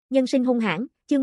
Nhân sinh hung hãn, chương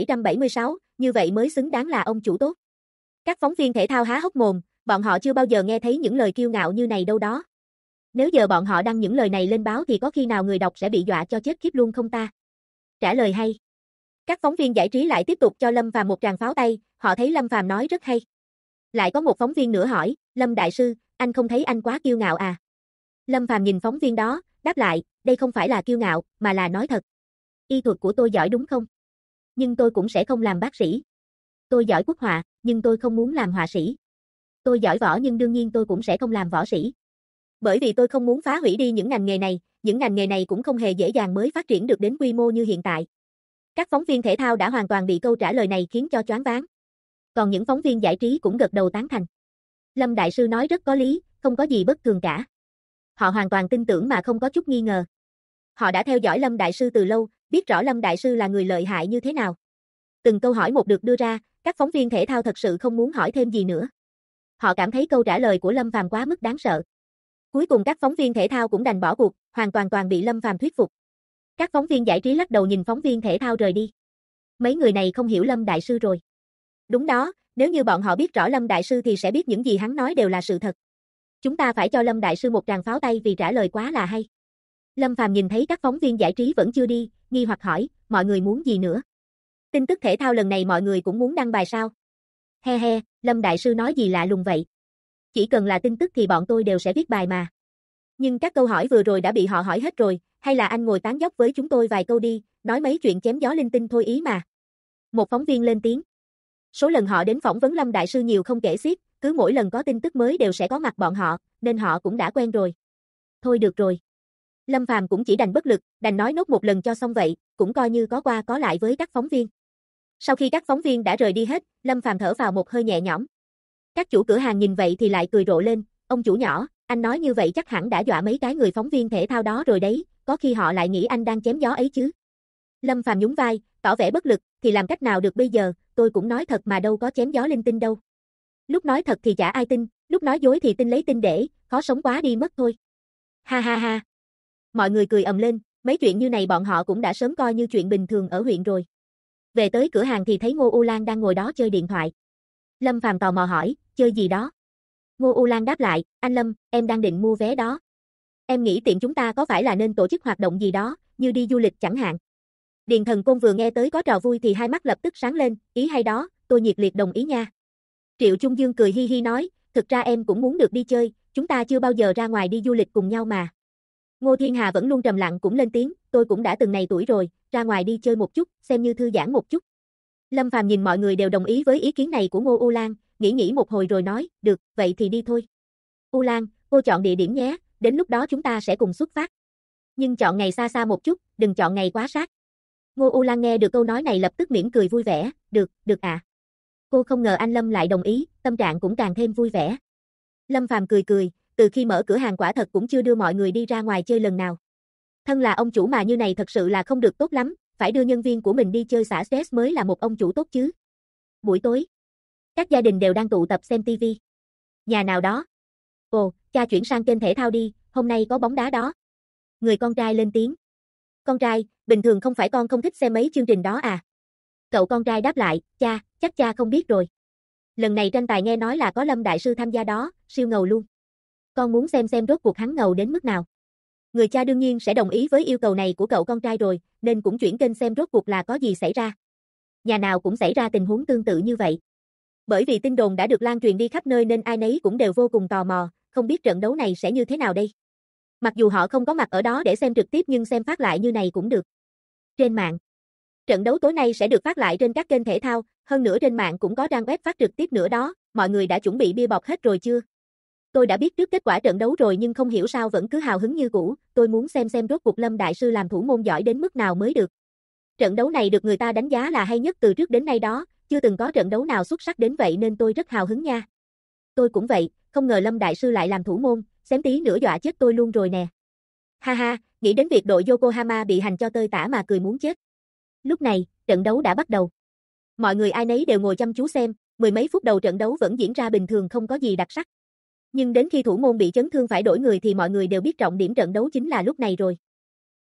1776, như vậy mới xứng đáng là ông chủ tốt. Các phóng viên thể thao há hốc mồm, bọn họ chưa bao giờ nghe thấy những lời kiêu ngạo như này đâu đó. Nếu giờ bọn họ đăng những lời này lên báo thì có khi nào người đọc sẽ bị dọa cho chết khiếp luôn không ta? Trả lời hay. Các phóng viên giải trí lại tiếp tục cho Lâm Phàm một tràng pháo tay, họ thấy Lâm Phàm nói rất hay. Lại có một phóng viên nữa hỏi, Lâm đại sư, anh không thấy anh quá kiêu ngạo à? Lâm Phàm nhìn phóng viên đó, đáp lại, đây không phải là kiêu ngạo, mà là nói thật. Y thuật của tôi giỏi đúng không? Nhưng tôi cũng sẽ không làm bác sĩ. Tôi giỏi quốc họa, nhưng tôi không muốn làm họa sĩ. Tôi giỏi võ nhưng đương nhiên tôi cũng sẽ không làm võ sĩ. Bởi vì tôi không muốn phá hủy đi những ngành nghề này cũng không hề dễ dàng mới phát triển được đến quy mô như hiện tại. Các phóng viên thể thao đã hoàn toàn bị câu trả lời này khiến cho choáng váng. Còn những phóng viên giải trí cũng gật đầu tán thành. Lâm đại sư nói rất có lý, không có gì bất thường cả. Họ hoàn toàn tin tưởng mà không có chút nghi ngờ. Họ đã theo dõi Lâm đại sư từ lâu, biết rõ Lâm đại sư là người lợi hại như thế nào. Từng câu hỏi một được đưa ra, các phóng viên thể thao thật sự không muốn hỏi thêm gì nữa. Họ cảm thấy câu trả lời của Lâm Phàm quá mức đáng sợ. Cuối cùng các phóng viên thể thao cũng đành bỏ cuộc, hoàn toàn bị Lâm Phàm thuyết phục. Các phóng viên giải trí lắc đầu nhìn phóng viên thể thao rời đi. Mấy người này không hiểu Lâm đại sư rồi. Đúng đó, nếu như bọn họ biết rõ Lâm đại sư thì sẽ biết những gì hắn nói đều là sự thật. Chúng ta phải cho Lâm đại sư một tràng pháo tay vì trả lời quá là hay. Lâm Phàm nhìn thấy các phóng viên giải trí vẫn chưa đi, nghi hoặc hỏi, mọi người muốn gì nữa? Tin tức thể thao lần này mọi người cũng muốn đăng bài sao? He he, Lâm đại sư nói gì lạ lùng vậy? Chỉ cần là tin tức thì bọn tôi đều sẽ viết bài mà. Nhưng các câu hỏi vừa rồi đã bị họ hỏi hết rồi, hay là anh ngồi tán dóc với chúng tôi vài câu đi, nói mấy chuyện chém gió linh tinh thôi ý mà. Một phóng viên lên tiếng. Số lần họ đến phỏng vấn Lâm đại sư nhiều không kể xiết, cứ mỗi lần có tin tức mới đều sẽ có mặt bọn họ, nên họ cũng đã quen rồi. Thôi được rồi. Lâm Phàm cũng chỉ đành bất lực, đành nói nốt một lần cho xong vậy, cũng coi như có qua có lại với các phóng viên. Sau khi các phóng viên đã rời đi hết, Lâm Phàm thở vào một hơi nhẹ nhõm. Các chủ cửa hàng nhìn vậy thì lại cười rộ lên, ông chủ nhỏ, anh nói như vậy chắc hẳn đã dọa mấy cái người phóng viên thể thao đó rồi đấy, có khi họ lại nghĩ anh đang chém gió ấy chứ. Lâm Phàm nhún vai, tỏ vẻ bất lực, thì làm cách nào được bây giờ, tôi cũng nói thật mà đâu có chém gió linh tinh đâu. Lúc nói thật thì chả ai tin, lúc nói dối thì tin lấy tin để, khó sống quá đi mất thôi. Ha ha ha. Mọi người cười ầm lên, mấy chuyện như này bọn họ cũng đã sớm coi như chuyện bình thường ở huyện rồi. Về tới cửa hàng thì thấy Ngô U Lan đang ngồi đó chơi điện thoại. Lâm Phàm tò mò hỏi, chơi gì đó? Ngô U Lan đáp lại, anh Lâm, em đang định mua vé đó. Em nghĩ tiệm chúng ta có phải là nên tổ chức hoạt động gì đó, như đi du lịch chẳng hạn. Điền Thần Côn vừa nghe tới có trò vui thì hai mắt lập tức sáng lên, ý hay đó, tôi nhiệt liệt đồng ý nha. Triệu Trung Dương cười hi hi nói, thực ra em cũng muốn được đi chơi, chúng ta chưa bao giờ ra ngoài đi du lịch cùng nhau mà. Ngô Thiên Hà vẫn luôn trầm lặng cũng lên tiếng, tôi cũng đã từng này tuổi rồi, ra ngoài đi chơi một chút, xem như thư giãn một chút. Lâm Phàm nhìn mọi người đều đồng ý với ý kiến này của Ngô U Lan, nghĩ một hồi rồi nói, được, vậy thì đi thôi. U Lan, cô chọn địa điểm nhé, đến lúc đó chúng ta sẽ cùng xuất phát. Nhưng chọn ngày xa xa một chút, đừng chọn ngày quá sát. Ngô U Lan nghe được câu nói này lập tức mỉm cười vui vẻ, được ạ. Cô không ngờ anh Lâm lại đồng ý, tâm trạng cũng càng thêm vui vẻ. Lâm Phàm cười, từ khi mở cửa hàng quả thật cũng chưa đưa mọi người đi ra ngoài chơi lần nào. Thân là ông chủ mà như này thật sự là không được tốt lắm, phải đưa nhân viên của mình đi chơi xả stress mới là một ông chủ tốt chứ. Buổi tối, các gia đình đều đang tụ tập xem TV. Nhà nào đó. Ồ, cha chuyển sang kênh thể thao đi, hôm nay có bóng đá đó. Người con trai lên tiếng. Con trai, bình thường không phải con không thích xem mấy chương trình đó à? Cậu con trai đáp lại, cha, chắc cha không biết rồi. Lần này tranh tài nghe nói là có Lâm đại sư tham gia đó, siêu ngầu luôn. Con muốn xem rốt cuộc hắn ngầu đến mức nào. Người cha đương nhiên sẽ đồng ý với yêu cầu này của cậu con trai rồi, nên cũng chuyển kênh xem rốt cuộc là có gì xảy ra. Nhà nào cũng xảy ra tình huống tương tự như vậy. Bởi vì tin đồn đã được lan truyền đi khắp nơi nên ai nấy cũng đều vô cùng tò mò, không biết trận đấu này sẽ như thế nào đây. Mặc dù họ không có mặt ở đó để xem trực tiếp nhưng xem phát lại như này cũng được. Trên mạng, trận đấu tối nay sẽ được phát lại trên các kênh thể thao, hơn nữa trên mạng cũng có trang web phát trực tiếp nữa đó, mọi người đã chuẩn bị bia bọt hết rồi chưa? Tôi đã biết trước kết quả trận đấu rồi nhưng không hiểu sao vẫn cứ hào hứng như cũ, tôi muốn xem rốt cuộc Lâm đại sư làm thủ môn giỏi đến mức nào mới được. Trận đấu này được người ta đánh giá là hay nhất từ trước đến nay đó, chưa từng có trận đấu nào xuất sắc đến vậy nên tôi rất hào hứng nha. Tôi cũng vậy, không ngờ Lâm đại sư lại làm thủ môn, xém tí nữa dọa chết tôi luôn rồi nè. Ha ha, nghĩ đến việc đội Yokohama bị hành cho tơi tả mà cười muốn chết. Lúc này, trận đấu đã bắt đầu. Mọi người ai nấy đều ngồi chăm chú xem, mười mấy phút đầu trận đấu vẫn diễn ra bình thường không có gì đặc sắc. Nhưng đến khi thủ môn bị chấn thương phải đổi người thì mọi người đều biết trọng điểm trận đấu chính là lúc này rồi.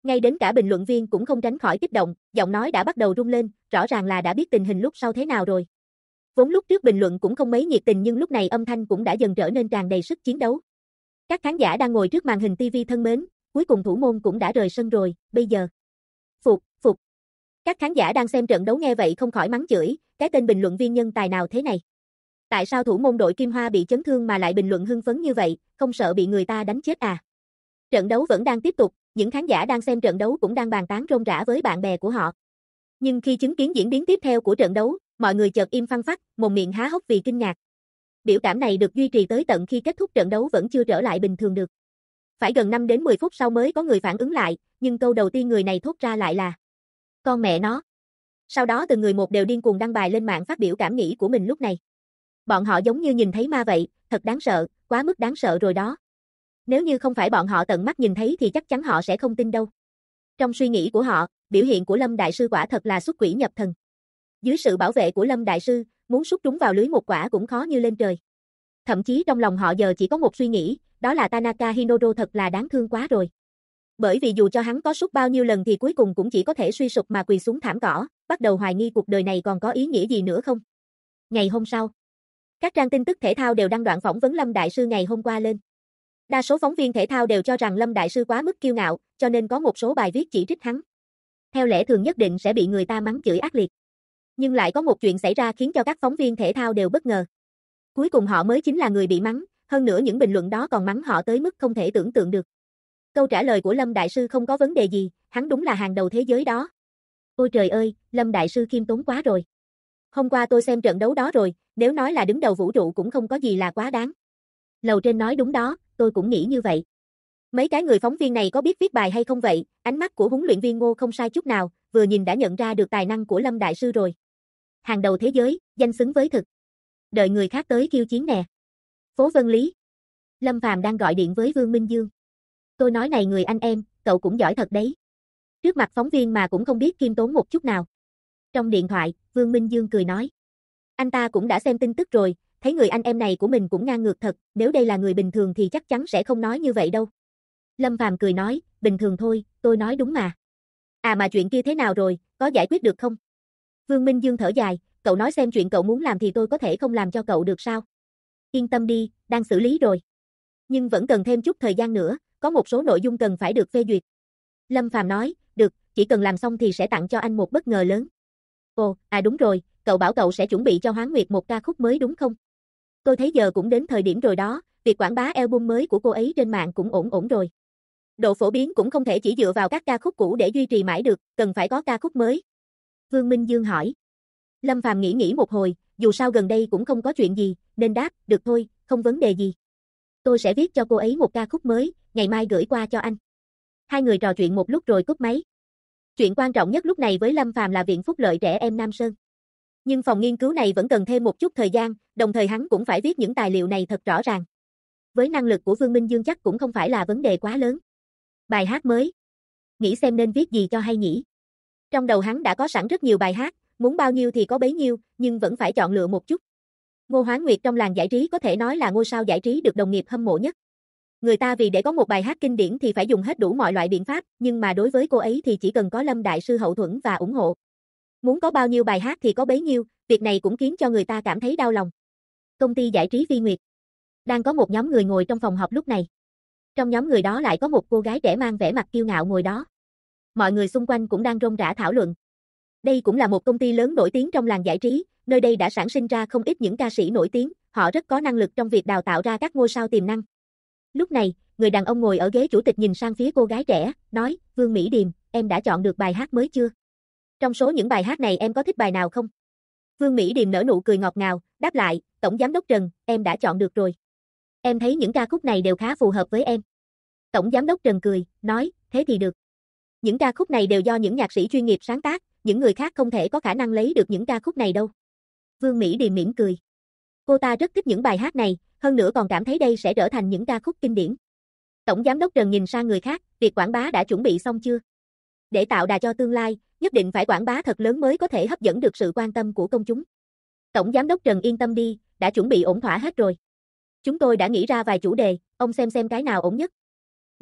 Ngay đến cả bình luận viên cũng không tránh khỏi kích động, giọng nói đã bắt đầu rung lên, rõ ràng là đã biết tình hình lúc sau thế nào rồi. Vốn lúc trước bình luận cũng không mấy nhiệt tình nhưng lúc này âm thanh cũng đã dần trở nên tràn đầy sức chiến đấu. Các khán giả đang ngồi trước màn hình TV thân mến, cuối cùng thủ môn cũng đã rời sân rồi, bây giờ. Phục, phục. Các khán giả đang xem trận đấu nghe vậy không khỏi mắng chửi, cái tên bình luận viên nhân tài nào thế này? Tại sao thủ môn đội Kim Hoa bị chấn thương mà lại bình luận hưng phấn như vậy, không sợ bị người ta đánh chết à? Trận đấu vẫn đang tiếp tục, những khán giả đang xem trận đấu cũng đang bàn tán rôm rả với bạn bè của họ. Nhưng khi chứng kiến diễn biến tiếp theo của trận đấu, mọi người chợt im phăng phắc, mồm miệng há hốc vì kinh ngạc. Biểu cảm này được duy trì tới tận khi kết thúc trận đấu vẫn chưa trở lại bình thường được. Phải gần 5 đến 10 phút sau mới có người phản ứng lại, nhưng câu đầu tiên người này thốt ra lại là "Con mẹ nó". Sau đó từng người một đều điên cuồng đăng bài lên mạng phát biểu cảm nghĩ của mình lúc này. Bọn họ giống như nhìn thấy ma vậy, thật đáng sợ, quá mức đáng sợ rồi đó. Nếu như không phải bọn họ tận mắt nhìn thấy thì chắc chắn họ sẽ không tin đâu. Trong suy nghĩ của họ, biểu hiện của Lâm Đại Sư quả thật là xuất quỷ nhập thần. Dưới sự bảo vệ của Lâm Đại Sư, muốn sút trúng vào lưới một quả cũng khó như lên trời. Thậm chí trong lòng họ giờ chỉ có một suy nghĩ, đó là Tanaka Hinoro thật là đáng thương quá rồi. Bởi vì dù cho hắn có sút bao nhiêu lần thì cuối cùng cũng chỉ có thể suy sụp mà quỳ xuống thảm cỏ, bắt đầu hoài nghi cuộc đời này còn có ý nghĩa gì nữa không. Ngày hôm sau, các trang tin tức thể thao đều đăng đoạn phỏng vấn Lâm Đại Sư ngày hôm qua lên. Đa số phóng viên thể thao đều cho rằng Lâm Đại Sư quá mức kiêu ngạo, cho nên có một số bài viết chỉ trích hắn. Theo lẽ thường nhất định sẽ bị người ta mắng chửi ác liệt. Nhưng lại có một chuyện xảy ra khiến cho các phóng viên thể thao đều bất ngờ. Cuối cùng họ mới chính là người bị mắng, hơn nữa những bình luận đó còn mắng họ tới mức không thể tưởng tượng được. Câu trả lời của Lâm Đại Sư không có vấn đề gì, hắn đúng là hàng đầu thế giới đó. Ôi trời ơi, Lâm Đại Sư khiêm tốn quá rồi. Hôm qua tôi xem trận đấu đó rồi, nếu nói là đứng đầu vũ trụ cũng không có gì là quá đáng. Lầu trên nói đúng đó, tôi cũng nghĩ như vậy. Mấy cái người phóng viên này có biết viết bài hay không vậy? Ánh mắt của huấn luyện viên Ngô không sai chút nào, vừa nhìn đã nhận ra được tài năng của Lâm Đại Sư rồi. Hàng đầu thế giới, danh xứng với thực. Đợi người khác tới khiêu chiến nè. Phố Vân Lý. Lâm Phàm đang gọi điện với Vương Minh Dương. Tôi nói này người anh em, cậu cũng giỏi thật đấy. Trước mặt phóng viên mà cũng không biết khiêm tốn một chút nào. Trong điện thoại, Vương Minh Dương cười nói. Anh ta cũng đã xem tin tức rồi, thấy người anh em này của mình cũng ngang ngược thật, nếu đây là người bình thường thì chắc chắn sẽ không nói như vậy đâu. Lâm Phàm cười nói, bình thường thôi, tôi nói đúng mà. À mà chuyện kia thế nào rồi, có giải quyết được không? Vương Minh Dương thở dài, cậu nói xem chuyện cậu muốn làm thì tôi có thể không làm cho cậu được sao? Yên tâm đi, đang xử lý rồi. Nhưng vẫn cần thêm chút thời gian nữa, có một số nội dung cần phải được phê duyệt. Lâm Phàm nói, được, chỉ cần làm xong thì sẽ tặng cho anh một bất ngờ lớn. Ồ, à đúng rồi, cậu bảo cậu sẽ chuẩn bị cho Hoán Nguyệt một ca khúc mới đúng không? Tôi thấy giờ cũng đến thời điểm rồi đó, việc quảng bá album mới của cô ấy trên mạng cũng ổn rồi. Độ phổ biến cũng không thể chỉ dựa vào các ca khúc cũ để duy trì mãi được, cần phải có ca khúc mới. Vương Minh Dương hỏi. Lâm Phàm nghĩ một hồi, dù sao gần đây cũng không có chuyện gì, nên đáp, được thôi, không vấn đề gì. Tôi sẽ viết cho cô ấy một ca khúc mới, ngày mai gửi qua cho anh. Hai người trò chuyện một lúc rồi cúp máy. Chuyện quan trọng nhất lúc này với Lâm Phàm là Viện Phúc Lợi Trẻ Em Nam Sơn. Nhưng phòng nghiên cứu này vẫn cần thêm một chút thời gian, đồng thời hắn cũng phải viết những tài liệu này thật rõ ràng. Với năng lực của Vương Minh Dương chắc cũng không phải là vấn đề quá lớn. Bài hát mới. Nghĩ xem nên viết gì cho hay nhỉ? Trong đầu hắn đã có sẵn rất nhiều bài hát, muốn bao nhiêu thì có bấy nhiêu, nhưng vẫn phải chọn lựa một chút. Ngô Hoán Nguyệt trong làng giải trí có thể nói là ngôi sao giải trí được đồng nghiệp hâm mộ nhất. Người ta vì để có một bài hát kinh điển thì phải dùng hết đủ mọi loại biện pháp, nhưng mà đối với cô ấy thì chỉ cần có Lâm Đại Sư hậu thuẫn và ủng hộ. Muốn có bao nhiêu bài hát thì có bấy nhiêu, việc này cũng khiến cho người ta cảm thấy đau lòng. Công ty giải trí Vi Nguyệt. Đang có một nhóm người ngồi trong phòng họp lúc này. Trong nhóm người đó lại có một cô gái trẻ mang vẻ mặt kiêu ngạo ngồi đó. Mọi người xung quanh cũng đang rôm rả thảo luận. Đây cũng là một công ty lớn nổi tiếng trong làng giải trí, nơi đây đã sản sinh ra không ít những ca sĩ nổi tiếng, họ rất có năng lực trong việc đào tạo ra các ngôi sao tiềm năng. Lúc này, người đàn ông ngồi ở ghế chủ tịch nhìn sang phía cô gái trẻ, nói, Vương Mỹ Điềm, em đã chọn được bài hát mới chưa? Trong số những bài hát này em có thích bài nào không? Vương Mỹ Điềm nở nụ cười ngọt ngào, đáp lại, Tổng Giám đốc Trần, em đã chọn được rồi. Em thấy những ca khúc này đều khá phù hợp với em. Tổng Giám đốc Trần cười, nói, thế thì được. Những ca khúc này đều do những nhạc sĩ chuyên nghiệp sáng tác, những người khác không thể có khả năng lấy được những ca khúc này đâu. Vương Mỹ Điềm mỉm cười. Cô ta rất thích những bài hát này, hơn nữa còn cảm thấy đây sẽ trở thành những ca khúc kinh điển. Tổng Giám đốc Trần nhìn sang người khác, việc quảng bá đã chuẩn bị xong chưa? Để tạo đà cho tương lai, nhất định phải quảng bá thật lớn mới có thể hấp dẫn được sự quan tâm của công chúng. Tổng Giám đốc Trần yên tâm đi, đã chuẩn bị ổn thỏa hết rồi. Chúng tôi đã nghĩ ra vài chủ đề, ông xem cái nào ổn nhất.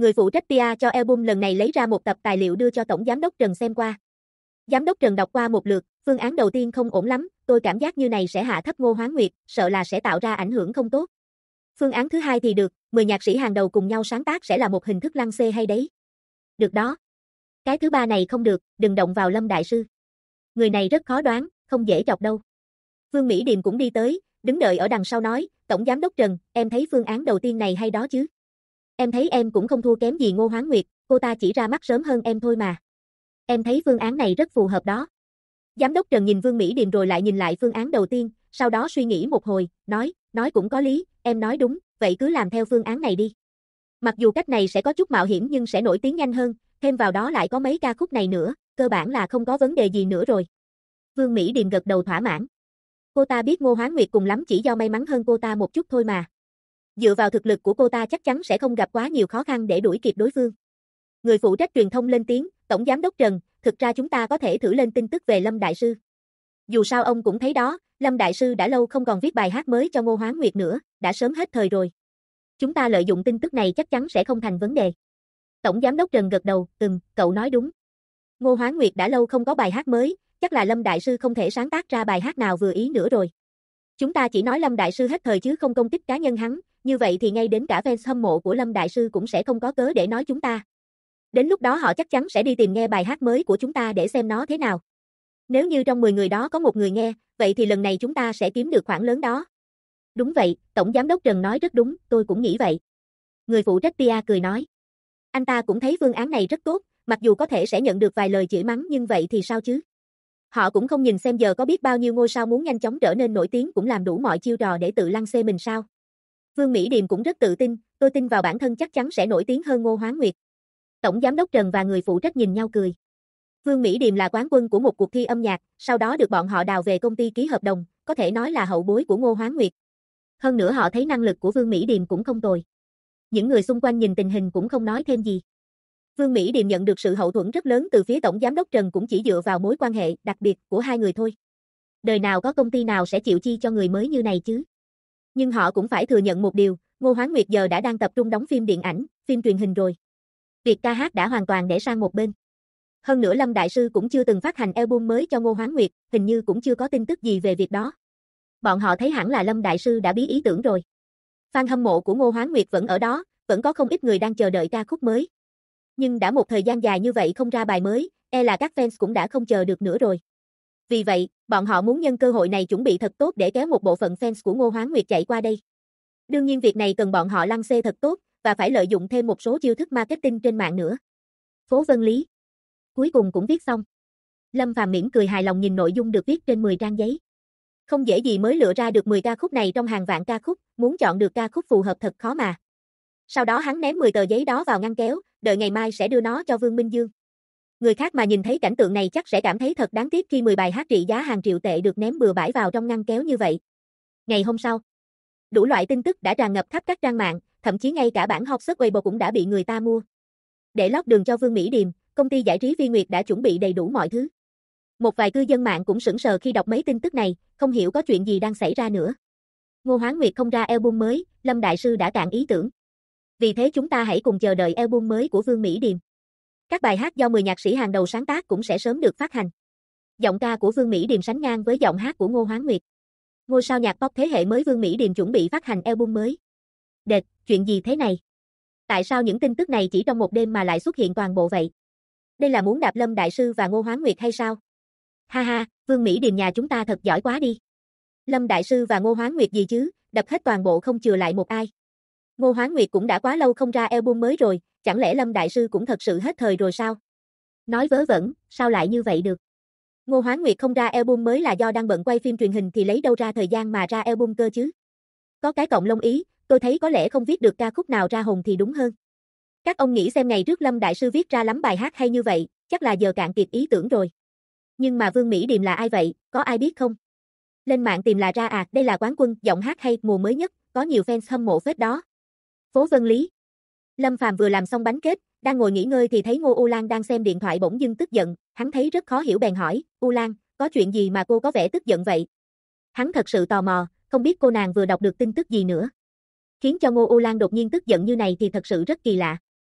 Người phụ trách PR cho album lần này lấy ra một tập tài liệu đưa cho Tổng Giám đốc Trần xem qua. Giám đốc Trần đọc qua một lượt, phương án đầu tiên không ổn lắm, tôi cảm giác như này sẽ hạ thấp Ngô Hoán Nguyệt, sợ là sẽ tạo ra ảnh hưởng không tốt. Phương án thứ hai thì được, 10 nhạc sĩ hàng đầu cùng nhau sáng tác sẽ là một hình thức lăng xê hay đấy. Được đó. Cái thứ ba này không được, đừng động vào Lâm Đại Sư. Người này rất khó đoán, không dễ chọc đâu. Vương Mỹ Điềm cũng đi tới, đứng đợi ở đằng sau nói, Tổng Giám đốc Trần, em thấy phương án đầu tiên này hay đó chứ. Em thấy em cũng không thua kém gì Ngô Hoán Nguyệt, cô ta chỉ ra mắt sớm hơn em thôi mà. Em thấy phương án này rất phù hợp đó. Giám đốc Trần nhìn Vương Mỹ Điềm rồi lại nhìn lại phương án đầu tiên, sau đó suy nghĩ một hồi, nói cũng có lý, em nói đúng, vậy cứ làm theo phương án này đi. Mặc dù cách này sẽ có chút mạo hiểm nhưng sẽ nổi tiếng nhanh hơn, thêm vào đó lại có mấy ca khúc này nữa, cơ bản là không có vấn đề gì nữa rồi. Vương Mỹ Điềm gật đầu thỏa mãn. Cô ta biết Ngô Hoán Nguyệt cùng lắm chỉ do may mắn hơn cô ta một chút thôi mà. Dựa vào thực lực của cô ta chắc chắn sẽ không gặp quá nhiều khó khăn để đuổi kịp đối phương. Người phụ trách truyền thông lên tiếng, Tổng Giám đốc Trần, thực ra chúng ta có thể thử lên tin tức về Lâm Đại Sư. Dù sao ông cũng thấy đó, Lâm Đại Sư đã lâu không còn viết bài hát mới cho Ngô Hoán Nguyệt nữa, đã sớm hết thời rồi. Chúng ta lợi dụng tin tức này chắc chắn sẽ không thành vấn đề. Tổng Giám đốc Trần gật đầu, cậu nói đúng. Ngô Hoán Nguyệt đã lâu không có bài hát mới, chắc là Lâm Đại Sư không thể sáng tác ra bài hát nào vừa ý nữa rồi. Chúng ta chỉ nói Lâm Đại Sư hết thời chứ không công kích cá nhân hắn, như vậy thì ngay đến cả fans hâm mộ của Lâm Đại Sư cũng sẽ không có cớ để nói chúng ta. Đến lúc đó họ chắc chắn sẽ đi tìm nghe bài hát mới của chúng ta để xem nó thế nào. Nếu như trong 10 người đó có một người nghe, vậy thì lần này chúng ta sẽ kiếm được khoản lớn đó. Đúng vậy, Tổng Giám đốc Trần nói rất đúng, tôi cũng nghĩ vậy. Người phụ trách PR cười nói. Anh ta cũng thấy phương án này rất tốt, mặc dù có thể sẽ nhận được vài lời chửi mắng nhưng vậy thì sao chứ? Họ cũng không nhìn xem giờ có biết bao nhiêu ngôi sao muốn nhanh chóng trở nên nổi tiếng cũng làm đủ mọi chiêu trò để tự lăng xê mình sao. Vương Mỹ Điềm cũng rất tự tin, tôi tin vào bản thân chắc chắn sẽ nổi tiếng hơn Ngô Hoán Nguyệt. Tổng Giám đốc Trần và người phụ trách nhìn nhau cười. Vương Mỹ Điềm là quán quân của một cuộc thi âm nhạc, sau đó được bọn họ đào về công ty ký hợp đồng, có thể nói là hậu bối của Ngô Hoán Nguyệt. Hơn nữa họ thấy năng lực của Vương Mỹ Điềm cũng không tồi. Những người xung quanh nhìn tình hình cũng không nói thêm gì. Vương Mỹ Điềm nhận được sự hậu thuẫn rất lớn từ phía Tổng Giám đốc Trần cũng chỉ dựa vào mối quan hệ đặc biệt của hai người thôi. Đời nào có công ty nào sẽ chịu chi cho người mới như này chứ? Nhưng họ cũng phải thừa nhận một điều, Ngô Hoán Nguyệt giờ đã đang tập trung đóng phim điện ảnh, phim truyền hình rồi. Việc ca hát đã hoàn toàn để sang một bên. Hơn nữa Lâm Đại Sư cũng chưa từng phát hành album mới cho Ngô Hoán Nguyệt, hình như cũng chưa có tin tức gì về việc đó. Bọn họ thấy hẳn là Lâm Đại Sư đã bí ý tưởng rồi. Fan hâm mộ của Ngô Hoán Nguyệt vẫn ở đó, vẫn có không ít người đang chờ đợi ca khúc mới. Nhưng đã một thời gian dài như vậy không ra bài mới, e là các fans cũng đã không chờ được nữa rồi. Vì vậy, bọn họ muốn nhân cơ hội này chuẩn bị thật tốt để kéo một bộ phận fans của Ngô Hoán Nguyệt chạy qua đây. Đương nhiên việc này cần bọn họ lăng xê thật tốt, và phải lợi dụng thêm một số chiêu thức marketing trên mạng nữa. Phố Vân Lý. Cuối cùng cũng viết xong. Lâm Phàm mỉm cười hài lòng nhìn nội dung được viết trên 10 trang giấy. Không dễ gì mới lựa ra được 10 ca khúc này trong hàng vạn ca khúc, muốn chọn được ca khúc phù hợp thật khó mà. Sau đó hắn ném 10 tờ giấy đó vào ngăn kéo, đợi ngày mai sẽ đưa nó cho Vương Minh Dương. Người khác mà nhìn thấy cảnh tượng này chắc sẽ cảm thấy thật đáng tiếc khi 10 bài hát trị giá hàng triệu tệ được ném bừa bãi vào trong ngăn kéo như vậy. Ngày hôm sau, đủ loại tin tức đã tràn ngập khắp các trang mạng, thậm chí ngay cả bản hot search Weibo cũng đã bị người ta mua. Để lót đường cho Vương Mỹ Điềm, công ty giải trí Vi Nguyệt đã chuẩn bị đầy đủ mọi thứ. Một vài cư dân mạng cũng sững sờ khi đọc mấy tin tức này, không hiểu có chuyện gì đang xảy ra nữa. Ngô Hoán Nguyệt không ra album mới, Lâm Đại Sư đã cạn ý tưởng. Vì thế chúng ta hãy cùng chờ đợi album mới của Vương Mỹ Điềm. Các bài hát do 10 nhạc sĩ hàng đầu sáng tác cũng sẽ sớm được phát hành. Giọng ca của Vương Mỹ Điềm sánh ngang với giọng hát của Ngô Hoán Nguyệt. Ngôi sao nhạc pop thế hệ mới Vương Mỹ Điềm chuẩn bị phát hành album mới. Đệt, chuyện gì thế này? Tại sao những tin tức này chỉ trong một đêm mà lại xuất hiện toàn bộ vậy? Đây là muốn đạp Lâm Đại Sư và Ngô Hoán Nguyệt hay sao? Ha ha, Vương Mỹ Điềm nhà chúng ta thật giỏi quá đi. Lâm Đại Sư và Ngô Hoán Nguyệt gì chứ, đập hết toàn bộ không chừa lại một ai. Ngô Hoán Nguyệt cũng đã quá lâu không ra album mới rồi, chẳng lẽ Lâm Đại Sư cũng thật sự hết thời rồi sao? Nói vớ vẩn, sao lại như vậy được? Ngô Hoán Nguyệt không ra album mới là do đang bận quay phim truyền hình thì lấy đâu ra thời gian mà ra album cơ chứ? Có cái cộng lông ý, tôi thấy có lẽ không viết được ca khúc nào ra hồn thì đúng hơn. Các ông nghĩ xem ngày trước Lâm Đại Sư viết ra lắm bài hát hay như vậy, chắc là giờ cạn kiệt ý tưởng rồi. Nhưng mà Vương Mỹ Điềm là ai vậy, có ai biết không? Lên mạng tìm là ra à, đây là quán quân, giọng hát hay, mùa mới nhất, có nhiều fans hâm mộ phết đó. Phố Vân Lý. Lâm Phàm vừa làm xong bánh kết, đang ngồi nghỉ ngơi thì thấy Ngô U Lan đang xem điện thoại bỗng dưng tức giận, hắn thấy rất khó hiểu bèn hỏi, U Lan, có chuyện gì mà cô có vẻ tức giận vậy? Hắn thật sự tò mò, không biết cô nàng vừa đọc được tin tức gì nữa. Khiến cho Ngô U Lan đột nhiên tức giận như này thì thật sự rất kỳ lạ.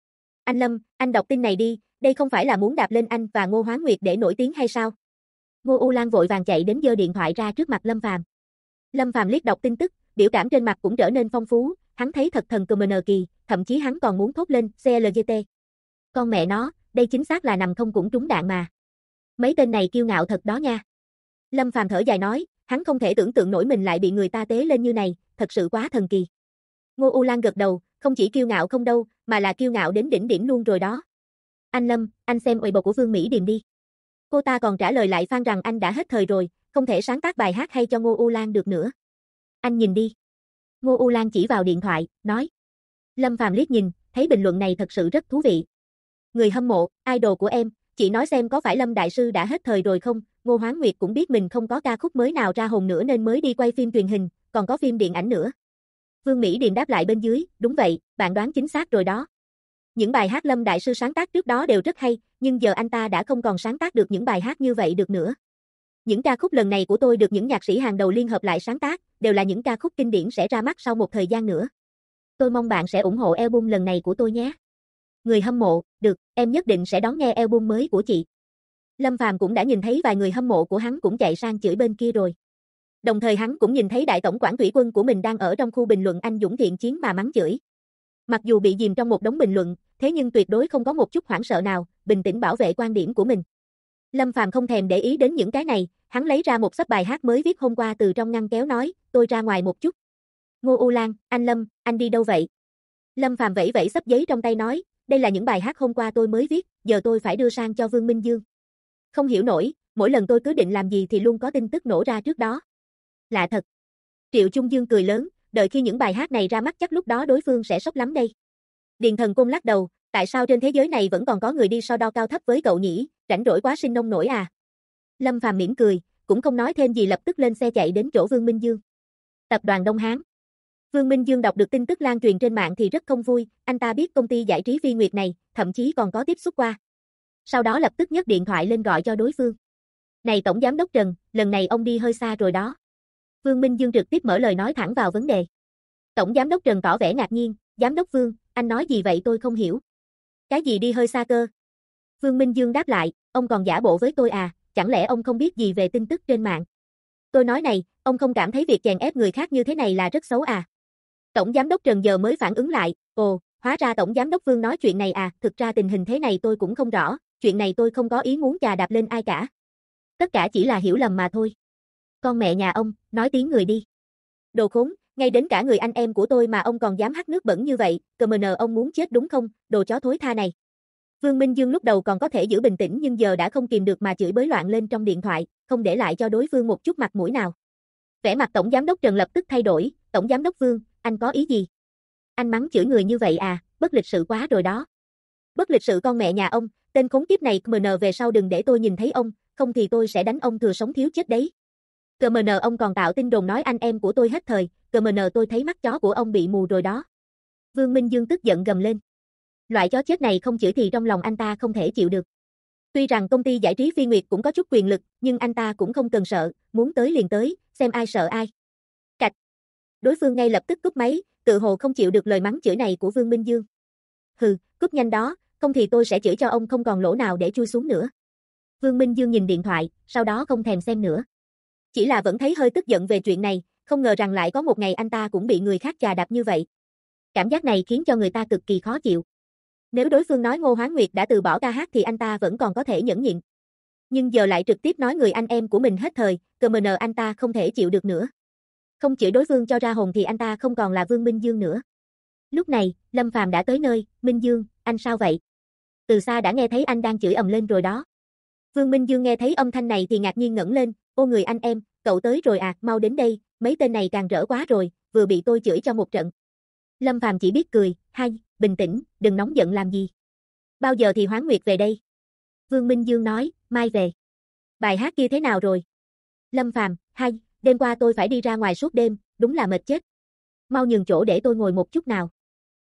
Anh Lâm, anh đọc tin này đi, đây không phải là muốn đạp lên anh và Ngô Hoán Nguyệt để nổi tiếng hay sao? Ngô U Lan vội vàng chạy đến giơ điện thoại ra trước mặt Lâm Phàm. Lâm Phàm liếc đọc tin tức, biểu cảm trên mặt cũng trở nên phong phú, hắn thấy thật thần CMN kỳ, thậm chí hắn còn muốn thốt lên, CLGT. Con mẹ nó, đây chính xác là nằm không cũng trúng đạn mà. Mấy tên này kiêu ngạo thật đó nha. Lâm Phàm thở dài nói, hắn không thể tưởng tượng nổi mình lại bị người ta tế lên như này, thật sự quá thần kỳ. Ngô U Lan gật đầu, không chỉ kiêu ngạo không đâu, mà là kiêu ngạo đến đỉnh điểm luôn rồi đó. Anh Lâm, anh xem Weibo của Vương Mỹ Điềm đi. Cô ta còn trả lời lại fan rằng anh đã hết thời rồi, không thể sáng tác bài hát hay cho Ngô U Lan được nữa. Anh nhìn đi. Ngô U Lan chỉ vào điện thoại, nói. Lâm Phàm liếc nhìn, thấy bình luận này thật sự rất thú vị. Người hâm mộ, idol của em, chị nói xem có phải Lâm Đại Sư đã hết thời rồi không? Ngô Hoán Nguyệt cũng biết mình không có ca khúc mới nào ra hồn nữa nên mới đi quay phim truyền hình, còn có phim điện ảnh nữa. Vương Mỹ Điềm đáp lại bên dưới, đúng vậy, bạn đoán chính xác rồi đó. Những bài hát Lâm Đại Sư sáng tác trước đó đều rất hay, nhưng giờ anh ta đã không còn sáng tác được những bài hát như vậy được nữa. Những ca khúc lần này của tôi được những nhạc sĩ hàng đầu liên hợp lại sáng tác, đều là những ca khúc kinh điển sẽ ra mắt sau một thời gian nữa. Tôi mong bạn sẽ ủng hộ album lần này của tôi nhé. Người hâm mộ, được, em nhất định sẽ đón nghe album mới của chị. Lâm Phàm cũng đã nhìn thấy vài người hâm mộ của hắn cũng chạy sang chửi bên kia rồi. Đồng thời hắn cũng nhìn thấy đại tổng quản thủy quân của mình đang ở trong khu bình luận anh dũng thiện chiến mà mắng chửi. Mặc dù bị dìm trong một đống bình luận, thế nhưng tuyệt đối không có một chút hoảng sợ nào, bình tĩnh bảo vệ quan điểm của mình. Lâm Phàm không thèm để ý đến những cái này, hắn lấy ra một xấp bài hát mới viết hôm qua từ trong ngăn kéo nói, tôi ra ngoài một chút. Ngô U Lan, anh Lâm, anh đi đâu vậy? Lâm Phàm vẫy vẫy xấp giấy trong tay nói, đây là những bài hát hôm qua tôi mới viết, giờ tôi phải đưa sang cho Vương Minh Dương. Không hiểu nổi, mỗi lần tôi cứ định làm gì thì luôn có tin tức nổ ra trước đó. Lạ thật. Triệu Trung Dương cười lớn, đợi khi những bài hát này ra mắt chắc lúc đó đối phương sẽ sốc lắm đây. Điền Thần Côn lắc đầu, tại sao trên thế giới này vẫn còn có người đi so đo cao thấp với cậu nhỉ, rảnh rỗi quá sinh nông nổi à. Lâm Phàm mỉm cười, cũng không nói thêm gì lập tức lên xe chạy đến chỗ Vương Minh Dương. Tập đoàn Đông Hán. Vương Minh Dương đọc được tin tức lan truyền trên mạng thì rất không vui, anh ta biết công ty giải trí Phi Nguyệt này, thậm chí còn có tiếp xúc qua. Sau đó lập tức nhấc điện thoại lên gọi cho đối phương. Này Tổng Giám đốc Trần, lần này ông đi hơi xa rồi đó. Vương Minh Dương trực tiếp mở lời nói thẳng vào vấn đề. Tổng Giám đốc Trần tỏ vẻ ngạc nhiên, Giám đốc Vương, anh nói gì vậy tôi không hiểu. Cái gì đi hơi xa cơ? Vương Minh Dương đáp lại, ông còn giả bộ với tôi à, chẳng lẽ ông không biết gì về tin tức trên mạng? Tôi nói này, ông không cảm thấy việc chèn ép người khác như thế này là rất xấu à? Tổng Giám đốc Trần giờ mới phản ứng lại, ồ, hóa ra Tổng Giám đốc Vương nói chuyện này à, thực ra tình hình thế này tôi cũng không rõ, chuyện này tôi không có ý muốn chà đạp lên ai cả. Tất cả chỉ là hiểu lầm mà thôi. Con mẹ nhà ông, nói tiếng người đi. Đồ khốn, ngay đến cả người anh em của tôi mà ông còn dám hắt nước bẩn như vậy, CMN ông muốn chết đúng không, đồ chó thối tha này. Vương Minh Dương lúc đầu còn có thể giữ bình tĩnh nhưng giờ đã không kìm được mà chửi bới loạn lên trong điện thoại, không để lại cho đối phương một chút mặt mũi nào. Vẻ mặt Tổng Giám đốc Trần lập tức thay đổi, Tổng Giám đốc Vương, anh có ý gì? Anh mắng chửi người như vậy à, bất lịch sự quá rồi đó. Bất lịch sự con mẹ nhà ông, tên khốn kiếp này CMN về sau đừng để tôi nhìn thấy ông, không thì tôi sẽ đánh ông thừa sống thiếu chết đấy. CMN ông còn tạo tin đồn nói anh em của tôi hết thời, CMN tôi thấy mắt chó của ông bị mù rồi đó. Vương Minh Dương tức giận gầm lên. Loại chó chết này không chửi thì trong lòng anh ta không thể chịu được. Tuy rằng công ty giải trí Phi Nguyệt cũng có chút quyền lực, nhưng anh ta cũng không cần sợ, muốn tới liền tới, xem ai sợ ai. Cạch. Đối phương ngay lập tức cúp máy, tự hồ không chịu được lời mắng chửi này của Vương Minh Dương. Hừ, cúp nhanh đó, không thì tôi sẽ chửi cho ông không còn lỗ nào để chui xuống nữa. Vương Minh Dương nhìn điện thoại, sau đó không thèm xem nữa. Chỉ là vẫn thấy hơi tức giận về chuyện này, không ngờ rằng lại có một ngày anh ta cũng bị người khác chà đạp như vậy. Cảm giác này khiến cho người ta cực kỳ khó chịu. Nếu đối phương nói Ngô Hoán Nguyệt đã từ bỏ ca hát thì anh ta vẫn còn có thể nhẫn nhịn. Nhưng giờ lại trực tiếp nói người anh em của mình hết thời, CMN anh ta không thể chịu được nữa. Không chửi đối phương cho ra hồn thì anh ta không còn là Vương Minh Dương nữa. Lúc này, Lâm Phàm đã tới nơi, Minh Dương, anh sao vậy? Từ xa đã nghe thấy anh đang chửi ầm lên rồi đó. Vương Minh Dương nghe thấy âm thanh này thì ngạc nhiên ngẩng lên, ô người anh em, cậu tới rồi à, mau đến đây, mấy tên này càng rỡ quá rồi, vừa bị tôi chửi cho một trận. Lâm Phàm chỉ biết cười, hai, bình tĩnh, đừng nóng giận làm gì. Bao giờ thì Hoán Nguyệt về đây? Vương Minh Dương nói, mai về. Bài hát kia thế nào rồi? Lâm Phàm, hai, đêm qua tôi phải đi ra ngoài suốt đêm, đúng là mệt chết. Mau nhường chỗ để tôi ngồi một chút nào.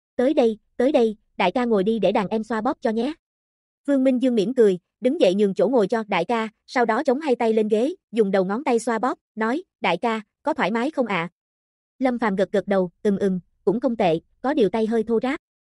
Tới đây, đại ca ngồi đi để đàn em xoa bóp cho nhé. Vương Minh Dương mỉm cười, đứng dậy nhường chỗ ngồi cho đại ca, sau đó chống hai tay lên ghế, dùng đầu ngón tay xoa bóp, nói, đại ca, có thoải mái không ạ? Lâm Phàm gật gật đầu, cũng không tệ, có điều tay hơi thô ráp.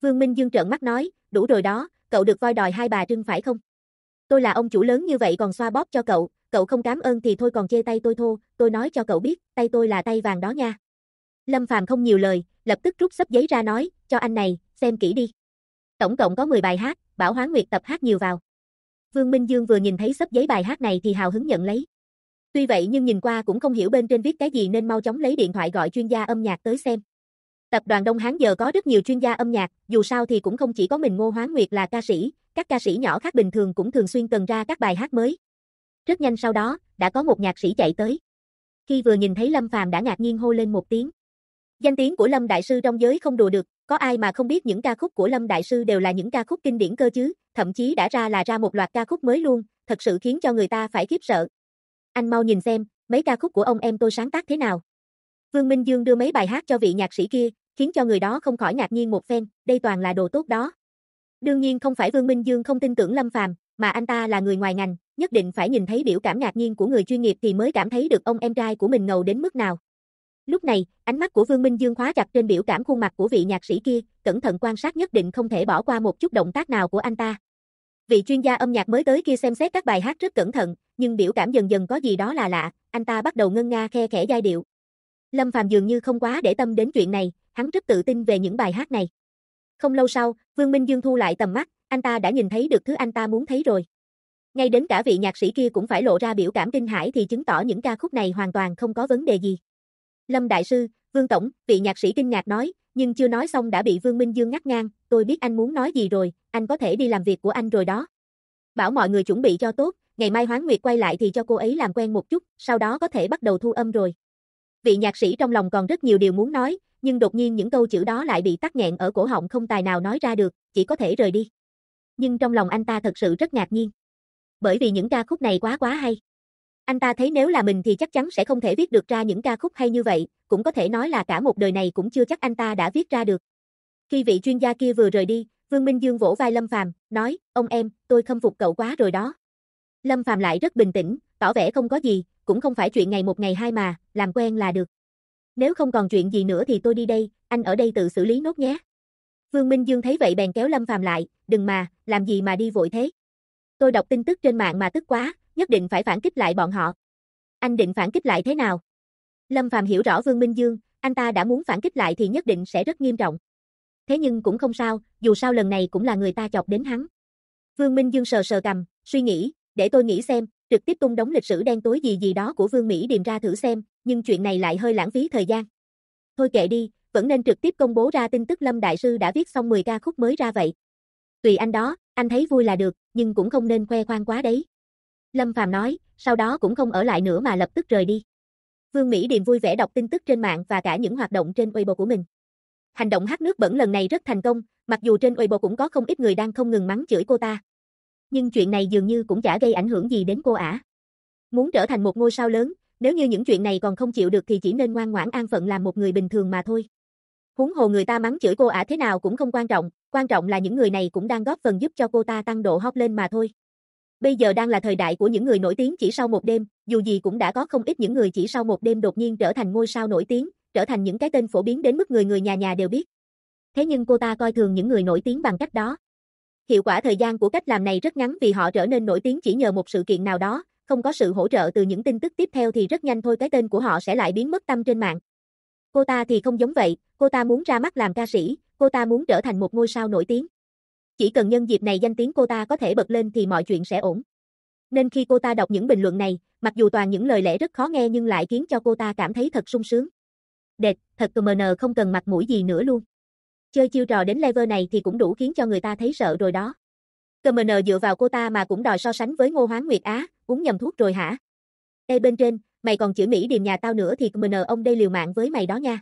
Vương Minh Dương trợn mắt nói, đủ rồi đó, cậu được voi đòi hai bà trưng phải không? Tôi là ông chủ lớn như vậy còn xoa bóp cho cậu không cảm ơn thì thôi còn chê tay tôi thô, tôi nói cho cậu biết, tay tôi là tay vàng đó nha. Lâm Phàm không nhiều lời, lập tức rút xấp giấy ra nói, cho anh này, xem kỹ đi. Tổng cộng có 10 bài hát, bảo Hoán Nguyệt tập hát nhiều vào. Vương Minh Dương vừa nhìn thấy xấp giấy bài hát này thì hào hứng nhận lấy. Tuy vậy nhưng nhìn qua cũng không hiểu bên trên viết cái gì nên mau chóng lấy điện thoại gọi chuyên gia âm nhạc tới xem. Tập đoàn Đông Hán giờ có rất nhiều chuyên gia âm nhạc, dù sao thì cũng không chỉ có mình Ngô Hoán Nguyệt là ca sĩ, các ca sĩ nhỏ khác bình thường cũng thường xuyên cần ra các bài hát mới. Rất nhanh sau đó, đã có một nhạc sĩ chạy tới. Khi vừa nhìn thấy Lâm Phàm đã ngạc nhiên hô lên một tiếng. Danh tiếng của Lâm Đại Sư trong giới không đùa được, có ai mà không biết những ca khúc của Lâm Đại Sư đều là những ca khúc kinh điển cơ chứ, thậm chí đã ra một loạt ca khúc mới luôn, thật sự khiến cho người ta phải khiếp sợ. Anh mau nhìn xem, mấy ca khúc của ông em tôi sáng tác thế nào. Vương Minh Dương đưa mấy bài hát cho vị nhạc sĩ kia, khiến cho người đó không khỏi ngạc nhiên một phen, đây toàn là đồ tốt đó. Đương nhiên không phải Vương Minh Dương không tin tưởng Lâm Phàm, mà anh ta là người ngoài ngành, nhất định phải nhìn thấy biểu cảm ngạc nhiên của người chuyên nghiệp thì mới cảm thấy được ông em trai của mình ngầu đến mức nào. Lúc này, ánh mắt của Vương Minh Dương khóa chặt trên biểu cảm khuôn mặt của vị nhạc sĩ kia, cẩn thận quan sát nhất định không thể bỏ qua một chút động tác nào của anh ta. Vị chuyên gia âm nhạc mới tới kia xem xét các bài hát rất cẩn thận, nhưng biểu cảm dần dần có gì đó là lạ, anh ta bắt đầu ngân nga khe khẽ giai điệu. Lâm Phàm dường như không quá để tâm đến chuyện này, hắn rất tự tin về những bài hát này. Không lâu sau, Vương Minh Dương thu lại tầm mắt, anh ta đã nhìn thấy được thứ anh ta muốn thấy rồi. Ngay đến cả vị nhạc sĩ kia cũng phải lộ ra biểu cảm kinh hãi thì chứng tỏ những ca khúc này hoàn toàn không có vấn đề gì. Lâm Đại Sư, Vương Tổng, vị nhạc sĩ kinh ngạc nói, nhưng chưa nói xong đã bị Vương Minh Dương ngắt ngang, tôi biết anh muốn nói gì rồi, anh có thể đi làm việc của anh rồi đó. Bảo mọi người chuẩn bị cho tốt, ngày mai Hoán Nguyệt quay lại thì cho cô ấy làm quen một chút, sau đó có thể bắt đầu thu âm rồi. Vị nhạc sĩ trong lòng còn rất nhiều điều muốn nói, nhưng đột nhiên những câu chữ đó lại bị tắc nghẹn ở cổ họng không tài nào nói ra được, chỉ có thể rời đi. Nhưng trong lòng anh ta thật sự rất ngạc nhiên. Bởi vì những ca khúc này quá hay. Anh ta thấy nếu là mình thì chắc chắn sẽ không thể viết được ra những ca khúc hay như vậy, cũng có thể nói là cả một đời này cũng chưa chắc anh ta đã viết ra được. Khi vị chuyên gia kia vừa rời đi, Vương Minh Dương vỗ vai Lâm Phàm, nói, ông em, tôi khâm phục cậu quá rồi đó. Lâm Phàm lại rất bình tĩnh, tỏ vẻ không có gì, cũng không phải chuyện ngày một ngày hai mà, làm quen là được. Nếu không còn chuyện gì nữa thì tôi đi đây, anh ở đây tự xử lý nốt nhé. Vương Minh Dương thấy vậy bèn kéo Lâm Phàm lại, đừng mà, làm gì mà đi vội thế. Tôi đọc tin tức trên mạng mà tức quá, nhất định phải phản kích lại bọn họ. Anh định phản kích lại thế nào? Lâm Phàm hiểu rõ Vương Minh Dương, anh ta đã muốn phản kích lại thì nhất định sẽ rất nghiêm trọng. Thế nhưng cũng không sao, dù sao lần này cũng là người ta chọc đến hắn. Vương Minh Dương sờ sờ cằm, suy nghĩ, để tôi nghĩ xem, trực tiếp tung đống lịch sử đen tối gì đó của Vương Mỹ Điềm ra thử xem, nhưng chuyện này lại hơi lãng phí thời gian. Thôi kệ đi, vẫn nên trực tiếp công bố ra tin tức Lâm Đại Sư đã viết xong 10 ca khúc mới ra vậy. Tùy anh đó, anh thấy vui là được, nhưng cũng không nên khoe khoang quá đấy. Lâm Phàm nói, sau đó cũng không ở lại nữa mà lập tức rời đi. Vương Mỹ Điềm vui vẻ đọc tin tức trên mạng và cả những hoạt động trên Weibo của mình. Hành động hát nước bẩn lần này rất thành công, mặc dù trên Weibo cũng có không ít người đang không ngừng mắng chửi cô ta. Nhưng chuyện này dường như cũng chả gây ảnh hưởng gì đến cô ả. Muốn trở thành một ngôi sao lớn, nếu như những chuyện này còn không chịu được thì chỉ nên ngoan ngoãn an phận làm một người bình thường mà thôi. Huống hồ người ta mắng chửi cô ả thế nào cũng không quan trọng là những người này cũng đang góp phần giúp cho cô ta tăng độ hot lên mà thôi. Bây giờ đang là thời đại của những người nổi tiếng chỉ sau một đêm, dù gì cũng đã có không ít những người chỉ sau một đêm đột nhiên trở thành ngôi sao nổi tiếng, trở thành những cái tên phổ biến đến mức người nhà nhà đều biết. Thế nhưng cô ta coi thường những người nổi tiếng bằng cách đó. Hiệu quả thời gian của cách làm này rất ngắn vì họ trở nên nổi tiếng chỉ nhờ một sự kiện nào đó, không có sự hỗ trợ từ những tin tức tiếp theo thì rất nhanh thôi cái tên của họ sẽ lại biến mất tăm trên mạng. Cô ta thì không giống vậy, cô ta muốn ra mắt làm ca sĩ, cô ta muốn trở thành một ngôi sao nổi tiếng. Chỉ cần nhân dịp này danh tiếng cô ta có thể bật lên thì mọi chuyện sẽ ổn. Nên khi cô ta đọc những bình luận này, mặc dù toàn những lời lẽ rất khó nghe nhưng lại khiến cho cô ta cảm thấy thật sung sướng. Đệt, thật CMN không cần mặt mũi gì nữa luôn. Chơi chiêu trò đến level này thì cũng đủ khiến cho người ta thấy sợ rồi đó. CMN dựa vào cô ta mà cũng đòi so sánh với Ngô Hoán Nguyệt á, uống nhầm thuốc rồi hả? Ê bên trên, mày còn chửi Mỹ Điềm nhà tao nữa thì CMN ông đây liều mạng với mày đó nha.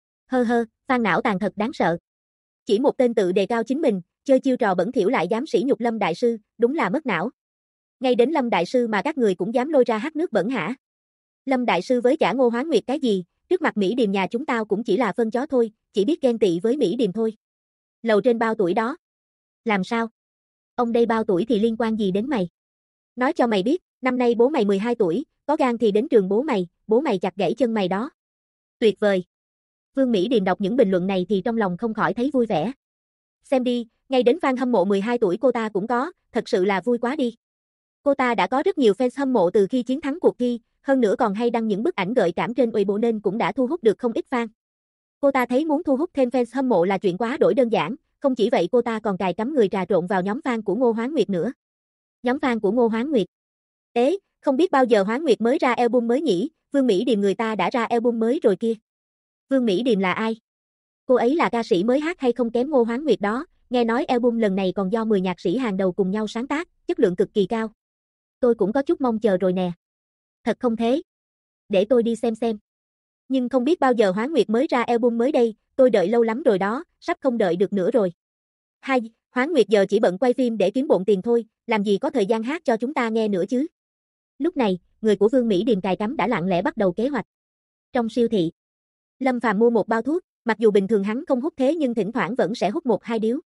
Phan não tàn thật đáng sợ. Chỉ một tên tự đề cao chính mình, chơi chiêu trò bẩn thỉu lại dám sỉ nhục Lâm Đại Sư, đúng là mất não. Ngay đến Lâm Đại Sư mà các người cũng dám lôi ra hát nước bẩn hả? Lâm Đại Sư với chả Ngô Hoán Nguyệt cái gì, trước mặt Mỹ Điềm nhà chúng tao cũng chỉ là phân chó thôi, chỉ biết ghen tị với Mỹ Điềm thôi. Lầu trên bao tuổi đó? Làm sao? Ông đây bao tuổi thì liên quan gì đến mày? Nói cho mày biết, năm nay bố mày 12 tuổi, có gan thì đến trường bố mày chặt gãy chân mày đó. Tuyệt vời. Vương Mỹ Điềm đọc những bình luận này thì trong lòng không khỏi thấy vui vẻ. Xem đi, ngay đến fan hâm mộ 12 tuổi cô ta cũng có, thật sự là vui quá đi. Cô ta đã có rất nhiều fans hâm mộ từ khi chiến thắng cuộc thi, hơn nữa còn hay đăng những bức ảnh gợi cảm trên Weibo nên cũng đã thu hút được không ít fan. Cô ta thấy muốn thu hút thêm fans hâm mộ là chuyện quá đổi đơn giản, không chỉ vậy cô ta còn cài cắm người trà trộn vào nhóm fan của Ngô Hoáng Nguyệt nữa. Nhóm fan của Ngô Hoáng Nguyệt. Ế, không biết bao giờ Hoáng Nguyệt mới ra album mới nhỉ, Vương Mỹ Điềm người ta đã ra album mới rồi kia. Vương Mỹ Điềm là ai? Cô ấy là ca sĩ mới hát hay không kém Ngô Hoáng Nguyệt đó, nghe nói album lần này còn do 10 nhạc sĩ hàng đầu cùng nhau sáng tác, chất lượng cực kỳ cao. Tôi cũng có chút mong chờ rồi nè. Thật không thế? Để tôi đi xem. Nhưng không biết bao giờ Hoáng Nguyệt mới ra album mới đây, tôi đợi lâu lắm rồi đó, sắp không đợi được nữa rồi. Hai, Hoáng Nguyệt giờ chỉ bận quay phim để kiếm bộn tiền thôi, làm gì có thời gian hát cho chúng ta nghe nữa chứ. Lúc này, người của Vương Mỹ Điềm cài cắm đã lặng lẽ bắt đầu kế hoạch. Trong siêu thị, Lâm Phàm mua một bao thuốc, mặc dù bình thường hắn không hút thế nhưng thỉnh thoảng vẫn sẽ hút 1-2 điếu.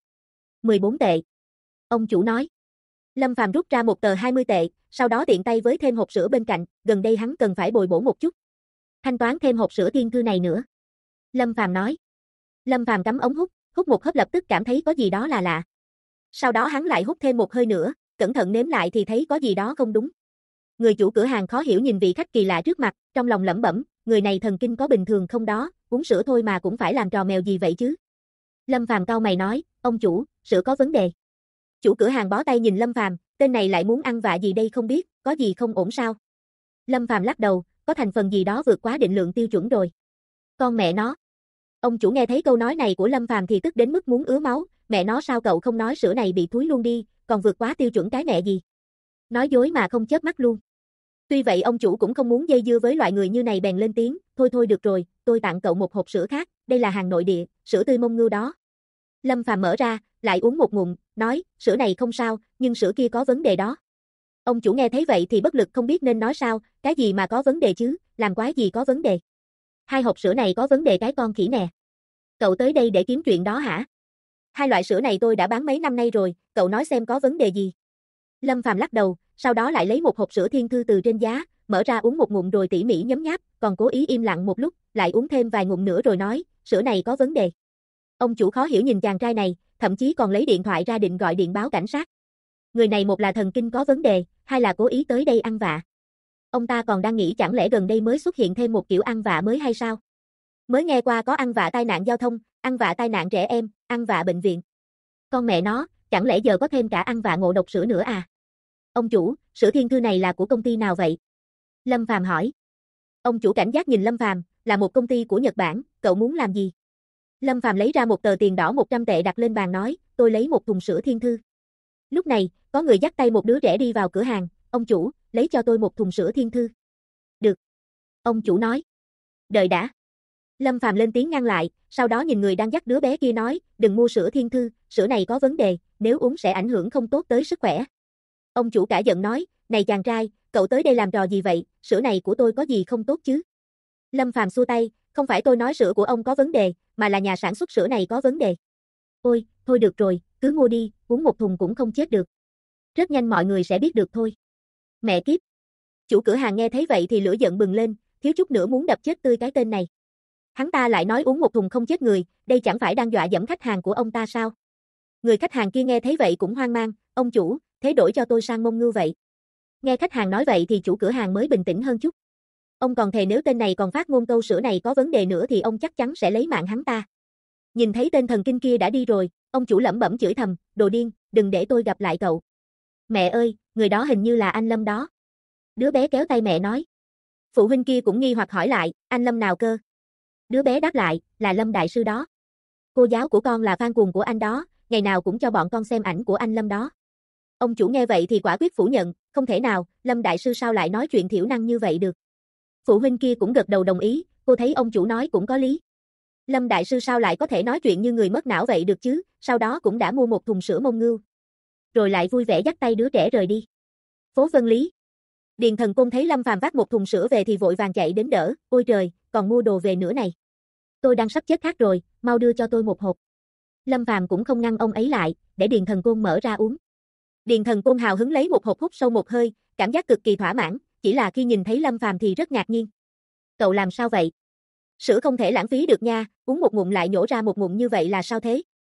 14 tệ. Ông chủ nói. Lâm Phàm rút ra một tờ 20 tệ, sau đó tiện tay với thêm hộp sữa bên cạnh, gần đây hắn cần phải bồi bổ một chút. Thanh toán thêm hộp sữa thiên thư này nữa. Lâm Phàm nói. Lâm Phàm cắm ống hút một hớp lập tức cảm thấy có gì đó là lạ. Sau đó hắn lại hút thêm một hơi nữa, cẩn thận nếm lại thì thấy có gì đó không đúng. Người chủ cửa hàng khó hiểu nhìn vị khách kỳ lạ trước mặt, trong lòng lẩm bẩm, người này thần kinh có bình thường không đó, uống sữa thôi mà cũng phải làm trò mèo gì vậy chứ. Lâm Phàm cau mày nói, ông chủ, sữa có vấn đề. Chủ cửa hàng bó tay nhìn Lâm Phàm, tên này lại muốn ăn vạ gì đây không biết, có gì không ổn sao? Lâm Phàm lắc đầu, có thành phần gì đó vượt quá định lượng tiêu chuẩn rồi. Con mẹ nó. Ông chủ nghe thấy câu nói này của Lâm Phàm thì tức đến mức muốn ứa máu, mẹ nó sao cậu không nói sữa này bị thúi luôn đi, còn vượt quá tiêu chuẩn cái mẹ gì. Nói dối mà không chớp mắt luôn. Tuy vậy ông chủ cũng không muốn dây dưa với loại người như này bèn lên tiếng, thôi được rồi, tôi tặng cậu một hộp sữa khác, đây là hàng nội địa, sữa tươi Mông Ngưu đó. Lâm Phàm mở ra, lại uống một ngụm, nói, sữa này không sao, nhưng sữa kia có vấn đề đó. Ông chủ nghe thấy vậy thì bất lực không biết nên nói sao, cái gì mà có vấn đề chứ, làm quái gì có vấn đề. Hai hộp sữa này có vấn đề cái con khỉ nè. Cậu tới đây để kiếm chuyện đó hả? Hai loại sữa này tôi đã bán mấy năm nay rồi, cậu nói xem có vấn đề gì. Lâm Phàm lắc đầu, sau đó lại lấy một hộp sữa thiên thư từ trên giá, mở ra uống một ngụm rồi tỉ mỉ nhấm nháp, còn cố ý im lặng một lúc, lại uống thêm vài ngụm nữa rồi nói, sữa này có vấn đề. Ông chủ khó hiểu nhìn chàng trai này, thậm chí còn lấy điện thoại ra định gọi điện báo cảnh sát. Người này một là thần kinh có vấn đề, hai là cố ý tới đây ăn vạ. Ông ta còn đang nghĩ chẳng lẽ gần đây mới xuất hiện thêm một kiểu ăn vạ mới hay sao? Mới nghe qua có ăn vạ tai nạn giao thông, ăn vạ tai nạn trẻ em, ăn vạ bệnh viện. Con mẹ nó, chẳng lẽ giờ có thêm cả ăn vạ ngộ độc sữa nữa à? Ông chủ, sữa thiên thư này là của công ty nào vậy? Lâm Phàm hỏi. Ông chủ cảnh giác nhìn Lâm Phàm, là một công ty của Nhật Bản, cậu muốn làm gì? Lâm Phàm lấy ra một tờ tiền đỏ 100 tệ đặt lên bàn nói, tôi lấy một thùng sữa thiên thư. Lúc này, có người dắt tay một đứa trẻ đi vào cửa hàng, ông chủ, lấy cho tôi một thùng sữa thiên thư. Được. Ông chủ nói. Đợi đã. Lâm Phàm lên tiếng ngăn lại, sau đó nhìn người đang dắt đứa bé kia nói, đừng mua sữa thiên thư, sữa này có vấn đề, nếu uống sẽ ảnh hưởng không tốt tới sức khỏe. Ông chủ cả giận nói, này chàng trai, cậu tới đây làm trò gì vậy, sữa này của tôi có gì không tốt chứ? Lâm Phàm xua tay, không phải tôi nói sữa của ông có vấn đề, mà là nhà sản xuất sữa này có vấn đề. Ôi, thôi được rồi, cứ mua đi, uống một thùng cũng không chết được. Rất nhanh mọi người sẽ biết được thôi. Mẹ kiếp. Chủ cửa hàng nghe thấy vậy thì lửa giận bừng lên, thiếu chút nữa muốn đập chết tươi cái tên này. Hắn ta lại nói uống một thùng không chết người, đây chẳng phải đang dọa dẫm khách hàng của ông ta sao? Người khách hàng kia nghe thấy vậy cũng hoang mang, ông chủ, thế đổi cho tôi sang Mông Ngưu vậy. Nghe khách hàng nói vậy thì chủ cửa hàng mới bình tĩnh hơn chút. Ông còn thề nếu tên này còn phát ngôn câu sữa này có vấn đề nữa thì ông chắc chắn sẽ lấy mạng hắn ta. Nhìn thấy tên thần kinh kia đã đi rồi, ông chủ lẩm bẩm chửi thầm, đồ điên, đừng để tôi gặp lại cậu. Mẹ ơi, người đó hình như là anh Lâm đó. Đứa bé kéo tay mẹ nói. Phụ huynh kia cũng nghi hoặc hỏi lại, anh Lâm nào cơ? Đứa bé đáp lại, là Lâm đại sư đó. Cô giáo của con là fan cuồng của anh đó, ngày nào cũng cho bọn con xem ảnh của anh Lâm đó. Ông chủ nghe vậy thì quả quyết phủ nhận, không thể nào, Lâm đại sư sao lại nói chuyện thiểu năng như vậy được. Phụ huynh kia cũng gật đầu đồng ý, cô thấy ông chủ nói cũng có lý. Lâm đại sư sao lại có thể nói chuyện như người mất não vậy được chứ, sau đó cũng đã mua một thùng sữa Mông Ngưu. Rồi lại vui vẻ dắt tay đứa trẻ rời đi. Phố Vân Lý. Điền Thần Côn thấy Lâm Phàm vác một thùng sữa về thì vội vàng chạy đến đỡ, ôi trời, còn mua đồ về nữa này. Tôi đang sắp chết khát rồi, mau đưa cho tôi một hộp. Lâm Phàm cũng không ngăn ông ấy lại, để Điền Thần Côn mở ra uống. Điền Thần Côn hào hứng lấy một hộp hút sâu một hơi, cảm giác cực kỳ thỏa mãn, chỉ là khi nhìn thấy Lâm Phàm thì rất ngạc nhiên. Cậu làm sao vậy? Sữa không thể lãng phí được nha, uống một ngụm lại nhổ ra một ngụm như vậy là sao thế?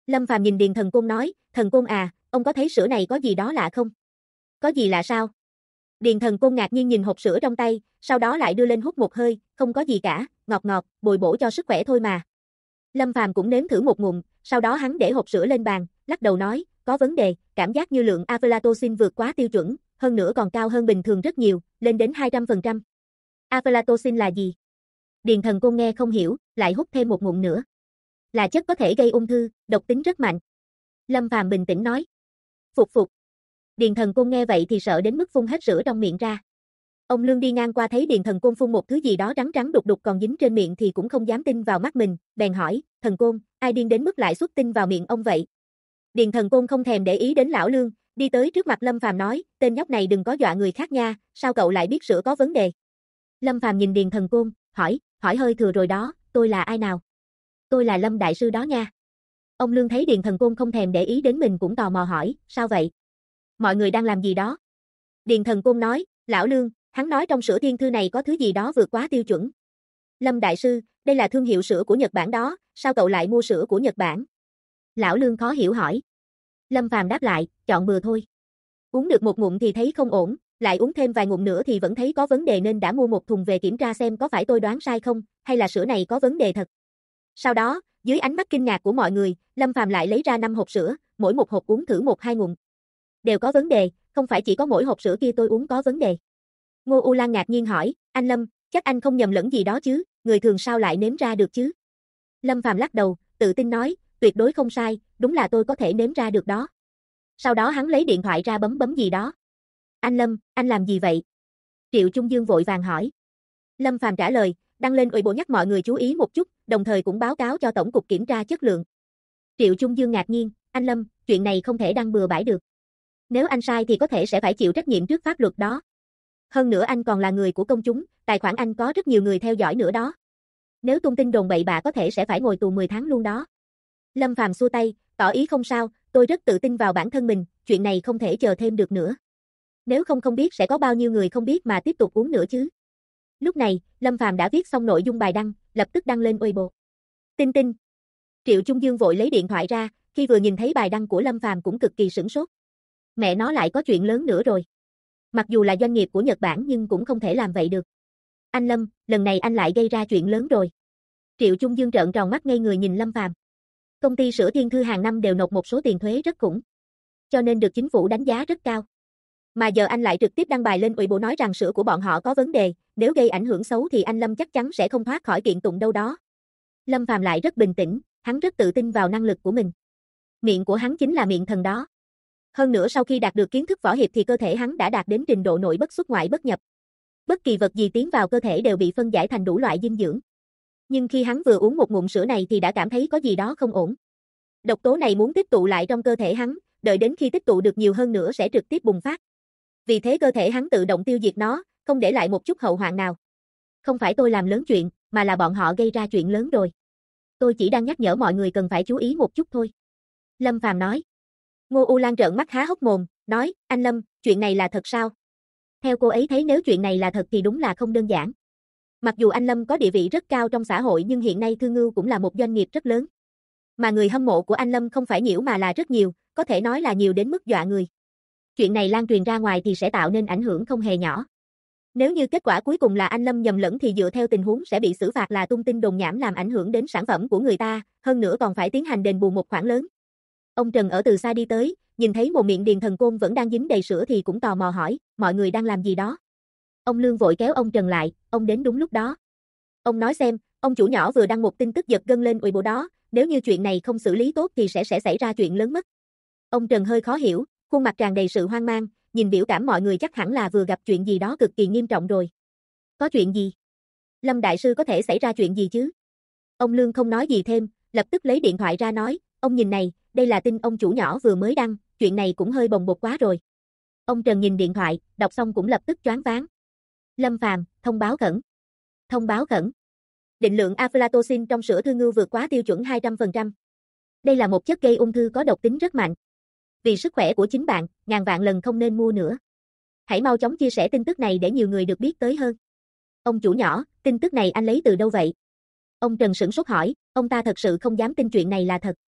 Lâm Phàm nhìn Điền Thần Côn nói, Thần Côn à, ông có thấy sữa này có gì đó lạ không? Có gì lạ sao? Điền Thần Côn ngạc nhiên nhìn hộp sữa trong tay, sau đó lại đưa lên hút một hơi, không có gì cả, ngọt ngọt, bồi bổ cho sức khỏe thôi mà. Lâm Phàm cũng nếm thử một ngụm, sau đó hắn để hộp sữa lên bàn, lắc đầu nói, có vấn đề, cảm giác như lượng aflatoxin vượt quá tiêu chuẩn, hơn nữa còn cao hơn bình thường rất nhiều, lên đến 200%. Aflatoxin là gì? Điền Thần Côn nghe không hiểu, lại hút thêm một ngụm nữa. Là chất có thể gây ung thư, độc tính rất mạnh. Lâm Phàm bình tĩnh nói. Phục phục. Điền Thần Côn nghe vậy thì sợ đến mức phun hết sữa trong miệng ra. Ông Lương đi ngang qua thấy Điền Thần Côn phun một thứ gì đó trắng trắng đục đục còn dính trên miệng thì cũng không dám tin vào mắt mình, bèn hỏi, Thần Côn, ai điên đến mức lại xuất tinh vào miệng ông vậy? Điền Thần Côn không thèm để ý đến lão Lương, đi tới trước mặt Lâm Phàm nói, tên nhóc này đừng có dọa người khác nha, sao cậu lại biết sữa có vấn đề? Lâm Phàm nhìn Điền Thần Côn, hỏi hơi thừa rồi đó, tôi là ai nào? Tôi là Lâm Đại Sư đó nha. Ông Lương thấy Điền Thần Côn không thèm để ý đến mình cũng tò mò hỏi, sao vậy? Mọi người đang làm gì đó? Điền Thần Côn nói, lão Lương, hắn nói trong sữa thiên thư này có thứ gì đó vượt quá tiêu chuẩn. Lâm Đại Sư, đây là thương hiệu sữa của Nhật Bản đó, sao cậu lại mua sữa của Nhật Bản? Lão Lương khó hiểu hỏi. Lâm Phàm đáp lại, chọn bừa thôi. Uống được một ngụm thì thấy không ổn, lại uống thêm vài ngụm nữa thì vẫn thấy có vấn đề nên đã mua một thùng về kiểm tra xem có phải tôi đoán sai không, hay là sữa này có vấn đề thật. Sau đó, dưới ánh mắt kinh ngạc của mọi người, Lâm Phàm lại lấy ra 5 hộp sữa, mỗi một hộp uống thử 1-2 ngụm. Đều có vấn đề, không phải chỉ có mỗi hộp sữa kia tôi uống có vấn đề. Ngô U Lan ngạc nhiên hỏi, anh Lâm, chắc anh không nhầm lẫn gì đó chứ, người thường sao lại nếm ra được chứ? Lâm Phàm lắc đầu, tự tin nói, tuyệt đối không sai, đúng là tôi có thể nếm ra được đó. Sau đó hắn lấy điện thoại ra bấm gì đó. Anh Lâm, anh làm gì vậy? Triệu Trung Dương vội vàng hỏi. Lâm Phàm trả lời, đăng lên Weibo nhắc mọi người chú ý một chút, đồng thời cũng báo cáo cho Tổng cục Kiểm tra Chất lượng. Triệu Trung Dương ngạc nhiên, anh Lâm, chuyện này không thể đăng bừa bãi được. Nếu anh sai thì có thể sẽ phải chịu trách nhiệm trước pháp luật đó. Hơn nữa anh còn là người của công chúng, tài khoản anh có rất nhiều người theo dõi nữa đó. Nếu tung tin đồn bậy bạ có thể sẽ phải ngồi tù 10 tháng luôn đó. Lâm Phàm xua tay, tỏ ý không sao, tôi rất tự tin vào bản thân mình, chuyện này không thể chờ thêm được nữa. Nếu không biết sẽ có bao nhiêu người không biết mà tiếp tục uống nữa chứ. Lúc này, Lâm Phàm đã viết xong nội dung bài đăng, lập tức đăng lên Weibo. Tinh tinh. Triệu Trung Dương vội lấy điện thoại ra, khi vừa nhìn thấy bài đăng của Lâm Phàm cũng cực kỳ sửng sốt. Mẹ nó lại có chuyện lớn nữa rồi. Mặc dù là doanh nghiệp của Nhật Bản nhưng cũng không thể làm vậy được. Anh Lâm, lần này anh lại gây ra chuyện lớn rồi. Triệu Trung Dương trợn tròn mắt ngây người nhìn Lâm Phàm. Công ty sữa Thiên Thư hàng năm đều nộp một số tiền thuế rất khủng, cho nên được chính phủ đánh giá rất cao. Mà giờ anh lại trực tiếp đăng bài lên Weibo nói rằng sữa của bọn họ có vấn đề, nếu gây ảnh hưởng xấu thì anh Lâm chắc chắn sẽ không thoát khỏi kiện tụng đâu đó. Lâm Phàm lại rất bình tĩnh, hắn rất tự tin vào năng lực của mình. Miệng của hắn chính là miệng thần đó. Hơn nữa sau khi đạt được kiến thức võ hiệp thì cơ thể hắn đã đạt đến trình độ nội bất xuất ngoại bất nhập. Bất kỳ vật gì tiến vào cơ thể đều bị phân giải thành đủ loại dinh dưỡng. Nhưng khi hắn vừa uống một ngụm sữa này thì đã cảm thấy có gì đó không ổn. Độc tố này muốn tích tụ lại trong cơ thể hắn, đợi đến khi tích tụ được nhiều hơn nữa sẽ trực tiếp bùng phát. Vì thế cơ thể hắn tự động tiêu diệt nó, không để lại một chút hậu hoạn nào. Không phải tôi làm lớn chuyện, mà là bọn họ gây ra chuyện lớn rồi. Tôi chỉ đang nhắc nhở mọi người cần phải chú ý một chút thôi. Lâm Phàm nói. Ngô U Lan trợn mắt há hốc mồm, nói, anh Lâm, chuyện này là thật sao? Theo cô ấy thấy nếu chuyện này là thật thì đúng là không đơn giản. Mặc dù anh Lâm có địa vị rất cao trong xã hội nhưng hiện nay Thư Ngưu cũng là một doanh nghiệp rất lớn. Mà người hâm mộ của anh Lâm không phải nhiễu mà là rất nhiều, có thể nói là nhiều đến mức dọa người. Chuyện này lan truyền ra ngoài thì sẽ tạo nên ảnh hưởng không hề nhỏ. Nếu như kết quả cuối cùng là anh Lâm nhầm lẫn thì dựa theo tình huống sẽ bị xử phạt là tung tin đồn nhảm làm ảnh hưởng đến sản phẩm của người ta, hơn nữa còn phải tiến hành đền bù một khoản lớn. Ông Trần ở từ xa đi tới, nhìn thấy mồm miệng Điền Thần Côn vẫn đang dính đầy sữa thì cũng tò mò hỏi, mọi người đang làm gì đó? Ông Lương vội kéo ông Trần lại, ông đến đúng lúc đó. Ông nói xem, ông chủ nhỏ vừa đăng một tin tức giật gân lên Weibo đó, nếu như chuyện này không xử lý tốt thì sẽ xảy ra chuyện lớn mất. Ông Trần hơi khó hiểu, khuôn mặt tràn đầy sự hoang mang, nhìn biểu cảm mọi người chắc hẳn là vừa gặp chuyện gì đó cực kỳ nghiêm trọng rồi. Có chuyện gì? Lâm Đại Sư có thể xảy ra chuyện gì chứ? Ông Lương không nói gì thêm, lập tức lấy điện thoại ra nói, ông nhìn này, đây là tin ông chủ nhỏ vừa mới đăng, chuyện này cũng hơi bồng bột quá rồi. Ông Trần nhìn điện thoại, đọc xong cũng lập tức choáng váng. Lâm Phàm, thông báo khẩn. Thông báo khẩn. Định lượng aflatoxin trong sữa Thư Ngưu vượt quá tiêu chuẩn 200%. Đây là một chất gây ung thư có độc tính rất mạnh. Vì sức khỏe của chính bạn, ngàn vạn lần không nên mua nữa. Hãy mau chóng chia sẻ tin tức này để nhiều người được biết tới hơn. Ông chủ nhỏ, tin tức này anh lấy từ đâu vậy? Ông Trần sửng sốt hỏi, ông ta thật sự không dám tin chuyện này là thật.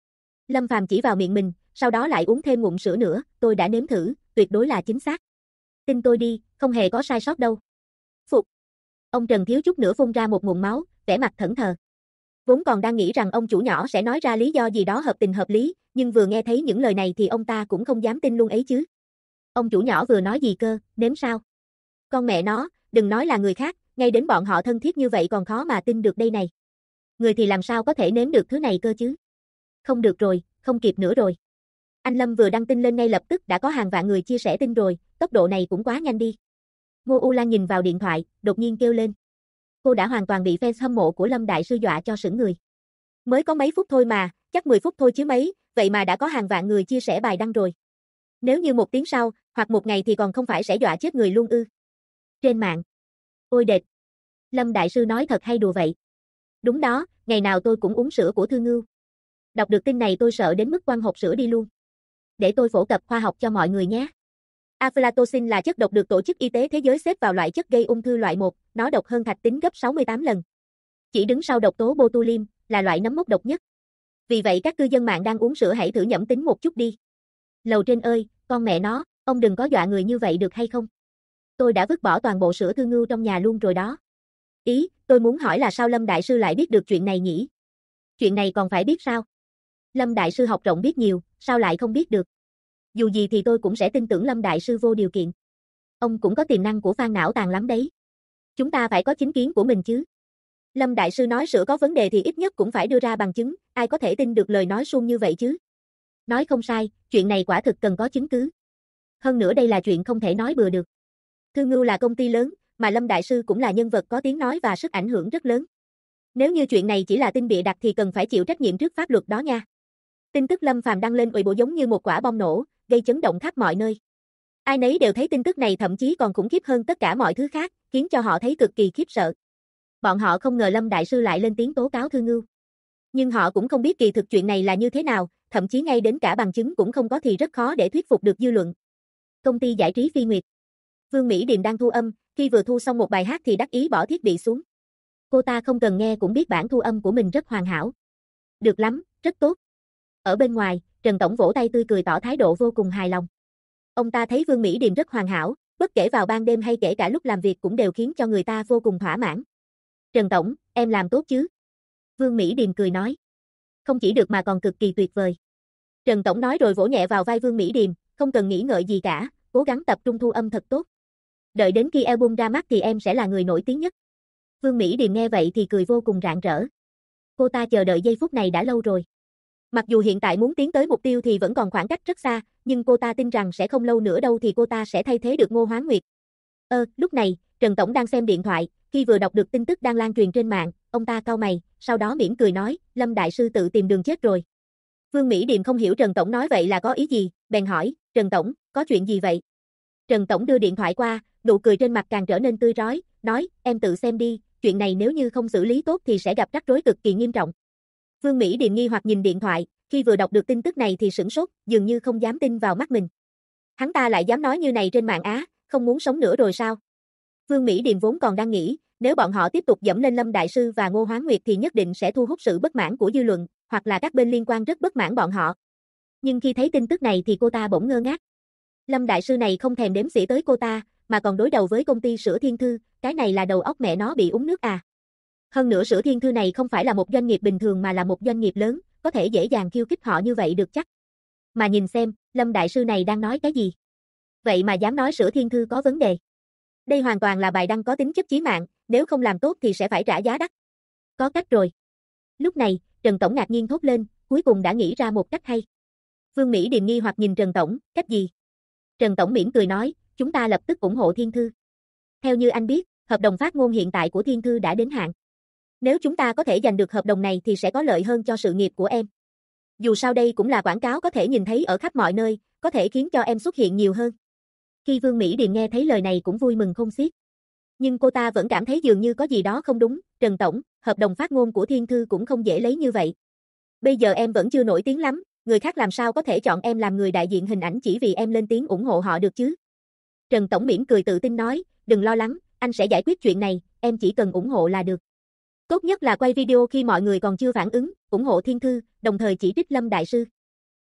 Lâm Phàm chỉ vào miệng mình, sau đó lại uống thêm ngụm sữa nữa, tôi đã nếm thử, tuyệt đối là chính xác. Tin tôi đi, không hề có sai sót đâu. Phục. Ông Trần thiếu chút nữa phun ra một ngụm máu, vẻ mặt thẫn thờ. Vốn còn đang nghĩ rằng ông chủ nhỏ sẽ nói ra lý do gì đó hợp tình hợp lý, nhưng vừa nghe thấy những lời này thì ông ta cũng không dám tin luôn ấy chứ. Ông chủ nhỏ vừa nói gì cơ, nếm sao? Con mẹ nó, đừng nói là người khác, ngay đến bọn họ thân thiết như vậy còn khó mà tin được đây này. Người thì làm sao có thể nếm được thứ này cơ chứ? Không được rồi, không kịp nữa rồi. Anh Lâm vừa đăng tin lên ngay lập tức đã có hàng vạn người chia sẻ tin rồi, tốc độ này cũng quá nhanh đi. Ngô U Lan nhìn vào điện thoại, đột nhiên kêu lên. Cô đã hoàn toàn bị fans hâm mộ của Lâm Đại Sư dọa cho sững người. Mới có mấy phút thôi mà, chắc 10 phút thôi chứ mấy, vậy mà đã có hàng vạn người chia sẻ bài đăng rồi. Nếu như 1 tiếng sau, hoặc 1 ngày thì còn không phải sẽ dọa chết người luôn ư. Trên mạng. Ôi đệt. Lâm Đại Sư nói thật hay đùa vậy? Đúng đó, ngày nào tôi cũng uống sữa của Thư Ngưu. Đọc được tin này tôi sợ đến mức quăng hộp sữa đi luôn. Để tôi phổ cập khoa học cho mọi người nhé. Aflatoxin là chất độc được Tổ chức Y tế Thế giới xếp vào loại chất gây ung thư loại 1, nó độc hơn thạch tín gấp 68 lần. Chỉ đứng sau độc tố botulinum, là loại nấm mốc độc nhất. Vì vậy các cư dân mạng đang uống sữa hãy thử nhẩm tính một chút đi. Lầu trên ơi, con mẹ nó, ông đừng có dọa người như vậy được hay không? Tôi đã vứt bỏ toàn bộ sữa Thư Ngưu trong nhà luôn rồi đó. Ý, tôi muốn hỏi là sao Lâm Đại Sư lại biết được chuyện này nhỉ? Chuyện này còn phải biết sao? Lâm Đại Sư học rộng biết nhiều, sao lại không biết được? Dù gì thì tôi cũng sẽ tin tưởng Lâm Đại Sư vô điều kiện. Ông cũng có tiềm năng của fan não tàn lắm đấy. Chúng ta phải có chính kiến của mình chứ. Lâm Đại Sư nói sữa có vấn đề thì ít nhất cũng phải đưa ra bằng chứng, ai có thể tin được lời nói suông như vậy chứ? Nói không sai, chuyện này quả thực cần có chứng cứ. Hơn nữa đây là chuyện không thể nói bừa được. Thư Ngưu là công ty lớn, mà Lâm Đại Sư cũng là nhân vật có tiếng nói và sức ảnh hưởng rất lớn. Nếu như chuyện này chỉ là tin bịa đặt thì cần phải chịu trách nhiệm trước pháp luật đó nha. Tin tức Lâm Phàm đăng lên Weibo giống như một quả bom nổ, gây chấn động khắp mọi nơi. Ai nấy đều thấy tin tức này thậm chí còn khủng khiếp hơn tất cả mọi thứ khác, khiến cho họ thấy cực kỳ khiếp sợ. Bọn họ không ngờ Lâm Đại Sư lại lên tiếng tố cáo Thư Ngưu. Nhưng họ cũng không biết kỳ thực chuyện này là như thế nào, thậm chí ngay đến cả bằng chứng cũng không có thì rất khó để thuyết phục được dư luận. Công ty giải trí Phi Nguyệt. Vương Mỹ Điềm đang thu âm, khi vừa thu xong một bài hát thì đắc ý bỏ thiết bị xuống. Cô ta không cần nghe cũng biết bản thu âm của mình rất hoàn hảo. Được lắm, rất tốt. Ở bên ngoài, Trần Tổng vỗ tay tươi cười tỏ thái độ vô cùng hài lòng. Ông ta thấy Vương Mỹ Điềm rất hoàn hảo, bất kể vào ban đêm hay kể cả lúc làm việc cũng đều khiến cho người ta vô cùng thỏa mãn. Trần Tổng, em làm tốt chứ? Vương Mỹ Điềm cười nói. Không chỉ được mà còn cực kỳ tuyệt vời. Trần Tổng nói rồi vỗ nhẹ vào vai Vương Mỹ Điềm, không cần nghĩ ngợi gì cả, cố gắng tập trung thu âm thật tốt. Đợi đến khi album ra mắt thì em sẽ là người nổi tiếng nhất. Vương Mỹ Điềm nghe vậy thì cười vô cùng rạng rỡ. Cô ta chờ đợi giây phút này đã lâu rồi. Mặc dù hiện tại muốn tiến tới mục tiêu thì vẫn còn khoảng cách rất xa, nhưng cô ta tin rằng sẽ không lâu nữa đâu thì cô ta sẽ thay thế được Ngô Hoán Nguyệt. Lúc này, Trần Tổng đang xem điện thoại, khi vừa đọc được tin tức đang lan truyền trên mạng, ông ta cau mày, sau đó mỉm cười nói, Lâm Đại Sư tự tìm đường chết rồi. Vương Mỹ Điềm không hiểu Trần Tổng nói vậy là có ý gì, bèn hỏi, Trần Tổng, có chuyện gì vậy? Trần Tổng đưa điện thoại qua, nụ cười trên mặt càng trở nên tươi rói, nói, em tự xem đi, chuyện này nếu như không xử lý tốt thì sẽ gặp rắc rối cực kỳ nghiêm trọng. Vương Mỹ Điềm nghi hoặc nhìn điện thoại, khi vừa đọc được tin tức này thì sửng sốt, dường như không dám tin vào mắt mình. Hắn ta lại dám nói như này trên mạng á, không muốn sống nữa rồi sao? Vương Mỹ Điềm vốn còn đang nghĩ, nếu bọn họ tiếp tục dẫm lên Lâm Đại Sư và Ngô Hoán Nguyệt thì nhất định sẽ thu hút sự bất mãn của dư luận, hoặc là các bên liên quan rất bất mãn bọn họ. Nhưng khi thấy tin tức này thì cô ta bỗng ngơ ngác. Lâm Đại Sư này không thèm đếm xỉa tới cô ta, mà còn đối đầu với công ty sữa Thiên Thư, cái này là đầu óc mẹ nó bị uống nước à. Hơn nữa sữa Thiên Thư này không phải là một doanh nghiệp bình thường mà là một doanh nghiệp lớn, có thể dễ dàng khiêu khích họ như vậy được chắc. Mà nhìn xem, Lâm Đại Sư này đang nói cái gì? Vậy mà dám nói sữa Thiên Thư có vấn đề. Đây hoàn toàn là bài đăng có tính chất chí mạng, nếu không làm tốt thì sẽ phải trả giá đắt. Có cách rồi. Lúc này, Trần Tổng ngạc nhiên thốt lên, cuối cùng đã nghĩ ra một cách hay. Vương Mỹ Điềm nghi hoặc nhìn Trần Tổng, cách gì? Trần Tổng mỉm cười nói, chúng ta lập tức ủng hộ Thiên Thư. Theo như anh biết, hợp đồng phát ngôn hiện tại của Thiên Thư đã đến hạn. Nếu chúng ta có thể giành được hợp đồng này thì sẽ có lợi hơn cho sự nghiệp của em. Dù sao đây cũng là quảng cáo có thể nhìn thấy ở khắp mọi nơi, có thể khiến cho em xuất hiện nhiều hơn. Khi Vương Mỹ Điềm nghe thấy lời này cũng vui mừng khôn xiết. Nhưng cô ta vẫn cảm thấy dường như có gì đó không đúng, Trần Tổng, hợp đồng phát ngôn của Thiên Thư cũng không dễ lấy như vậy. Bây giờ em vẫn chưa nổi tiếng lắm, người khác làm sao có thể chọn em làm người đại diện hình ảnh chỉ vì em lên tiếng ủng hộ họ được chứ? Trần Tổng mỉm cười tự tin nói, đừng lo lắng, anh sẽ giải quyết chuyện này, em chỉ cần ủng hộ là được. Tốt nhất là quay video khi mọi người còn chưa phản ứng, ủng hộ Thiên Thư, đồng thời chỉ trích Lâm Đại Sư.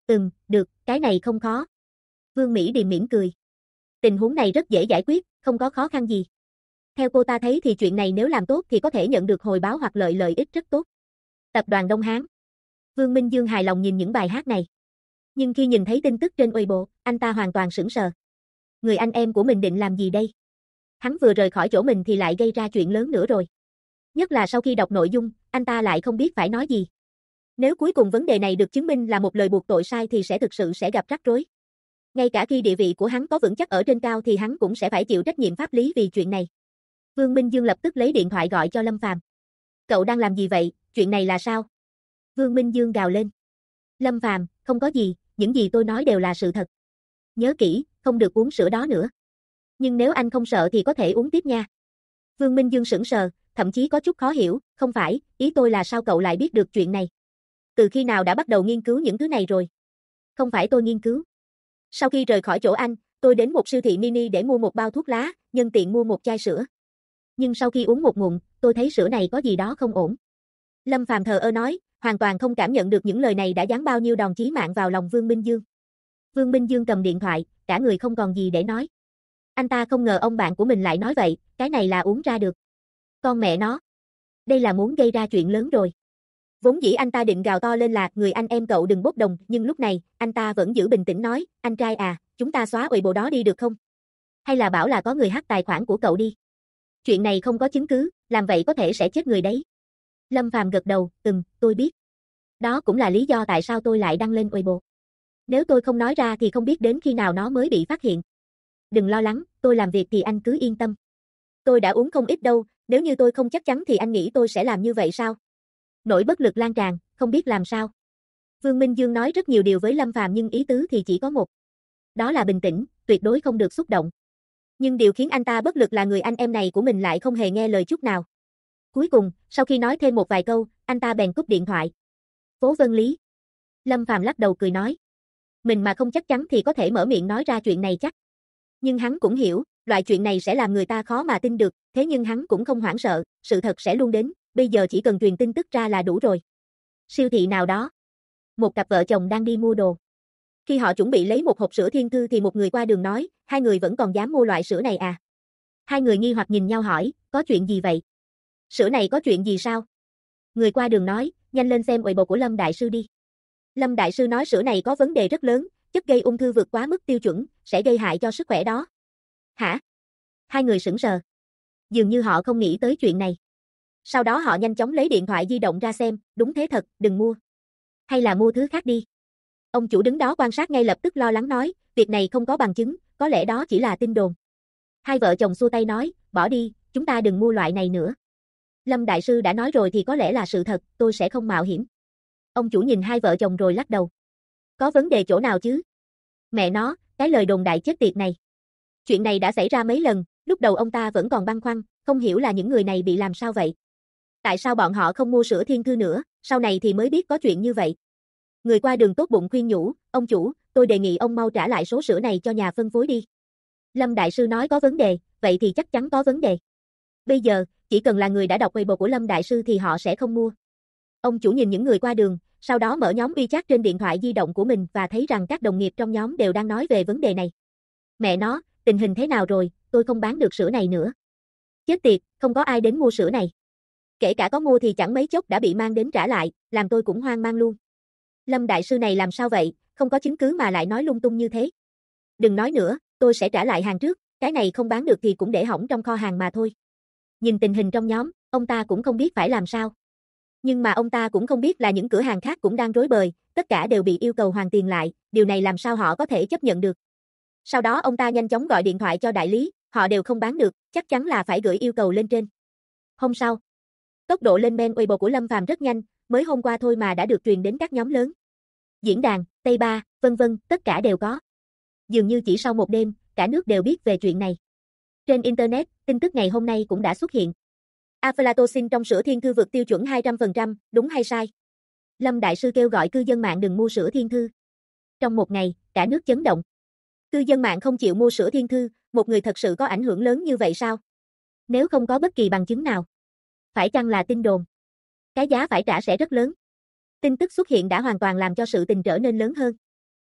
Được, cái này không khó. Vương Mỹ Điềm mỉm cười. Tình huống này rất dễ giải quyết, không có khó khăn gì. Theo cô ta thấy thì chuyện này nếu làm tốt thì có thể nhận được hồi báo hoặc lợi ích rất tốt. Tập đoàn Đông Hán. Vương Minh Dương hài lòng nhìn những bài hát này. Nhưng khi nhìn thấy tin tức trên Weibo, anh ta hoàn toàn sững sờ. Người anh em của mình định làm gì đây? Hắn vừa rời khỏi chỗ mình thì lại gây ra chuyện lớn nữa rồi. Nhất là sau khi đọc nội dung, anh ta lại không biết phải nói gì. Nếu cuối cùng vấn đề này được chứng minh là một lời buộc tội sai thì thực sự sẽ gặp rắc rối. Ngay cả khi địa vị của hắn có vững chắc ở trên cao thì hắn cũng sẽ phải chịu trách nhiệm pháp lý vì chuyện này. Vương Minh Dương lập tức lấy điện thoại gọi cho Lâm Phàm. Cậu đang làm gì vậy, chuyện này là sao? Vương Minh Dương gào lên. Lâm Phàm, không có gì, những gì tôi nói đều là sự thật. Nhớ kỹ, không được uống sữa đó nữa. Nhưng nếu anh không sợ thì có thể uống tiếp nha. Vương Minh Dương sững sờ, thậm chí có chút khó hiểu, không phải, ý tôi là sao cậu lại biết được chuyện này? Từ khi nào đã bắt đầu nghiên cứu những thứ này rồi? Không phải tôi nghiên cứu. Sau khi rời khỏi chỗ anh, tôi đến một siêu thị mini để mua một bao thuốc lá, nhân tiện mua một chai sữa. Nhưng sau khi uống một ngụm, tôi thấy sữa này có gì đó không ổn. Lâm Phàm thờ ơ nói, hoàn toàn không cảm nhận được những lời này đã giáng bao nhiêu đòn chí mạng vào lòng Vương Minh Dương. Vương Minh Dương cầm điện thoại, cả người không còn gì để nói. Anh ta không ngờ ông bạn của mình lại nói vậy, cái này là uống ra được. Con mẹ nó. Đây là muốn gây ra chuyện lớn rồi. Vốn dĩ anh ta định gào to lên là người anh em cậu đừng bốc đồng, nhưng lúc này, anh ta vẫn giữ bình tĩnh nói, anh trai à, chúng ta xóa Weibo đó đi được không? Hay là bảo là có người hack tài khoản của cậu đi? Chuyện này không có chứng cứ, làm vậy có thể sẽ chết người đấy. Lâm Phàm gật đầu, tôi biết. Đó cũng là lý do tại sao tôi lại đăng lên Weibo. Nếu tôi không nói ra thì không biết đến khi nào nó mới bị phát hiện. Đừng lo lắng, tôi làm việc thì anh cứ yên tâm. Tôi đã uống không ít đâu, nếu như tôi không chắc chắn thì anh nghĩ tôi sẽ làm như vậy sao? Nỗi bất lực lan tràn, không biết làm sao. Vương Minh Dương nói rất nhiều điều với Lâm Phàm nhưng ý tứ thì chỉ có một. Đó là bình tĩnh, tuyệt đối không được xúc động. Nhưng điều khiến anh ta bất lực là người anh em này của mình lại không hề nghe lời chút nào. Cuối cùng, sau khi nói thêm một vài câu, anh ta bèn cúp điện thoại. Phố Vân Lý. Lâm Phàm lắc đầu cười nói. Mình mà không chắc chắn thì có thể mở miệng nói ra chuyện này chắc. Nhưng hắn cũng hiểu, loại chuyện này sẽ làm người ta khó mà tin được, thế nhưng hắn cũng không hoảng sợ, sự thật sẽ luôn đến, bây giờ chỉ cần truyền tin tức ra là đủ rồi. Siêu thị nào đó. Một cặp vợ chồng đang đi mua đồ. Khi họ chuẩn bị lấy một hộp sữa Thiên Thư thì một người qua đường nói, hai người vẫn còn dám mua loại sữa này à? Hai người nghi hoặc nhìn nhau hỏi, có chuyện gì vậy? Sữa này có chuyện gì sao? Người qua đường nói, nhanh lên xem Weibo của Lâm Đại Sư đi. Lâm Đại Sư nói sữa này có vấn đề rất lớn, chất gây ung thư vượt quá mức tiêu chuẩn, sẽ gây hại cho sức khỏe đó. Hả? Hai người sững sờ. Dường như họ không nghĩ tới chuyện này. Sau đó họ nhanh chóng lấy điện thoại di động ra xem, đúng thế thật, đừng mua. Hay là mua thứ khác đi. Ông chủ đứng đó quan sát ngay lập tức lo lắng nói, việc này không có bằng chứng, có lẽ đó chỉ là tin đồn. Hai vợ chồng xua tay nói, bỏ đi, chúng ta đừng mua loại này nữa. Lâm Đại Sư đã nói rồi thì có lẽ là sự thật, tôi sẽ không mạo hiểm. Ông chủ nhìn hai vợ chồng rồi lắc đầu. Có vấn đề chỗ nào chứ? Mẹ nó, cái lời đồn đại chết tiệt này. Chuyện này đã xảy ra mấy lần, lúc đầu ông ta vẫn còn băn khoăn, không hiểu là những người này bị làm sao vậy. Tại sao bọn họ không mua sữa Thiên Thư nữa, sau này thì mới biết có chuyện như vậy. Người qua đường tốt bụng khuyên nhủ, ông chủ, tôi đề nghị ông mau trả lại số sữa này cho nhà phân phối đi. Lâm Đại Sư nói có vấn đề, vậy thì chắc chắn có vấn đề. Bây giờ, chỉ cần là người đã đọc Weibo của Lâm Đại Sư thì họ sẽ không mua. Ông chủ nhìn những người qua đường, sau đó mở nhóm WeChat trên điện thoại di động của mình và thấy rằng các đồng nghiệp trong nhóm đều đang nói về vấn đề này. Mẹ nó, tình hình thế nào rồi, tôi không bán được sữa này nữa. Chết tiệt, không có ai đến mua sữa này. Kể cả có mua thì chẳng mấy chốc đã bị mang đến trả lại, làm tôi cũng hoang mang luôn. Lâm Đại Sư này làm sao vậy, không có chứng cứ mà lại nói lung tung như thế. Đừng nói nữa, tôi sẽ trả lại hàng trước, cái này không bán được thì cũng để hỏng trong kho hàng mà thôi. Nhìn tình hình trong nhóm, ông ta cũng không biết phải làm sao. Nhưng mà ông ta cũng không biết là những cửa hàng khác cũng đang rối bời, tất cả đều bị yêu cầu hoàn tiền lại, điều này làm sao họ có thể chấp nhận được. Sau đó ông ta nhanh chóng gọi điện thoại cho đại lý, họ đều không bán được, chắc chắn là phải gửi yêu cầu lên trên. Hôm sau, tốc độ lên men Weibo của Lâm Phàm rất nhanh, mới hôm qua thôi mà đã được truyền đến các nhóm lớn. Diễn đàn, Tây Ba, vân vân, tất cả đều có. Dường như chỉ sau một đêm, cả nước đều biết về chuyện này. Trên Internet, tin tức ngày hôm nay cũng đã xuất hiện. Aflatoxin trong sữa Thiên Thư vượt tiêu chuẩn 200%, đúng hay sai? Lâm Đại Sư kêu gọi cư dân mạng đừng mua sữa Thiên Thư. Trong một ngày, cả nước chấn động. Cư dân mạng không chịu mua sữa Thiên Thư, một người thật sự có ảnh hưởng lớn như vậy sao? Nếu không có bất kỳ bằng chứng nào, phải chăng là tin đồn? Cái giá phải trả sẽ rất lớn. Tin tức xuất hiện đã hoàn toàn làm cho sự tình trở nên lớn hơn.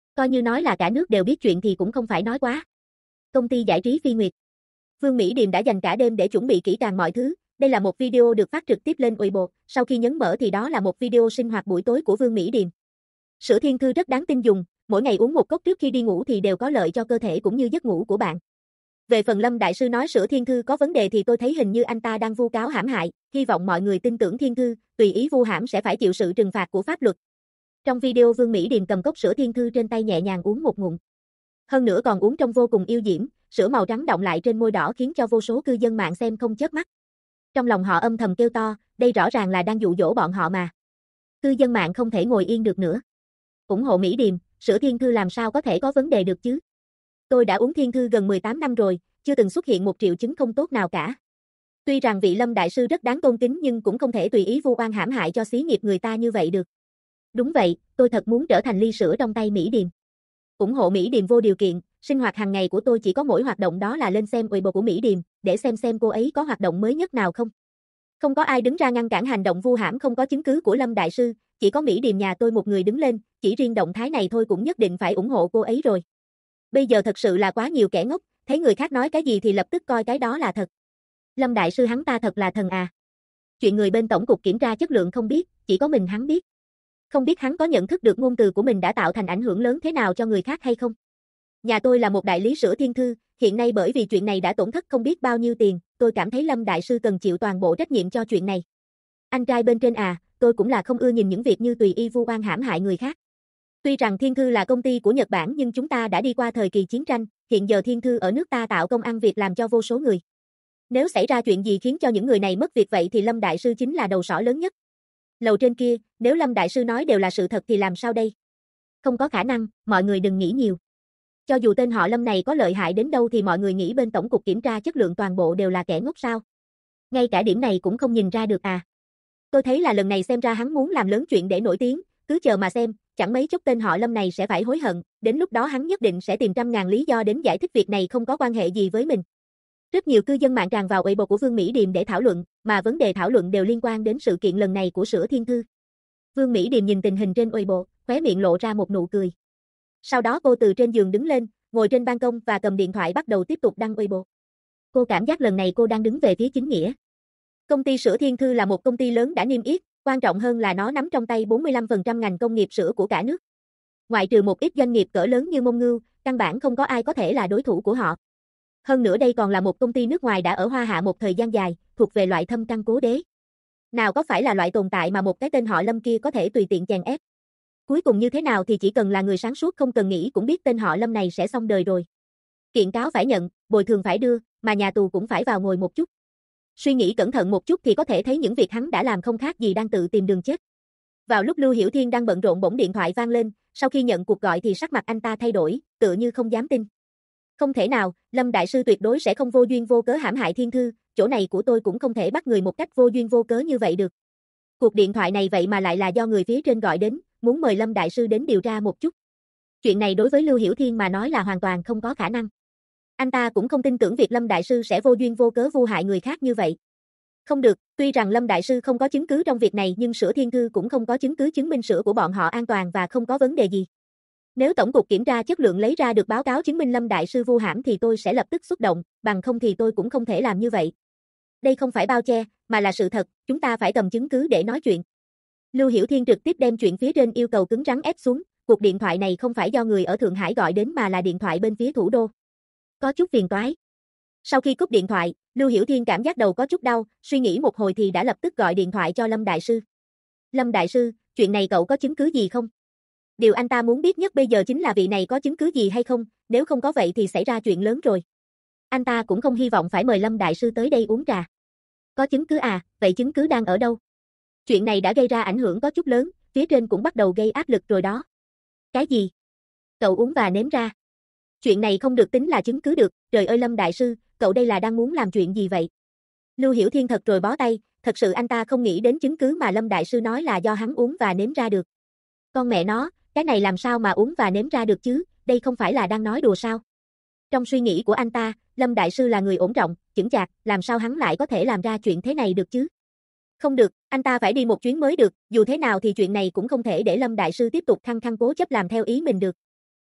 Coi như nói là cả nước đều biết chuyện thì cũng không phải nói quá. Công ty giải trí Phi Nguyệt. Vương Mỹ Điềm đã dành cả đêm để chuẩn bị kỹ càng mọi thứ. Đây là một video được phát trực tiếp lên Weibo, sau khi nhấn mở thì đó là một video sinh hoạt buổi tối của Vương Mỹ Điềm. Sữa Thiên Thư rất đáng tin dùng, mỗi ngày uống một cốc trước khi đi ngủ thì đều có lợi cho cơ thể cũng như giấc ngủ của bạn. Về phần Lâm Đại Sư nói Sữa Thiên Thư có vấn đề thì tôi thấy hình như anh ta đang vu cáo hãm hại, hy vọng mọi người tin tưởng Thiên Thư, tùy ý vu hãm sẽ phải chịu sự trừng phạt của pháp luật. Trong video Vương Mỹ Điềm cầm cốc sữa Thiên Thư trên tay nhẹ nhàng uống một ngụm. Hơn nữa còn uống trông vô cùng yêu diễm, sữa màu trắng đọng lại trên môi đỏ khiến cho vô số cư dân mạng xem không chớp mắt. Trong lòng họ âm thầm kêu to, đây rõ ràng là đang dụ dỗ bọn họ mà. Cư dân mạng không thể ngồi yên được nữa. Ủng hộ Mỹ Điềm, sữa Thiên Thư làm sao có thể có vấn đề được chứ? Tôi đã uống Thiên Thư gần 18 năm rồi, chưa từng xuất hiện một triệu chứng không tốt nào cả. Tuy rằng vị Lâm Đại Sư rất đáng tôn kính nhưng cũng không thể tùy ý vu oan hãm hại cho xí nghiệp người ta như vậy được. Đúng vậy, tôi thật muốn trở thành ly sữa trong tay Mỹ Điềm. Ủng hộ Mỹ Điềm vô điều kiện, sinh hoạt hàng ngày của tôi chỉ có mỗi hoạt động đó là lên xem Weibo của Mỹ Điềm, để xem cô ấy có hoạt động mới nhất nào không. Không có ai đứng ra ngăn cản hành động vu hãm không có chứng cứ của Lâm Đại Sư, chỉ có Mỹ Điềm nhà tôi một người đứng lên, chỉ riêng động thái này thôi cũng nhất định phải ủng hộ cô ấy rồi. Bây giờ thật sự là quá nhiều kẻ ngốc, thấy người khác nói cái gì thì lập tức coi cái đó là thật. Lâm Đại Sư hắn ta thật là thần à. Chuyện người bên Tổng cục Kiểm tra Chất lượng không biết, chỉ có mình hắn biết. Không biết hắn có nhận thức được ngôn từ của mình đã tạo thành ảnh hưởng lớn thế nào cho người khác hay không? Nhà tôi là một đại lý sữa Thiên Thư, hiện nay bởi vì chuyện này đã tổn thất không biết bao nhiêu tiền, tôi cảm thấy Lâm Đại Sư cần chịu toàn bộ trách nhiệm cho chuyện này. Anh trai bên trên à, tôi cũng là không ưa nhìn những việc như tùy y vu oan hãm hại người khác. Tuy rằng Thiên Thư là công ty của Nhật Bản nhưng chúng ta đã đi qua thời kỳ chiến tranh, hiện giờ Thiên Thư ở nước ta tạo công ăn việc làm cho vô số người. Nếu xảy ra chuyện gì khiến cho những người này mất việc vậy thì Lâm Đại Sư chính là đầu sỏ lớn nhất. Lầu trên kia, nếu Lâm Đại Sư nói đều là sự thật thì làm sao đây? Không có khả năng, mọi người đừng nghĩ nhiều. Cho dù tên họ Lâm này có lợi hại đến đâu thì mọi người nghĩ bên Tổng cục Kiểm tra Chất lượng toàn bộ đều là kẻ ngốc sao? Ngay cả điểm này cũng không nhìn ra được à? Tôi thấy là lần này xem ra hắn muốn làm lớn chuyện để nổi tiếng, cứ chờ mà xem, chẳng mấy chốc tên họ Lâm này sẽ phải hối hận, đến lúc đó hắn nhất định sẽ tìm trăm ngàn lý do đến giải thích việc này không có quan hệ gì với mình. Rất nhiều cư dân mạng tràn vào Weibo của Vương Mỹ Điềm để thảo luận, mà vấn đề thảo luận đều liên quan đến sự kiện lần này của sữa Thiên Thư. Vương Mỹ Điềm nhìn tình hình trên Weibo, khóe miệng lộ ra một nụ cười. Sau đó cô từ trên giường đứng lên, ngồi trên ban công và cầm điện thoại bắt đầu tiếp tục đăng Weibo. Cô cảm giác lần này cô đang đứng về phía chính nghĩa. Công ty sữa Thiên Thư là một công ty lớn đã niêm yết, quan trọng hơn là nó nắm trong tay 45% ngành công nghiệp sữa của cả nước. Ngoại trừ một ít doanh nghiệp cỡ lớn như Mông Ngưu, căn bản không có ai có thể là đối thủ của họ. Hơn nữa đây còn là một công ty nước ngoài đã ở Hoa Hạ một thời gian dài, thuộc về loại thâm căn cố đế. Nào có phải là loại tồn tại mà một cái tên họ Lâm kia có thể tùy tiện chèn ép. Cuối cùng như thế nào thì chỉ cần là người sáng suốt không cần nghĩ cũng biết tên họ Lâm này sẽ xong đời rồi. Kiện cáo phải nhận, bồi thường phải đưa, mà nhà tù cũng phải vào ngồi một chút. Suy nghĩ cẩn thận một chút thì có thể thấy những việc hắn đã làm không khác gì đang tự tìm đường chết. Vào lúc Lưu Hiểu Thiên đang bận rộn bỗng điện thoại vang lên, sau khi nhận cuộc gọi thì sắc mặt anh ta thay đổi, tựa như không dám tin. Không thể nào, Lâm Đại Sư tuyệt đối sẽ không vô duyên vô cớ hãm hại Thiên Thư, chỗ này của tôi cũng không thể bắt người một cách vô duyên vô cớ như vậy được. Cuộc điện thoại này vậy mà lại là do người phía trên gọi đến, muốn mời Lâm Đại Sư đến điều tra một chút. Chuyện này đối với Lưu Hiểu Thiên mà nói là hoàn toàn không có khả năng. Anh ta cũng không tin tưởng việc Lâm Đại Sư sẽ vô duyên vô cớ vu hại người khác như vậy. Không được, tuy rằng Lâm Đại Sư không có chứng cứ trong việc này nhưng sữa Thiên Thư cũng không có chứng cứ chứng minh sữa của bọn họ an toàn và không có vấn đề gì. Nếu Tổng cục Kiểm tra Chất lượng lấy ra được báo cáo chứng minh Lâm Đại Sư vu hãm thì tôi sẽ lập tức xuất động, bằng không thì tôi cũng không thể làm như vậy. Đây không phải bao che, mà là sự thật, chúng ta phải cầm chứng cứ để nói chuyện. Lưu Hiểu Thiên trực tiếp đem chuyện phía trên yêu cầu cứng rắn ép xuống, cuộc điện thoại này không phải do người ở Thượng Hải gọi đến mà là điện thoại bên phía thủ đô. Có chút phiền toái. Sau khi cúp điện thoại, Lưu Hiểu Thiên cảm giác đầu có chút đau, suy nghĩ một hồi thì đã lập tức gọi điện thoại cho Lâm Đại Sư. Lâm Đại Sư, chuyện này cậu có chứng cứ gì không? Điều anh ta muốn biết nhất bây giờ chính là vị này có chứng cứ gì hay không, nếu không có vậy thì xảy ra chuyện lớn rồi. Anh ta cũng không hy vọng phải mời Lâm Đại Sư tới đây uống trà. Có chứng cứ à, vậy chứng cứ đang ở đâu? Chuyện này đã gây ra ảnh hưởng có chút lớn, phía trên cũng bắt đầu gây áp lực rồi đó. Cái gì? Cậu uống và nếm ra. Chuyện này không được tính là chứng cứ được, trời ơi Lâm Đại Sư, cậu đây là đang muốn làm chuyện gì vậy? Lưu Hiểu Thiên thật rồi bó tay, thật sự anh ta không nghĩ đến chứng cứ mà Lâm Đại Sư nói là do hắn uống và nếm ra được. Con mẹ nó, cái này làm sao mà uống và nếm ra được chứ, đây không phải là đang nói đùa sao? Trong suy nghĩ của anh ta, Lâm Đại Sư là người ổn trọng, chững chạc, làm sao hắn lại có thể làm ra chuyện thế này được chứ? Không được, anh ta phải đi một chuyến mới được, dù thế nào thì chuyện này cũng không thể để Lâm Đại Sư tiếp tục khăng khăng cố chấp làm theo ý mình được.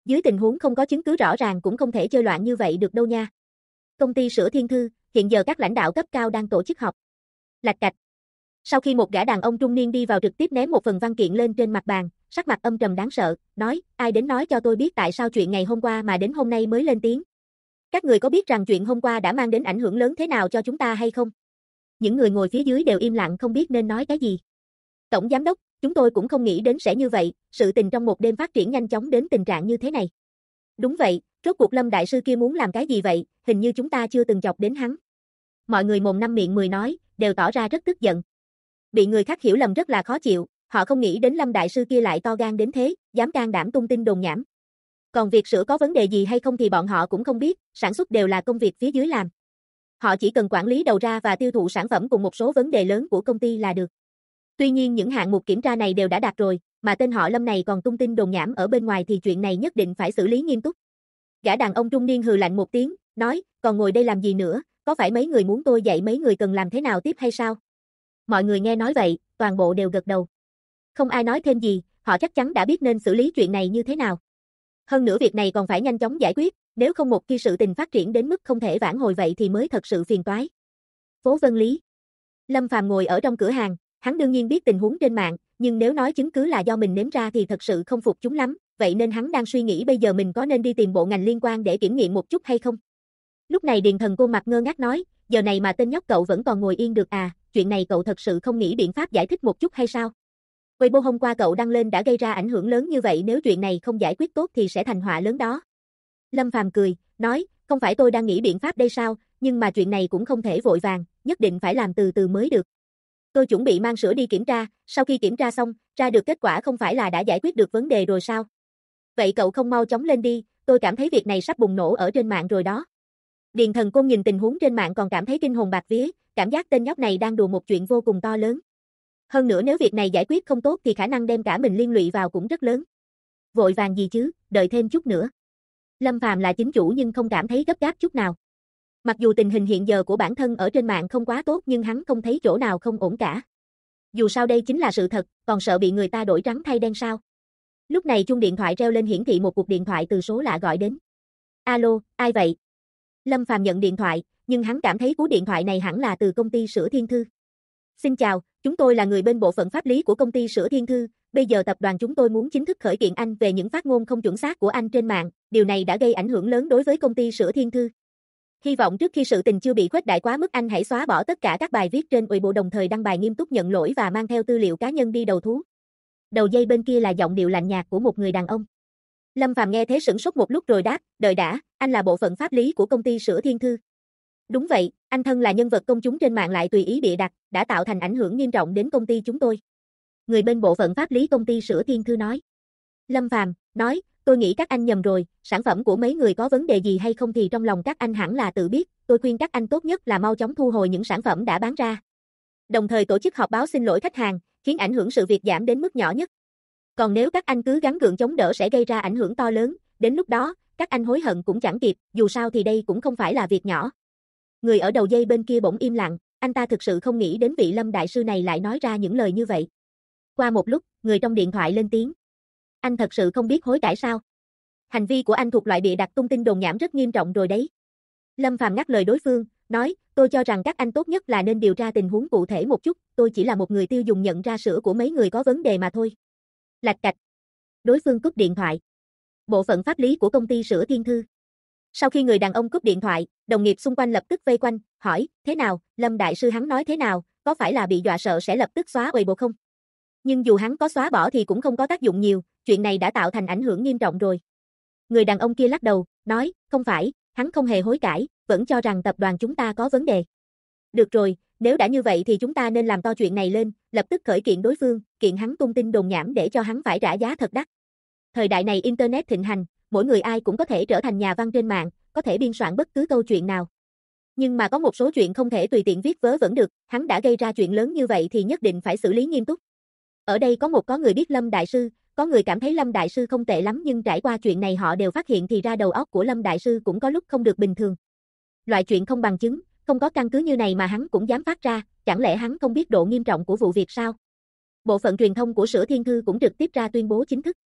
Dưới tình huống không có chứng cứ rõ ràng cũng không thể chơi loạn như vậy được đâu nha. Công ty sữa Thiên Thư, hiện giờ các lãnh đạo cấp cao đang tổ chức họp. Lạch cạch. Sau khi một gã đàn ông trung niên đi vào trực tiếp ném một phần văn kiện lên trên mặt bàn, sắc mặt âm trầm đáng sợ, nói, ai đến nói cho tôi biết tại sao chuyện ngày hôm qua mà đến hôm nay mới lên tiếng. Các người có biết rằng chuyện hôm qua đã mang đến ảnh hưởng lớn thế nào cho chúng ta hay không? Những người ngồi phía dưới đều im lặng không biết nên nói cái gì. Tổng giám đốc, chúng tôi cũng không nghĩ đến sẽ như vậy, sự tình trong một đêm phát triển nhanh chóng đến tình trạng như thế này. Đúng vậy, rốt cuộc Lâm đại sư kia muốn làm cái gì vậy, hình như chúng ta chưa từng chọc đến hắn. Mọi người mồm năm miệng mười nói, đều tỏ ra rất tức giận. Bị người khác hiểu lầm rất là khó chịu, họ không nghĩ đến Lâm đại sư kia lại to gan đến thế, dám can đảm tung tin đồn nhảm. Còn việc sữa có vấn đề gì hay không thì bọn họ cũng không biết, sản xuất đều là công việc phía dưới làm. Họ chỉ cần quản lý đầu ra và tiêu thụ sản phẩm cùng một số vấn đề lớn của công ty là được. Tuy nhiên những hạng mục kiểm tra này đều đã đạt rồi, mà tên họ Lâm này còn tung tin đồn nhảm ở bên ngoài thì chuyện này nhất định phải xử lý nghiêm túc. Gã đàn ông trung niên hừ lạnh một tiếng, nói, còn ngồi đây làm gì nữa, có phải mấy người muốn tôi dạy mấy người cần làm thế nào tiếp hay sao? Mọi người nghe nói vậy, toàn bộ đều gật đầu. Không ai nói thêm gì, họ chắc chắn đã biết nên xử lý chuyện này như thế nào. Hơn nữa việc này còn phải nhanh chóng giải quyết, nếu không một khi sự tình phát triển đến mức không thể vãn hồi vậy thì mới thật sự phiền toái. Phố Vân Lý. Lâm Phàm ngồi ở trong cửa hàng, hắn đương nhiên biết tình huống trên mạng, nhưng nếu nói chứng cứ là do mình nếm ra thì thật sự không phục chúng lắm, vậy nên hắn đang suy nghĩ bây giờ mình có nên đi tìm bộ ngành liên quan để kiểm nghiệm một chút hay không. Lúc này Điền Thần khuôn mặt ngơ ngác nói, giờ này mà tên nhóc cậu vẫn còn ngồi yên được à, chuyện này cậu thật sự không nghĩ biện pháp giải thích một chút hay sao? Weibo hôm qua cậu đăng lên đã gây ra ảnh hưởng lớn như vậy, nếu chuyện này không giải quyết tốt thì sẽ thành họa lớn đó. Lâm Phàm cười, nói, không phải tôi đang nghĩ biện pháp đây sao, nhưng mà chuyện này cũng không thể vội vàng, nhất định phải làm từ từ mới được. Tôi chuẩn bị mang sữa đi kiểm tra, sau khi kiểm tra xong, ra được kết quả không phải là đã giải quyết được vấn đề rồi sao? Vậy cậu không mau chóng lên đi, tôi cảm thấy việc này sắp bùng nổ ở trên mạng rồi đó. Điền Thần Côn nhìn tình huống trên mạng còn cảm thấy kinh hồn bạt vía, cảm giác tên nhóc này đang đùa một chuyện vô cùng to lớn. Hơn nữa nếu việc này giải quyết không tốt thì khả năng đem cả mình liên lụy vào cũng rất lớn. Vội vàng gì chứ, đợi thêm chút nữa. Lâm Phàm là chính chủ nhưng không cảm thấy gấp gáp chút nào. Mặc dù tình hình hiện giờ của bản thân ở trên mạng không quá tốt nhưng hắn không thấy chỗ nào không ổn cả. Dù sao đây chính là sự thật, còn sợ bị người ta đổi trắng thay đen sao. Lúc này chuông điện thoại reo lên hiển thị một cuộc điện thoại từ số lạ gọi đến. Alo, ai vậy? Lâm Phàm nhận điện thoại, nhưng hắn cảm thấy cú điện thoại này hẳn là từ công ty sữa Thiên Thư. Xin chào, chúng tôi là người bên bộ phận pháp lý của công ty sữa Thiên Thư, bây giờ tập đoàn chúng tôi muốn chính thức khởi kiện anh về những phát ngôn không chuẩn xác của anh trên mạng, điều này đã gây ảnh hưởng lớn đối với công ty sữa Thiên Thư. Hy vọng trước khi sự tình chưa bị khuếch đại quá mức anh hãy xóa bỏ tất cả các bài viết trên Weibo đồng thời đăng bài nghiêm túc nhận lỗi và mang theo tư liệu cá nhân đi đầu thú. Đầu dây bên kia là giọng điệu lạnh nhạt của một người đàn ông. Lâm Phàm nghe thế sửng sốt một lúc rồi đáp, đợi đã, anh là bộ phận pháp lý của công ty sữa Thiên Thư. Đúng vậy, anh thân là nhân vật công chúng trên mạng lại tùy ý bịa đặt, đã tạo thành ảnh hưởng nghiêm trọng đến công ty chúng tôi. Người bên bộ phận pháp lý công ty sữa Thiên Thư nói. Lâm Phàm nói, tôi nghĩ các anh nhầm rồi, sản phẩm của mấy người có vấn đề gì hay không thì trong lòng các anh hẳn là tự biết, tôi khuyên các anh tốt nhất là mau chóng thu hồi những sản phẩm đã bán ra. Đồng thời tổ chức họp báo xin lỗi khách hàng, khiến ảnh hưởng sự việc giảm đến mức nhỏ nhất. Còn nếu các anh cứ gắng gượng chống đỡ sẽ gây ra ảnh hưởng to lớn, đến lúc đó, các anh hối hận cũng chẳng kịp, dù sao thì đây cũng không phải là việc nhỏ. Người ở đầu dây bên kia bỗng im lặng, anh ta thực sự không nghĩ đến vị Lâm đại sư này lại nói ra những lời như vậy. Qua một lúc, người trong điện thoại lên tiếng. Anh thật sự không biết hối cải sao? Hành vi của anh thuộc loại bịa đặt tung tin đồn nhảm rất nghiêm trọng rồi đấy. Lâm Phàm ngắt lời đối phương, nói, tôi cho rằng các anh tốt nhất là nên điều tra tình huống cụ thể một chút, tôi chỉ là một người tiêu dùng nhận ra sữa của mấy người có vấn đề mà thôi. Lạch cạch. Đối phương cúp điện thoại. Bộ phận pháp lý của công ty sữa Thiên Thư. Sau khi người đàn ông cúp điện thoại, đồng nghiệp xung quanh lập tức vây quanh, hỏi, thế nào, Lâm đại sư hắn nói thế nào, có phải là bị dọa sợ sẽ lập tức xóa Weibo không? Nhưng dù hắn có xóa bỏ thì cũng không có tác dụng nhiều, chuyện này đã tạo thành ảnh hưởng nghiêm trọng rồi. Người đàn ông kia lắc đầu, nói, không phải, hắn không hề hối cải, vẫn cho rằng tập đoàn chúng ta có vấn đề. Được rồi, nếu đã như vậy thì chúng ta nên làm to chuyện này lên, lập tức khởi kiện đối phương, kiện hắn tung tin đồn nhảm để cho hắn phải trả giá thật đắt. Thời đại này Internet thịnh hành, mỗi người ai cũng có thể trở thành nhà văn trên mạng, có thể biên soạn bất cứ câu chuyện nào. Nhưng mà có một số chuyện không thể tùy tiện viết vớ vẩn được, hắn đã gây ra chuyện lớn như vậy thì nhất định phải xử lý nghiêm túc. Ở đây có người biết Lâm đại sư, có người cảm thấy Lâm đại sư không tệ lắm nhưng trải qua chuyện này họ đều phát hiện thì ra đầu óc của Lâm đại sư cũng có lúc không được bình thường. Loại chuyện không bằng chứng, không có căn cứ như này mà hắn cũng dám phát ra, chẳng lẽ hắn không biết độ nghiêm trọng của vụ việc sao? Bộ phận truyền thông của sữa Thiên Thư cũng trực tiếp ra tuyên bố chính thức.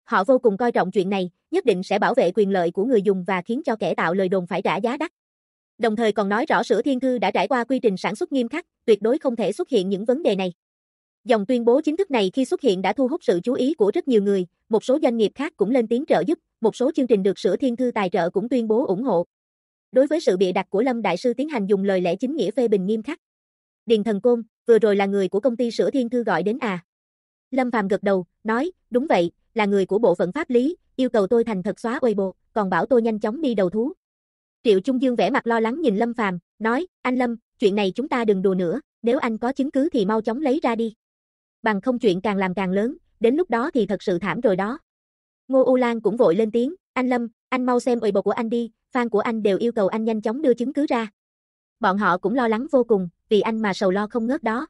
Họ vô cùng coi trọng chuyện này, nhất định sẽ bảo vệ quyền lợi của người dùng và khiến cho kẻ tạo lời đồn phải trả giá đắt. Đồng thời còn nói rõ Sữa Thiên Thư đã trải qua quy trình sản xuất nghiêm khắc, tuyệt đối không thể xuất hiện những vấn đề này. Dòng tuyên bố chính thức này khi xuất hiện đã thu hút sự chú ý của rất nhiều người, một số doanh nghiệp khác cũng lên tiếng trợ giúp, một số chương trình được Sữa Thiên Thư tài trợ cũng tuyên bố ủng hộ. Đối với sự bịa đặt của Lâm Đại Sư tiến hành dùng lời lẽ chính nghĩa phê bình nghiêm khắc. Điền Thần Côn, vừa rồi là người của công ty Sữa Thiên Thư gọi đến à? Lâm Phàm gật đầu, nói, đúng vậy, là người của bộ phận pháp lý, yêu cầu tôi thành thật xóa Weibo, còn bảo tôi nhanh chóng đi đầu thú. Triệu Trung Dương vẻ mặt lo lắng nhìn Lâm Phàm, nói, anh Lâm, chuyện này chúng ta đừng đùa nữa, nếu anh có chứng cứ thì mau chóng lấy ra đi. Bằng không chuyện càng làm càng lớn, đến lúc đó thì thật sự thảm rồi đó. Ngô U Lan cũng vội lên tiếng, anh Lâm, anh mau xem Weibo của anh đi, fan của anh đều yêu cầu anh nhanh chóng đưa chứng cứ ra. Bọn họ cũng lo lắng vô cùng, vì anh mà sầu lo không ngớt đó.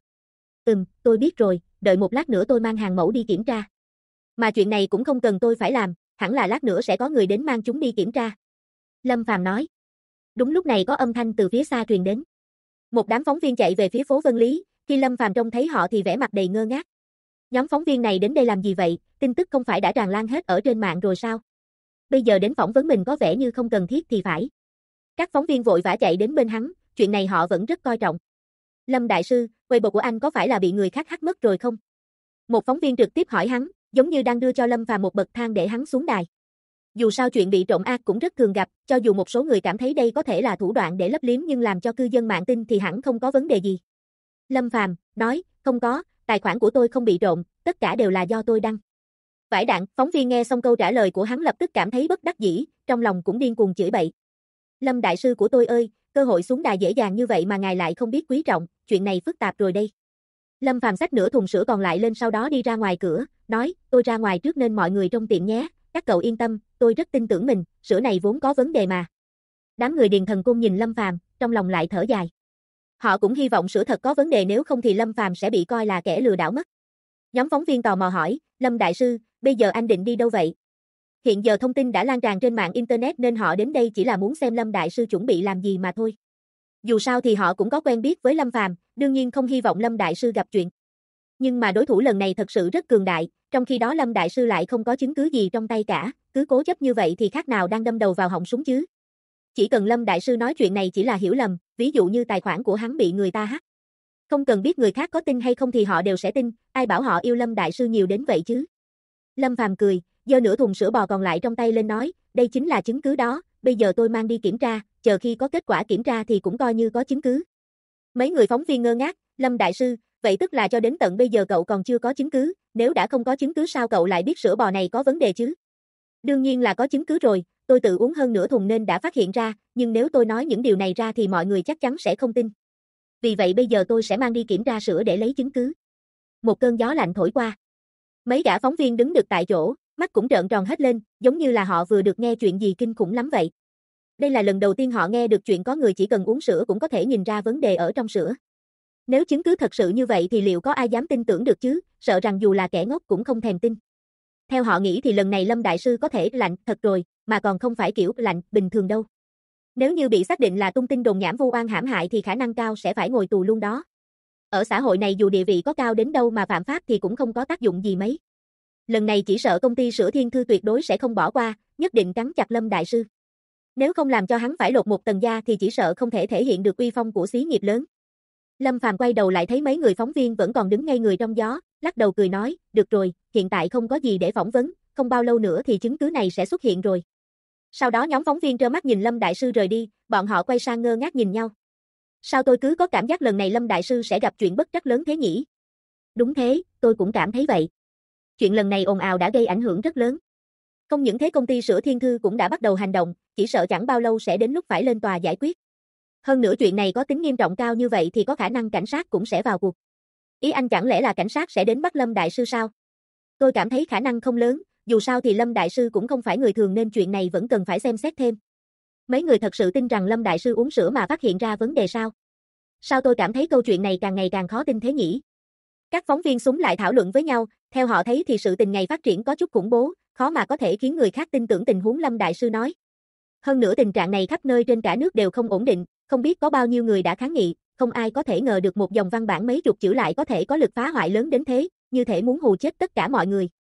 Tôi biết rồi, đợi một lát nữa tôi mang hàng mẫu đi kiểm tra. Mà chuyện này cũng không cần tôi phải làm, hẳn là lát nữa sẽ có người đến mang chúng đi kiểm tra. Lâm Phàm nói. Đúng lúc này có âm thanh từ phía xa truyền đến. Một đám phóng viên chạy về phía phố Vân Lý, khi Lâm Phàm trông thấy họ thì vẻ mặt đầy ngơ ngác. Nhóm phóng viên này đến đây làm gì vậy, tin tức không phải đã tràn lan hết ở trên mạng rồi sao? Bây giờ đến phỏng vấn mình có vẻ như không cần thiết thì phải. Các phóng viên vội vã chạy đến bên hắn, chuyện này họ vẫn rất coi trọng. Lâm Đại Sư, Weibo của anh có phải là bị người khác hack mất rồi không? Một phóng viên trực tiếp hỏi hắn, giống như đang đưa cho Lâm Phàm một bậc thang để hắn xuống đài. Dù sao chuyện bị trộm ác cũng rất thường gặp, cho dù một số người cảm thấy đây có thể là thủ đoạn để lấp liếm nhưng làm cho cư dân mạng tin thì hẳn không có vấn đề gì. Lâm Phàm nói, không có, tài khoản của tôi không bị trộm, tất cả đều là do tôi đăng. Vải đạn, phóng viên nghe xong câu trả lời của hắn lập tức cảm thấy bất đắc dĩ, trong lòng cũng điên cuồng chửi bậy. Lâm Đại Sư của tôi ơi, cơ hội xuống đài dễ dàng như vậy mà ngài lại không biết quý trọng, chuyện này phức tạp rồi đây. Lâm Phàm xách nửa thùng sữa còn lại lên sau đó đi ra ngoài cửa, nói, tôi ra ngoài trước nên mọi người trong tiệm nhé, các cậu yên tâm, tôi rất tin tưởng mình, sữa này vốn có vấn đề mà. Đám người Điền Thần Côn nhìn Lâm Phàm, trong lòng lại thở dài. Họ cũng hy vọng sữa thật có vấn đề nếu không thì Lâm Phàm sẽ bị coi là kẻ lừa đảo mất. Nhóm phóng viên tò mò hỏi, Lâm Đại Sư, bây giờ anh định đi đâu vậy? Hiện giờ thông tin đã lan tràn trên mạng Internet nên họ đến đây chỉ là muốn xem Lâm Đại Sư chuẩn bị làm gì mà thôi. Dù sao thì họ cũng có quen biết với Lâm Phàm, đương nhiên không hy vọng Lâm Đại Sư gặp chuyện. Nhưng mà đối thủ lần này thật sự rất cường đại, trong khi đó Lâm Đại Sư lại không có chứng cứ gì trong tay cả, cứ cố chấp như vậy thì khác nào đang đâm đầu vào họng súng chứ. Chỉ cần Lâm Đại Sư nói chuyện này chỉ là hiểu lầm, ví dụ như tài khoản của hắn bị người ta hack. Không cần biết người khác có tin hay không thì họ đều sẽ tin, ai bảo họ yêu Lâm Đại Sư nhiều đến vậy chứ. Lâm Phàm cười, giơ nửa thùng sữa bò còn lại trong tay lên nói, đây chính là chứng cứ đó, bây giờ tôi mang đi kiểm tra, chờ khi có kết quả kiểm tra thì cũng coi như có chứng cứ. Mấy người phóng viên ngơ ngác, Lâm Đại Sư, vậy tức là cho đến tận bây giờ cậu còn chưa có chứng cứ, nếu đã không có chứng cứ sao cậu lại biết sữa bò này có vấn đề chứ? Đương nhiên là có chứng cứ rồi, tôi tự uống hơn nửa thùng nên đã phát hiện ra, nhưng nếu tôi nói những điều này ra thì mọi người chắc chắn sẽ không tin. Vì vậy bây giờ tôi sẽ mang đi kiểm tra sữa để lấy chứng cứ. Một cơn gió lạnh thổi qua. Mấy gã phóng viên đứng được tại chỗ, mắt cũng trợn tròn hết lên, giống như là họ vừa được nghe chuyện gì kinh khủng lắm vậy. Đây là lần đầu tiên họ nghe được chuyện có người chỉ cần uống sữa cũng có thể nhìn ra vấn đề ở trong sữa. Nếu chứng cứ thật sự như vậy thì liệu có ai dám tin tưởng được chứ, sợ rằng dù là kẻ ngốc cũng không thèm tin. Theo họ nghĩ thì lần này Lâm Đại Sư có thể lạnh thật rồi, mà còn không phải kiểu lạnh bình thường đâu. Nếu như bị xác định là tung tin đồn nhảm vu oan hãm hại thì khả năng cao sẽ phải ngồi tù luôn đó. Ở xã hội này dù địa vị có cao đến đâu mà phạm pháp thì cũng không có tác dụng gì mấy. Lần này chỉ sợ công ty Sữa Thiên Thư tuyệt đối sẽ không bỏ qua, nhất định cắn chặt Lâm Đại Sư. Nếu không làm cho hắn phải lột một tầng da thì chỉ sợ không thể thể hiện được uy phong của xí nghiệp lớn. Lâm Phàm quay đầu lại thấy mấy người phóng viên vẫn còn đứng ngây người trong gió, lắc đầu cười nói, được rồi, hiện tại không có gì để phỏng vấn, không bao lâu nữa thì chứng cứ này sẽ xuất hiện rồi. Sau đó nhóm phóng viên trơ mắt nhìn Lâm Đại Sư rời đi, bọn họ quay sang ngơ ngác nhìn nhau. Sao tôi cứ có cảm giác lần này Lâm Đại Sư sẽ gặp chuyện bất trắc lớn thế nhỉ? Đúng thế, tôi cũng cảm thấy vậy. Chuyện lần này ồn ào đã gây ảnh hưởng rất lớn. Không những thế công ty Sữa Thiên Thư cũng đã bắt đầu hành động, chỉ sợ chẳng bao lâu sẽ đến lúc phải lên tòa giải quyết. Hơn nữa chuyện này có tính nghiêm trọng cao như vậy thì có khả năng cảnh sát cũng sẽ vào cuộc. Ý anh chẳng lẽ là cảnh sát sẽ đến bắt Lâm Đại Sư sao? Tôi cảm thấy khả năng không lớn, dù sao thì Lâm Đại Sư cũng không phải người thường nên chuyện này vẫn cần phải xem xét thêm. Mấy người thật sự tin rằng Lâm Đại Sư uống sữa mà phát hiện ra vấn đề sao? Sao tôi cảm thấy câu chuyện này càng ngày càng khó tin thế nhỉ? Các phóng viên xúm lại thảo luận với nhau, theo họ thấy thì sự tình ngày phát triển có chút khủng bố, khó mà có thể khiến người khác tin tưởng tình huống Lâm Đại Sư nói. Hơn nữa tình trạng này khắp nơi trên cả nước đều không ổn định, không biết có bao nhiêu người đã kháng nghị, không ai có thể ngờ được một dòng văn bản mấy chục chữ lại có thể có lực phá hoại lớn đến thế, như thể muốn hù chết tất cả mọi người.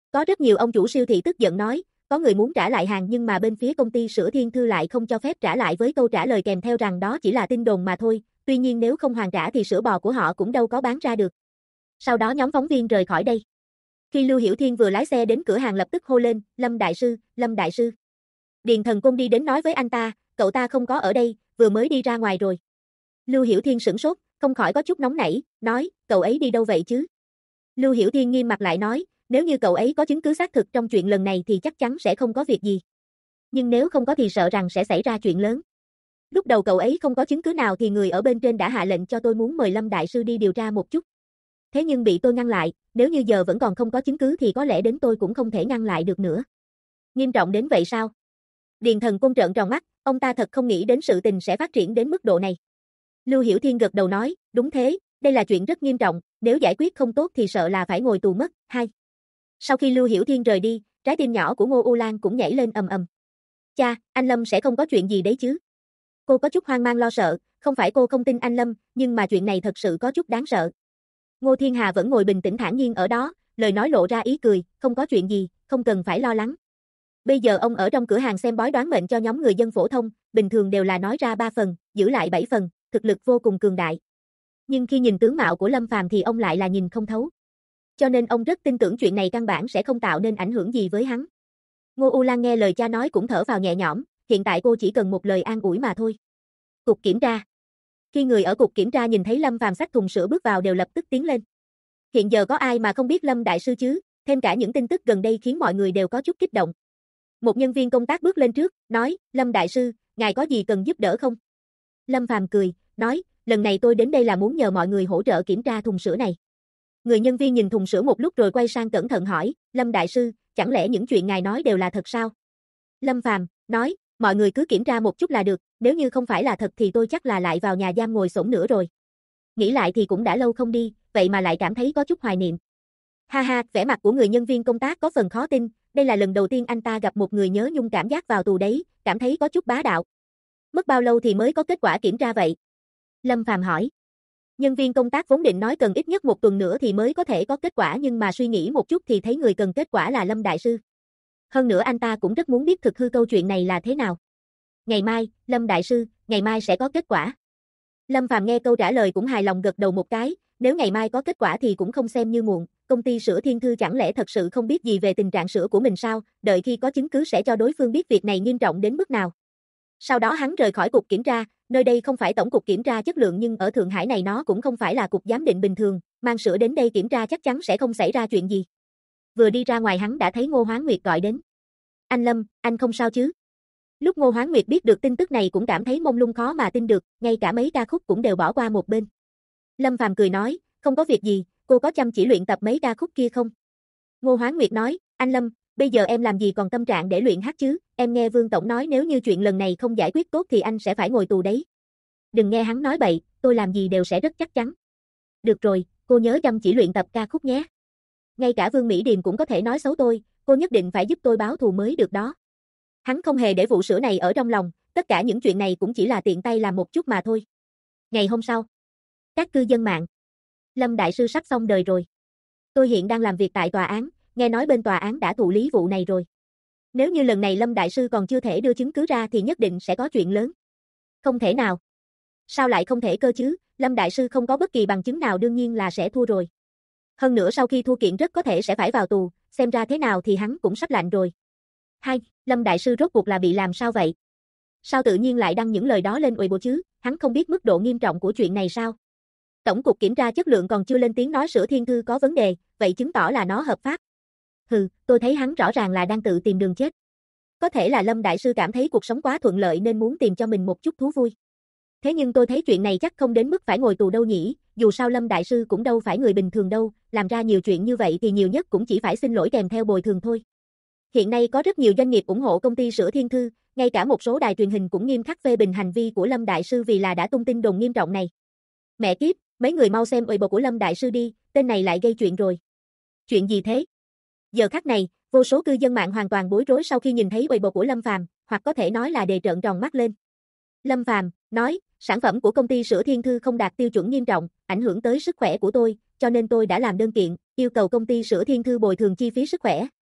Có rất nhiều ông chủ siêu thị tức giận nói, có người muốn trả lại hàng nhưng mà bên phía công ty sữa Thiên Thư lại không cho phép trả lại với câu trả lời kèm theo rằng đó chỉ là tin đồn mà thôi, tuy nhiên nếu không hoàn trả thì sữa bò của họ cũng đâu có bán ra được. Sau đó nhóm phóng viên rời khỏi đây. Khi Lưu Hiểu Thiên vừa lái xe đến cửa hàng lập tức hô lên, Lâm Đại Sư, Lâm Đại Sư. Điền Thần Côn đi đến nói với anh ta, cậu ta không có ở đây, vừa mới đi ra ngoài rồi. Lưu Hiểu Thiên sửng sốt, không khỏi có chút nóng nảy, nói, cậu ấy đi đâu vậy chứ? Lưu Hiểu Thiên nghiêm mặt lại nói, nếu như cậu ấy có chứng cứ xác thực trong chuyện lần này thì chắc chắn sẽ không có việc gì. Nhưng nếu không có thì sợ rằng sẽ xảy ra chuyện lớn. Lúc đầu cậu ấy không có chứng cứ nào thì người ở bên trên đã hạ lệnh cho tôi muốn mời Lâm Đại Sư đi điều tra một chút. Thế nhưng bị tôi ngăn lại, nếu như giờ vẫn còn không có chứng cứ thì có lẽ đến tôi cũng không thể ngăn lại được nữa. Nghiêm trọng đến vậy sao? Điền Thần Côn trợn tròn mắt, ông ta thật không nghĩ đến sự tình sẽ phát triển đến mức độ này. Lưu Hiểu Thiên gật đầu nói, đúng thế, đây là chuyện rất nghiêm trọng, nếu giải quyết không tốt thì sợ là phải ngồi tù mất. 2. Sau khi Lưu Hiểu Thiên rời đi, trái tim nhỏ của Ngô U Lan cũng nhảy lên ầm ầm. Cha, anh Lâm sẽ không có chuyện gì đấy chứ? Cô có chút hoang mang lo sợ, không phải cô không tin anh Lâm, nhưng mà chuyện này thật sự có chút đáng sợ. Ngô Thiên Hà vẫn ngồi bình tĩnh thản nhiên ở đó, lời nói lộ ra ý cười, không có chuyện gì, không cần phải lo lắng. Bây giờ ông ở trong cửa hàng xem bói đoán mệnh cho nhóm người dân phổ thông, bình thường đều là nói ra 3 phần, giữ lại 7 phần, thực lực vô cùng cường đại. Nhưng khi nhìn tướng mạo của Lâm Phàm thì ông lại là nhìn không thấu. Cho nên ông rất tin tưởng chuyện này căn bản sẽ không tạo nên ảnh hưởng gì với hắn. Ngô U Lan nghe lời cha nói cũng thở vào nhẹ nhõm, hiện tại cô chỉ cần một lời an ủi mà thôi. Cục kiểm tra. Khi người ở cục kiểm tra nhìn thấy Lâm Phàm xách thùng sữa bước vào đều lập tức tiến lên. Hiện giờ có ai mà không biết Lâm Đại Sư chứ, thêm cả những tin tức gần đây khiến mọi người đều có chút kích động. Một nhân viên công tác bước lên trước, nói, Lâm Đại Sư, ngài có gì cần giúp đỡ không? Lâm Phàm cười, nói, lần này tôi đến đây là muốn nhờ mọi người hỗ trợ kiểm tra thùng sữa này. Người nhân viên nhìn thùng sữa một lúc rồi quay sang cẩn thận hỏi, Lâm Đại Sư, chẳng lẽ những chuyện ngài nói đều là thật sao? Lâm Phàm nói, mọi người cứ kiểm tra một chút là được, nếu như không phải là thật thì tôi chắc là lại vào nhà giam ngồi xổm nữa rồi. Nghĩ lại thì cũng đã lâu không đi, vậy mà lại cảm thấy có chút hoài niệm. Ha ha, vẻ mặt của người nhân viên công tác có phần khó tin, đây là lần đầu tiên anh ta gặp một người nhớ nhung cảm giác vào tù đấy, cảm thấy có chút bá đạo. Mất bao lâu thì mới có kết quả kiểm tra vậy? Lâm Phàm hỏi. Nhân viên công tác vốn định nói cần ít nhất 1 tuần nữa thì mới có thể có kết quả nhưng mà suy nghĩ một chút thì thấy người cần kết quả là Lâm Đại Sư. Hơn nữa anh ta cũng rất muốn biết thực hư câu chuyện này là thế nào. Ngày mai, Lâm Đại Sư, ngày mai sẽ có kết quả. Lâm Phàm nghe câu trả lời cũng hài lòng gật đầu một cái, nếu ngày mai có kết quả thì cũng không xem như muộn, công ty sữa Thiên Thư chẳng lẽ thật sự không biết gì về tình trạng sữa của mình sao, đợi khi có chứng cứ sẽ cho đối phương biết việc này nghiêm trọng đến mức nào. Sau đó hắn rời khỏi cục kiểm tra, nơi đây không phải tổng cục kiểm tra chất lượng nhưng ở Thượng Hải này nó cũng không phải là cục giám định bình thường, mang sữa đến đây kiểm tra chắc chắn sẽ không xảy ra chuyện gì. Vừa đi ra ngoài hắn đã thấy Ngô Hoán Nguyệt gọi đến. Anh Lâm, anh không sao chứ? Lúc Ngô Hoán Nguyệt biết được tin tức này cũng cảm thấy mông lung khó mà tin được, ngay cả mấy ca khúc cũng đều bỏ qua một bên. Lâm Phàm cười nói, không có việc gì, cô có chăm chỉ luyện tập mấy ca khúc kia không? Ngô Hoán Nguyệt nói, anh Lâm, bây giờ em làm gì còn tâm trạng để luyện hát chứ, em nghe Vương Tổng nói nếu như chuyện lần này không giải quyết tốt thì anh sẽ phải ngồi tù đấy. Đừng nghe hắn nói bậy, tôi làm gì đều sẽ rất chắc chắn. Được rồi, cô nhớ chăm chỉ luyện tập ca khúc nhé. Ngay cả Vương Mỹ Điềm cũng có thể nói xấu tôi, cô nhất định phải giúp tôi báo thù mới được đó. Hắn không hề để vụ sữa này ở trong lòng, tất cả những chuyện này cũng chỉ là tiện tay làm một chút mà thôi. Ngày hôm sau, các cư dân mạng. Lâm Đại Sư sắp xong đời rồi. Tôi hiện đang làm việc tại tòa án, nghe nói bên tòa án đã thụ lý vụ này rồi. Nếu như lần này Lâm Đại Sư còn chưa thể đưa chứng cứ ra thì nhất định sẽ có chuyện lớn. Không thể nào. Sao lại không thể cơ chứ, Lâm Đại Sư không có bất kỳ bằng chứng nào đương nhiên là sẽ thua rồi. Hơn nữa sau khi thua kiện rất có thể sẽ phải vào tù, xem ra thế nào thì hắn cũng sắp lạnh rồi. 2. Lâm Đại Sư rốt cuộc là bị làm sao vậy? Sao tự nhiên lại đăng những lời đó lên Weibo chứ, hắn không biết mức độ nghiêm trọng của chuyện này sao? Tổng cục kiểm tra chất lượng còn chưa lên tiếng nói sữa Thiên Thư có vấn đề, vậy chứng tỏ là nó hợp pháp. Hừ, tôi thấy hắn rõ ràng là đang tự tìm đường chết. Có thể là Lâm Đại Sư cảm thấy cuộc sống quá thuận lợi nên muốn tìm cho mình một chút thú vui. Thế nhưng tôi thấy chuyện này chắc không đến mức phải ngồi tù đâu nhỉ, dù sao Lâm Đại Sư cũng đâu phải người bình thường đâu, làm ra nhiều chuyện như vậy thì nhiều nhất cũng chỉ phải xin lỗi kèm theo bồi thường thôi. Hiện nay có rất nhiều doanh nghiệp ủng hộ công ty sữa Thiên Thư, ngay cả một số đài truyền hình cũng nghiêm khắc phê bình hành vi của Lâm Đại Sư vì là đã tung tin đồn nghiêm trọng này. Mẹ kiếp, mấy người mau xem Weibo của Lâm Đại Sư đi, tên này lại gây chuyện rồi. Chuyện gì thế? Giờ khắc này, vô số cư dân mạng hoàn toàn bối rối sau khi nhìn thấy Weibo của Lâm Phàm, hoặc có thể nói là đề trợn tròn mắt lên. Lâm Phàm nói, sản phẩm của công ty sữa Thiên Thư không đạt tiêu chuẩn nghiêm trọng, ảnh hưởng tới sức khỏe của tôi, cho nên tôi đã làm đơn kiện, yêu cầu công ty sữa Thiên Thư bồi thường chi phí sức khỏe.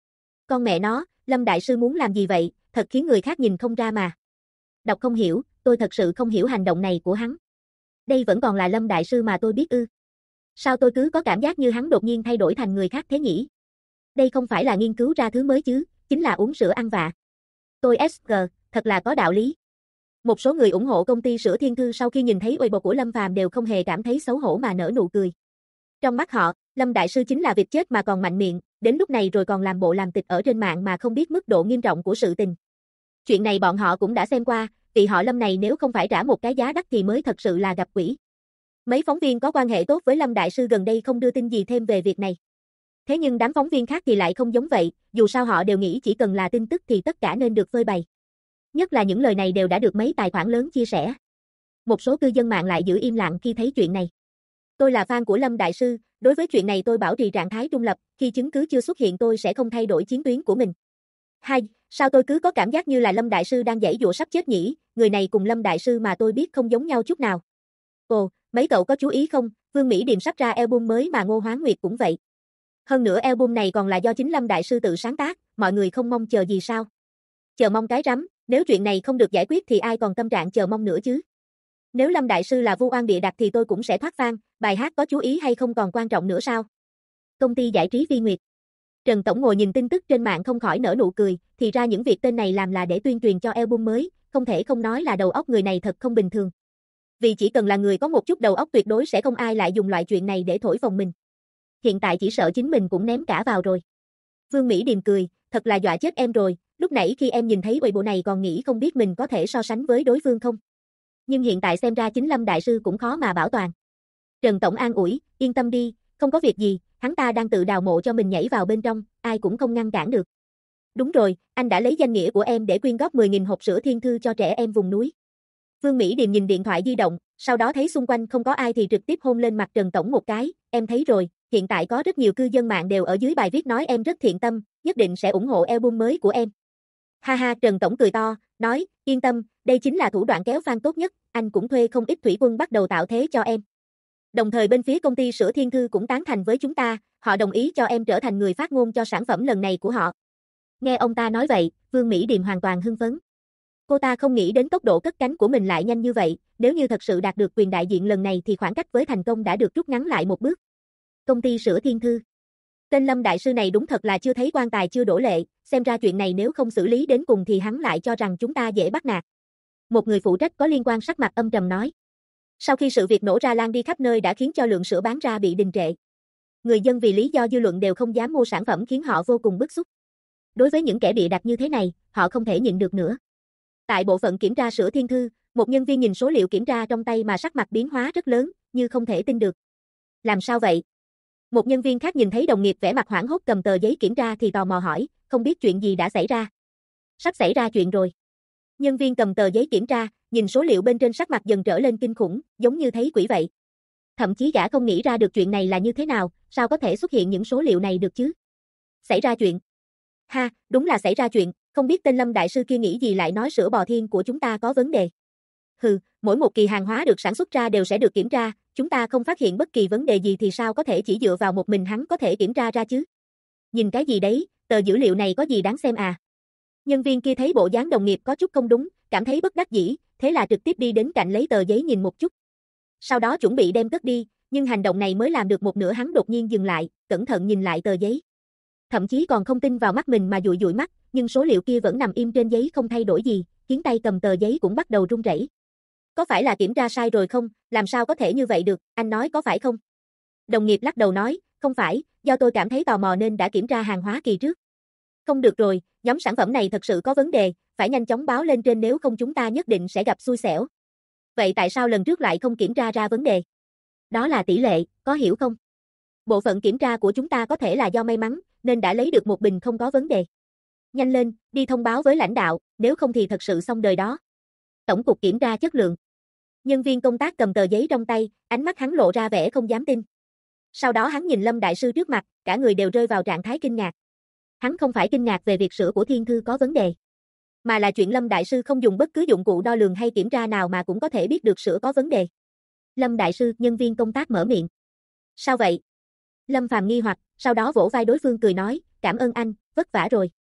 Con mẹ nó, Lâm Đại Sư muốn làm gì vậy, thật khiến người khác nhìn không ra mà. Đọc không hiểu, tôi thật sự không hiểu hành động này của hắn. Đây vẫn còn là Lâm Đại Sư mà tôi biết ư. Sao tôi cứ có cảm giác như hắn đột nhiên thay đổi thành người khác thế nhỉ? Đây không phải là nghiên cứu ra thứ mới chứ, chính là uống sữa ăn vạ. Tôi SG, thật là có đạo lý. Một số người ủng hộ công ty sữa Thiên Thư sau khi nhìn thấy Weibo của Lâm Phàm đều không hề cảm thấy xấu hổ mà nở nụ cười. Trong mắt họ, Lâm Đại Sư chính là vịt chết mà còn mạnh miệng, đến lúc này rồi còn làm bộ làm tịch ở trên mạng mà không biết mức độ nghiêm trọng của sự tình. Chuyện này bọn họ cũng đã xem qua, vị họ Lâm này nếu không phải trả một cái giá đắt thì mới thật sự là gặp quỷ. Mấy phóng viên có quan hệ tốt với Lâm Đại Sư gần đây không đưa tin gì thêm về việc này. Thế nhưng đám phóng viên khác thì lại không giống vậy, dù sao họ đều nghĩ chỉ cần là tin tức thì tất cả nên được phơi bày. Nhất là những lời này đều đã được mấy tài khoản lớn chia sẻ. Một số cư dân mạng lại giữ im lặng khi thấy chuyện này. Tôi là fan của Lâm Đại Sư, đối với chuyện này tôi bảo trì trạng thái trung lập, khi chứng cứ chưa xuất hiện tôi sẽ không thay đổi chiến tuyến của mình. 2. Sao tôi cứ có cảm giác như là Lâm Đại Sư đang giãy giụa sắp chết nhỉ, người này cùng Lâm Đại Sư mà tôi biết không giống nhau chút nào. Ồ, mấy cậu có chú ý không, Vương Mỹ Điềm sắp ra album mới mà Ngô Hoán Nguyệt cũng vậy. Hơn nữa album này còn là do chính Lâm Đại Sư tự sáng tác, mọi người không mong chờ gì sao? Chờ mong cái rắm, nếu chuyện này không được giải quyết thì ai còn tâm trạng chờ mong nữa chứ? Nếu Lâm Đại Sư là vu oan bịa đặt thì tôi cũng sẽ thoát fan, bài hát có chú ý hay không còn quan trọng nữa sao? Công ty giải trí Vi Nguyệt. Trần Tổng ngồi nhìn tin tức trên mạng không khỏi nở nụ cười, thì ra những việc tên này làm là để tuyên truyền cho album mới, không thể không nói là đầu óc người này thật không bình thường. Vì chỉ cần là người có một chút đầu óc tuyệt đối sẽ không ai lại dùng loại chuyện này để thổi phồng mình. Hiện tại chỉ sợ chính mình cũng ném cả vào rồi. Vương Mỹ Điềm cười, thật là dọa chết em rồi, lúc nãy khi em nhìn thấy bộ này còn nghĩ không biết mình có thể so sánh với đối phương không. Nhưng hiện tại xem ra chính Lâm Đại Sư cũng khó mà bảo toàn. Trần Tổng an ủi, yên tâm đi, không có việc gì, hắn ta đang tự đào mộ cho mình nhảy vào bên trong, ai cũng không ngăn cản được. Đúng rồi, anh đã lấy danh nghĩa của em để quyên góp 10.000 hộp sữa Thiên Thư cho trẻ em vùng núi. Vương Mỹ Điềm nhìn điện thoại di động, sau đó thấy xung quanh không có ai thì trực tiếp hôn lên mặt Trần Tổng một cái, em thấy rồi, hiện tại có rất nhiều cư dân mạng đều ở dưới bài viết nói em rất thiện tâm, nhất định sẽ ủng hộ album mới của em. Ha ha, Trần Tổng cười to, nói, yên tâm, đây chính là thủ đoạn kéo fan tốt nhất, anh cũng thuê không ít thủy quân bắt đầu tạo thế cho em. Đồng thời bên phía công ty sữa Thiên Thư cũng tán thành với chúng ta, họ đồng ý cho em trở thành người phát ngôn cho sản phẩm lần này của họ. Nghe ông ta nói vậy, Vương Mỹ Điềm hoàn toàn hưng phấn. Cô ta không nghĩ đến tốc độ cất cánh của mình lại nhanh như vậy, nếu như thật sự đạt được quyền đại diện lần này thì khoảng cách với thành công đã được rút ngắn lại một bước. Công ty sữa Thiên Thư. Tên Lâm Đại Sư này đúng thật là chưa thấy quan tài chưa đổ lệ, xem ra chuyện này nếu không xử lý đến cùng thì hắn lại cho rằng chúng ta dễ bắt nạt. Một người phụ trách có liên quan sắc mặt âm trầm nói. Sau khi sự việc nổ ra lan đi khắp nơi đã khiến cho lượng sữa bán ra bị đình trệ. Người dân vì lý do dư luận đều không dám mua sản phẩm khiến họ vô cùng bức xúc. Đối với những kẻ bịa đặt như thế này, họ không thể nhịn được nữa. Tại bộ phận kiểm tra sữa Thiên Thư, một nhân viên nhìn số liệu kiểm tra trong tay mà sắc mặt biến hóa rất lớn, như không thể tin được. Làm sao vậy? Một nhân viên khác nhìn thấy đồng nghiệp vẻ mặt hoảng hốt cầm tờ giấy kiểm tra thì tò mò hỏi, không biết chuyện gì đã xảy ra. Sắp xảy ra chuyện rồi. Nhân viên cầm tờ giấy kiểm tra, nhìn số liệu bên trên sắc mặt dần trở lên kinh khủng, giống như thấy quỷ vậy. Thậm chí gã không nghĩ ra được chuyện này là như thế nào, sao có thể xuất hiện những số liệu này được chứ? Xảy ra chuyện. Ha, đúng là xảy ra chuyện, không biết tên Lâm Đại Sư kia nghĩ gì lại nói sữa bò thiên của chúng ta có vấn đề. Hừ, mỗi một kỳ hàng hóa được sản xuất ra đều sẽ được kiểm tra, chúng ta không phát hiện bất kỳ vấn đề gì thì sao có thể chỉ dựa vào một mình hắn có thể kiểm tra ra chứ? Nhìn cái gì đấy, tờ dữ liệu này có gì đáng xem à? Nhân viên kia thấy bộ dáng đồng nghiệp có chút không đúng, cảm thấy bất đắc dĩ, thế là trực tiếp đi đến cạnh lấy tờ giấy nhìn một chút. Sau đó chuẩn bị đem cất đi, nhưng hành động này mới làm được một nửa hắn đột nhiên dừng lại, cẩn thận nhìn lại tờ giấy. Thậm chí còn không tin vào mắt mình mà dụi dụi mắt, nhưng số liệu kia vẫn nằm im trên giấy không thay đổi gì, khiến tay cầm tờ giấy cũng bắt đầu run rẩy. Có phải là kiểm tra sai rồi không, làm sao có thể như vậy được, anh nói có phải không? Đồng nghiệp lắc đầu nói, không phải, do tôi cảm thấy tò mò nên đã kiểm tra hàng hóa kỳ trước. Không được rồi, nhóm sản phẩm này thật sự có vấn đề, phải nhanh chóng báo lên trên nếu không chúng ta nhất định sẽ gặp xui xẻo. Vậy tại sao lần trước lại không kiểm tra ra vấn đề? Đó là tỷ lệ, có hiểu không? Bộ phận kiểm tra của chúng ta có thể là do may mắn, nên đã lấy được một bình không có vấn đề. Nhanh lên, đi thông báo với lãnh đạo, nếu không thì thật sự xong đời đó. Tổng cục kiểm tra chất lượng. Nhân viên công tác cầm tờ giấy trong tay, ánh mắt hắn lộ ra vẻ không dám tin. Sau đó hắn nhìn Lâm Đại Sư trước mặt, cả người đều rơi vào trạng thái kinh ngạc. Hắn không phải kinh ngạc về việc sữa của Thiên Thư có vấn đề, mà là chuyện Lâm Đại Sư không dùng bất cứ dụng cụ đo lường hay kiểm tra nào mà cũng có thể biết được sữa có vấn đề. Lâm Đại Sư, nhân viên công tác mở miệng. Sao vậy? Lâm Phàm nghi hoặc, sau đó vỗ vai đối phương cười nói, cảm ơn anh, vất vả rồi.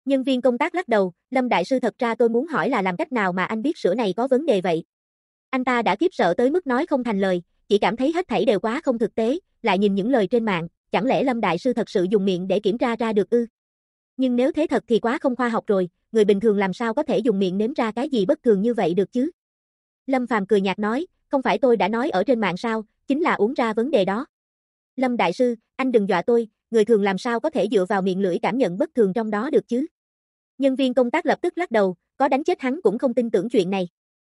Nhân viên công tác lắc đầu, Lâm đại sư thật ra tôi muốn hỏi là làm cách nào mà anh biết sữa này có vấn đề vậy? Anh ta đã khiếp sợ tới mức nói không thành lời, chỉ cảm thấy hết thảy đều quá không thực tế, lại nhìn những lời trên mạng, chẳng lẽ Lâm đại sư thật sự dùng miệng để kiểm tra ra được ư? Nhưng nếu thế thật thì quá không khoa học rồi, người bình thường làm sao có thể dùng miệng nếm ra cái gì bất thường như vậy được chứ? Lâm Phàm cười nhạt nói, không phải tôi đã nói ở trên mạng sao, chính là uống ra vấn đề đó. Lâm đại sư, anh đừng dọa tôi, người thường làm sao có thể dựa vào miệng lưỡi cảm nhận bất thường trong đó được chứ? Nhân viên công tác lập tức lắc đầu, có đánh chết hắn cũng không tin tưởng chuyện này.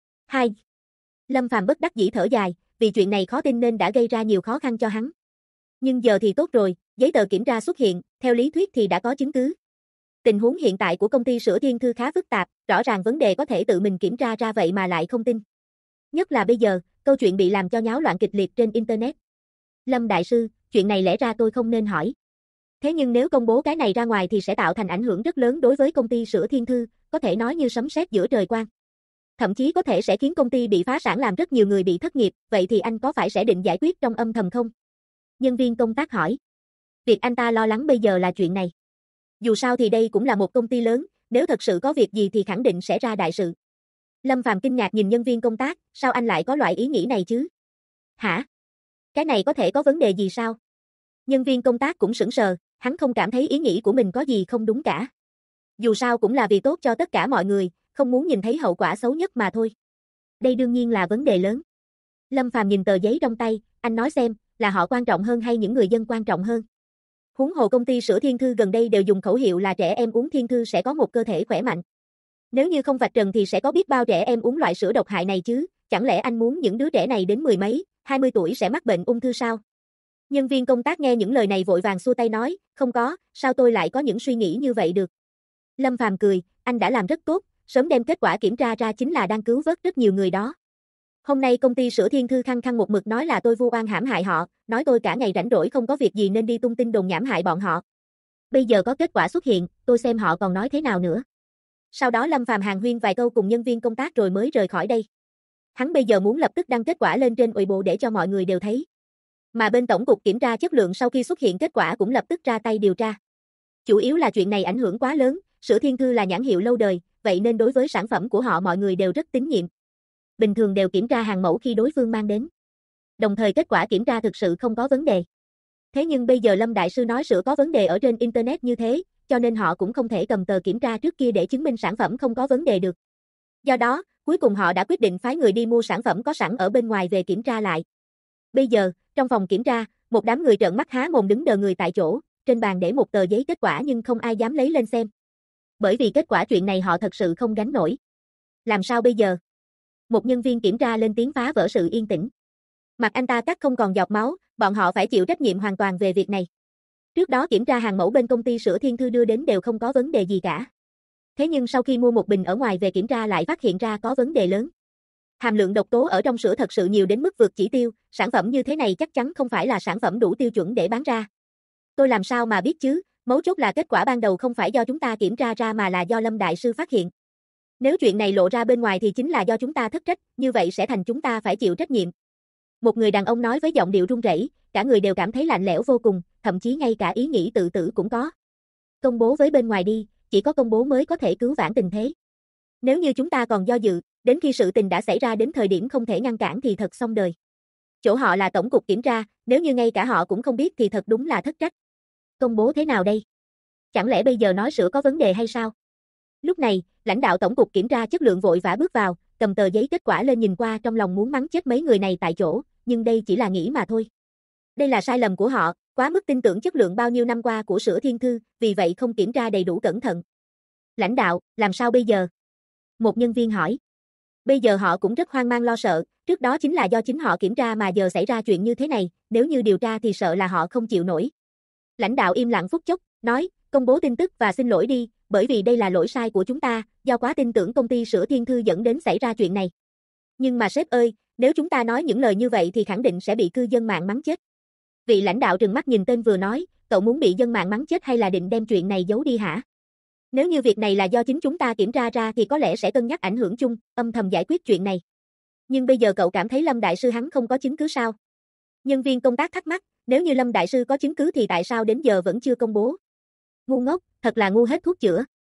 2. Lâm Phàm bất đắc dĩ thở dài, vì chuyện này khó tin nên đã gây ra nhiều khó khăn cho hắn. Nhưng giờ thì tốt rồi, giấy tờ kiểm tra xuất hiện, theo lý thuyết thì đã có chứng cứ. Tình huống hiện tại của công ty sữa Thiên Thư khá phức tạp, rõ ràng vấn đề có thể tự mình kiểm tra ra vậy mà lại không tin. Nhất là bây giờ, câu chuyện bị làm cho nháo loạn kịch liệt trên Internet. Lâm đại sư, chuyện này lẽ ra tôi không nên hỏi. Thế nhưng nếu công bố cái này ra ngoài thì sẽ tạo thành ảnh hưởng rất lớn đối với công ty sữa Thiên Thư, có thể nói như sấm sét giữa trời quang. Thậm chí có thể sẽ khiến công ty bị phá sản làm rất nhiều người bị thất nghiệp, vậy thì anh có phải sẽ định giải quyết trong âm thầm không? Nhân viên công tác hỏi. Việc anh ta lo lắng bây giờ là chuyện này. Dù sao thì đây cũng là một công ty lớn, nếu thật sự có việc gì thì khẳng định sẽ ra đại sự. Lâm Phàm kinh ngạc nhìn nhân viên công tác, sao anh lại có loại ý nghĩ này chứ? Hả? Cái này có thể có vấn đề gì sao? Nhân viên công tác cũng sững sờ, hắn không cảm thấy ý nghĩ của mình có gì không đúng cả. Dù sao cũng là vì tốt cho tất cả mọi người, không muốn nhìn thấy hậu quả xấu nhất mà thôi. Đây đương nhiên là vấn đề lớn. Lâm Phàm nhìn tờ giấy trong tay, anh nói xem, là họ quan trọng hơn hay những người dân quan trọng hơn? Huống hồ công ty sữa Thiên Thư gần đây đều dùng khẩu hiệu là trẻ em uống Thiên Thư sẽ có một cơ thể khỏe mạnh. Nếu như không vạch trần thì sẽ có biết bao trẻ em uống loại sữa độc hại này chứ, chẳng lẽ anh muốn những đứa trẻ này đến mười mấy, 20 tuổi sẽ mắc bệnh ung thư sao? Nhân viên công tác nghe những lời này vội vàng xua tay nói, không có, sao tôi lại có những suy nghĩ như vậy được? Lâm Phàm cười, anh đã làm rất tốt, sớm đem kết quả kiểm tra ra chính là đang cứu vớt rất nhiều người đó. Hôm nay công ty sữa Thiên Thư khăng khăng một mực nói là tôi vu oan hãm hại họ, nói tôi cả ngày rảnh rỗi không có việc gì nên đi tung tin đồn nhảm hại bọn họ. Bây giờ có kết quả xuất hiện, tôi xem họ còn nói thế nào nữa. Sau đó Lâm Phàm hàn huyên vài câu cùng nhân viên công tác rồi mới rời khỏi đây. Hắn bây giờ muốn lập tức đăng kết quả lên trên Weibo để cho mọi người đều thấy. Mà bên Tổng cục Kiểm tra Chất lượng sau khi xuất hiện kết quả cũng lập tức ra tay điều tra. Chủ yếu là chuyện này ảnh hưởng quá lớn, sữa Thiên Thư là nhãn hiệu lâu đời, vậy nên đối với sản phẩm của họ mọi người đều rất tín nhiệm. Bình thường đều kiểm tra hàng mẫu khi đối phương mang đến. Đồng thời kết quả kiểm tra thực sự không có vấn đề. Thế nhưng bây giờ Lâm đại sư nói sữa có vấn đề ở trên Internet như thế, cho nên họ cũng không thể cầm tờ kiểm tra trước kia để chứng minh sản phẩm không có vấn đề được. Do đó, cuối cùng họ đã quyết định phái người đi mua sản phẩm có sẵn ở bên ngoài về kiểm tra lại. Bây giờ, trong phòng kiểm tra, một đám người trợn mắt há mồm đứng đờ người tại chỗ, trên bàn để một tờ giấy kết quả nhưng không ai dám lấy lên xem. Bởi vì kết quả chuyện này họ thật sự không gánh nổi. Làm sao bây giờ? Một nhân viên kiểm tra lên tiếng phá vỡ sự yên tĩnh. Mặt anh ta cắt không còn giọt máu, bọn họ phải chịu trách nhiệm hoàn toàn về việc này. Trước đó kiểm tra hàng mẫu bên công ty sữa Thiên Thư đưa đến đều không có vấn đề gì cả. Thế nhưng sau khi mua một bình ở ngoài về kiểm tra lại phát hiện ra có vấn đề lớn. Hàm lượng độc tố ở trong sữa thật sự nhiều đến mức vượt chỉ tiêu, sản phẩm như thế này chắc chắn không phải là sản phẩm đủ tiêu chuẩn để bán ra. Tôi làm sao mà biết chứ, mấu chốt là kết quả ban đầu không phải do chúng ta kiểm tra ra mà là do Lâm đại sư phát hiện. Nếu chuyện này lộ ra bên ngoài thì chính là do chúng ta thất trách, như vậy sẽ thành chúng ta phải chịu trách nhiệm. Một người đàn ông nói với giọng điệu run rẩy, cả người đều cảm thấy lạnh lẽo vô cùng, thậm chí ngay cả ý nghĩ tự tử cũng có. Công bố với bên ngoài đi, chỉ có công bố mới có thể cứu vãn tình thế. Nếu như chúng ta còn do dự, đến khi sự tình đã xảy ra đến thời điểm không thể ngăn cản thì thật xong đời. Chỗ họ là tổng cục kiểm tra, nếu như ngay cả họ cũng không biết thì thật đúng là thất trách. Công bố thế nào đây? Chẳng lẽ bây giờ nói sữa có vấn đề hay sao? Lúc này, lãnh đạo tổng cục kiểm tra chất lượng vội vã bước vào, cầm tờ giấy kết quả lên nhìn qua trong lòng muốn mắng chết mấy người này tại chỗ, nhưng đây chỉ là nghĩ mà thôi. Đây là sai lầm của họ, quá mức tin tưởng chất lượng bao nhiêu năm qua của sữa Thiên Thư, vì vậy không kiểm tra đầy đủ cẩn thận. Lãnh đạo, làm sao bây giờ? Một nhân viên hỏi. Bây giờ họ cũng rất hoang mang lo sợ, trước đó chính là do chính họ kiểm tra mà giờ xảy ra chuyện như thế này, nếu như điều tra thì sợ là họ không chịu nổi. Lãnh đạo im lặng phút chốc, nói, công bố tin tức và xin lỗi đi, bởi vì đây là lỗi sai của chúng ta, do quá tin tưởng công ty sữa Thiên Thư dẫn đến xảy ra chuyện này. Nhưng mà sếp ơi, nếu chúng ta nói những lời như vậy thì khẳng định sẽ bị cư dân mạng mắng chết. Vị lãnh đạo trừng mắt nhìn tên vừa nói, cậu muốn bị dân mạng mắng chết hay là định đem chuyện này giấu đi hả? Nếu như việc này là do chính chúng ta kiểm tra ra thì có lẽ sẽ cân nhắc ảnh hưởng chung, âm thầm giải quyết chuyện này. Nhưng bây giờ cậu cảm thấy Lâm đại sư hắn không có chứng cứ sao? Nhân viên công tác thắc mắc, nếu như Lâm đại sư có chứng cứ thì tại sao đến giờ vẫn chưa công bố? Ngu ngốc, thật là ngu hết thuốc chữa.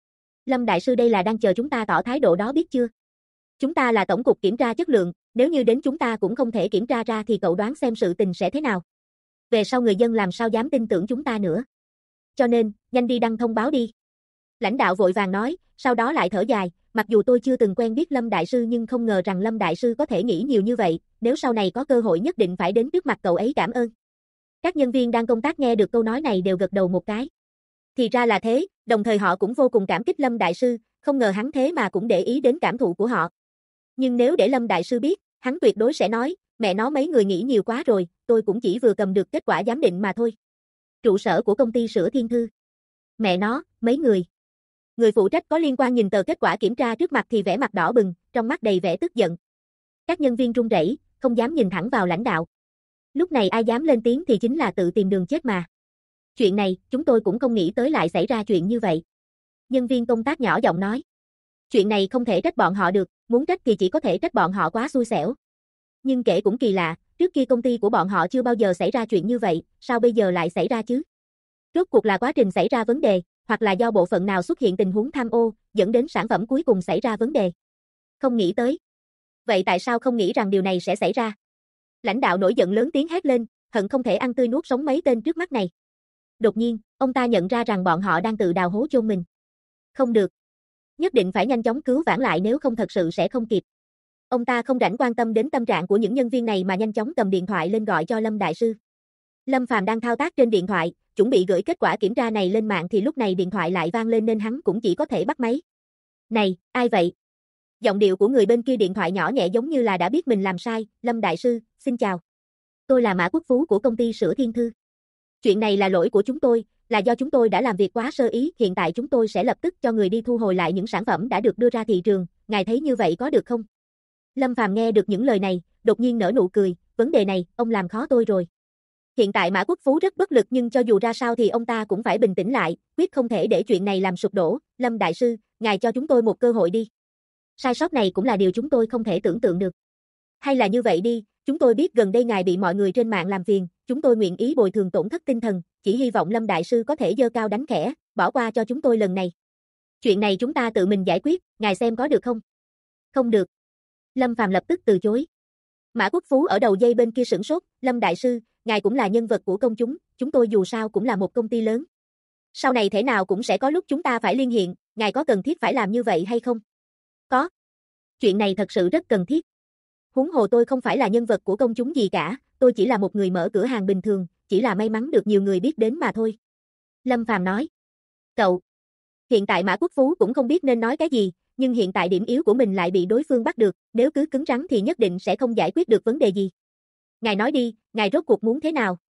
Lâm Đại Sư đây là đang chờ chúng ta tỏ thái độ đó biết chưa? Chúng ta là tổng cục kiểm tra chất lượng, nếu như đến chúng ta cũng không thể kiểm tra ra thì cậu đoán xem sự tình sẽ thế nào. Về sau người dân làm sao dám tin tưởng chúng ta nữa. Cho nên, nhanh đi đăng thông báo đi. Lãnh đạo vội vàng nói, sau đó lại thở dài, mặc dù tôi chưa từng quen biết Lâm Đại Sư nhưng không ngờ rằng Lâm Đại Sư có thể nghĩ nhiều như vậy, nếu sau này có cơ hội nhất định phải đến trước mặt cậu ấy cảm ơn. Các nhân viên đang công tác nghe được câu nói này đều gật đầu một cái. Thì ra là thế, đồng thời họ cũng vô cùng cảm kích Lâm Đại Sư, không ngờ hắn thế mà cũng để ý đến cảm thụ của họ. Nhưng nếu để Lâm Đại Sư biết, hắn tuyệt đối sẽ nói, mẹ nó mấy người nghĩ nhiều quá rồi, tôi cũng chỉ vừa cầm được kết quả giám định mà thôi. Trụ sở của công ty sữa Thiên Thư. Mẹ nó, mấy người. Người phụ trách có liên quan nhìn tờ kết quả kiểm tra trước mặt thì vẻ mặt đỏ bừng, trong mắt đầy vẻ tức giận. Các nhân viên run rẩy, không dám nhìn thẳng vào lãnh đạo. Lúc này ai dám lên tiếng thì chính là tự tìm đường chết mà. Chuyện này, chúng tôi cũng không nghĩ tới lại xảy ra chuyện như vậy. Nhân viên công tác nhỏ giọng nói. Chuyện này không thể trách bọn họ được, muốn trách thì chỉ có thể trách bọn họ quá xui xẻo. Nhưng kể cũng kỳ lạ, trước kia công ty của bọn họ chưa bao giờ xảy ra chuyện như vậy, sao bây giờ lại xảy ra chứ? Rốt cuộc là quá trình xảy ra vấn đề, hoặc là do bộ phận nào xuất hiện tình huống tham ô, dẫn đến sản phẩm cuối cùng xảy ra vấn đề. Không nghĩ tới. Vậy tại sao không nghĩ rằng điều này sẽ xảy ra? Lãnh đạo nổi giận lớn tiếng hét lên, hận không thể ăn tươi nuốt sống mấy tên trước mắt này. Đột nhiên, ông ta nhận ra rằng bọn họ đang tự đào hố chôn mình. Không được. Nhất định phải nhanh chóng cứu vãn lại nếu không thật sự sẽ không kịp. Ông ta không rảnh quan tâm đến tâm trạng của những nhân viên này mà nhanh chóng cầm điện thoại lên gọi cho Lâm Đại Sư. Lâm Phàm đang thao tác trên điện thoại, chuẩn bị gửi kết quả kiểm tra này lên mạng thì lúc này điện thoại lại vang lên nên hắn cũng chỉ có thể bắt máy. Này, ai vậy? Giọng điệu của người bên kia điện thoại nhỏ nhẹ giống như là đã biết mình làm sai. Lâm Đại Sư, xin chào. Tôi là Mã Quốc Phú của công ty sữa Thiên Thư. Chuyện này là lỗi của chúng tôi, là do chúng tôi đã làm việc quá sơ ý, hiện tại chúng tôi sẽ lập tức cho người đi thu hồi lại những sản phẩm đã được đưa ra thị trường, ngài thấy như vậy có được không? Lâm Phàm nghe được những lời này, đột nhiên nở nụ cười, vấn đề này, ông làm khó tôi rồi. Hiện tại Mã Quốc Phú rất bất lực nhưng cho dù ra sao thì ông ta cũng phải bình tĩnh lại, quyết không thể để chuyện này làm sụp đổ. Lâm Đại Sư, ngài cho chúng tôi một cơ hội đi. Sai sót này cũng là điều chúng tôi không thể tưởng tượng được. Hay là như vậy đi, chúng tôi biết gần đây ngài bị mọi người trên mạng làm phiền, chúng tôi nguyện ý bồi thường tổn thất tinh thần, chỉ hy vọng Lâm Đại Sư có thể giơ cao đánh khẽ, bỏ qua cho chúng tôi lần này. Chuyện này chúng ta tự mình giải quyết, ngài xem có được không? Không được. Lâm Phàm lập tức từ chối. Mã Quốc Phú ở đầu dây bên kia sửng sốt, Lâm Đại Sư, ngài cũng là nhân vật của công chúng tôi dù sao cũng là một công ty lớn. Sau này thể nào cũng sẽ có lúc chúng ta phải liên hiện, ngài có cần thiết phải làm như vậy hay không? Có. Chuyện này thật sự rất cần thiết. Huống hồ tôi không phải là nhân vật của công chúng gì cả, tôi chỉ là một người mở cửa hàng bình thường, chỉ là may mắn được nhiều người biết đến mà thôi. Lâm Phàm nói. Cậu. Hiện tại Mã Quốc Phú cũng không biết nên nói cái gì, nhưng hiện tại điểm yếu của mình lại bị đối phương bắt được, nếu cứ cứng rắn thì nhất định sẽ không giải quyết được vấn đề gì. Ngài nói đi, ngài rốt cuộc muốn thế nào?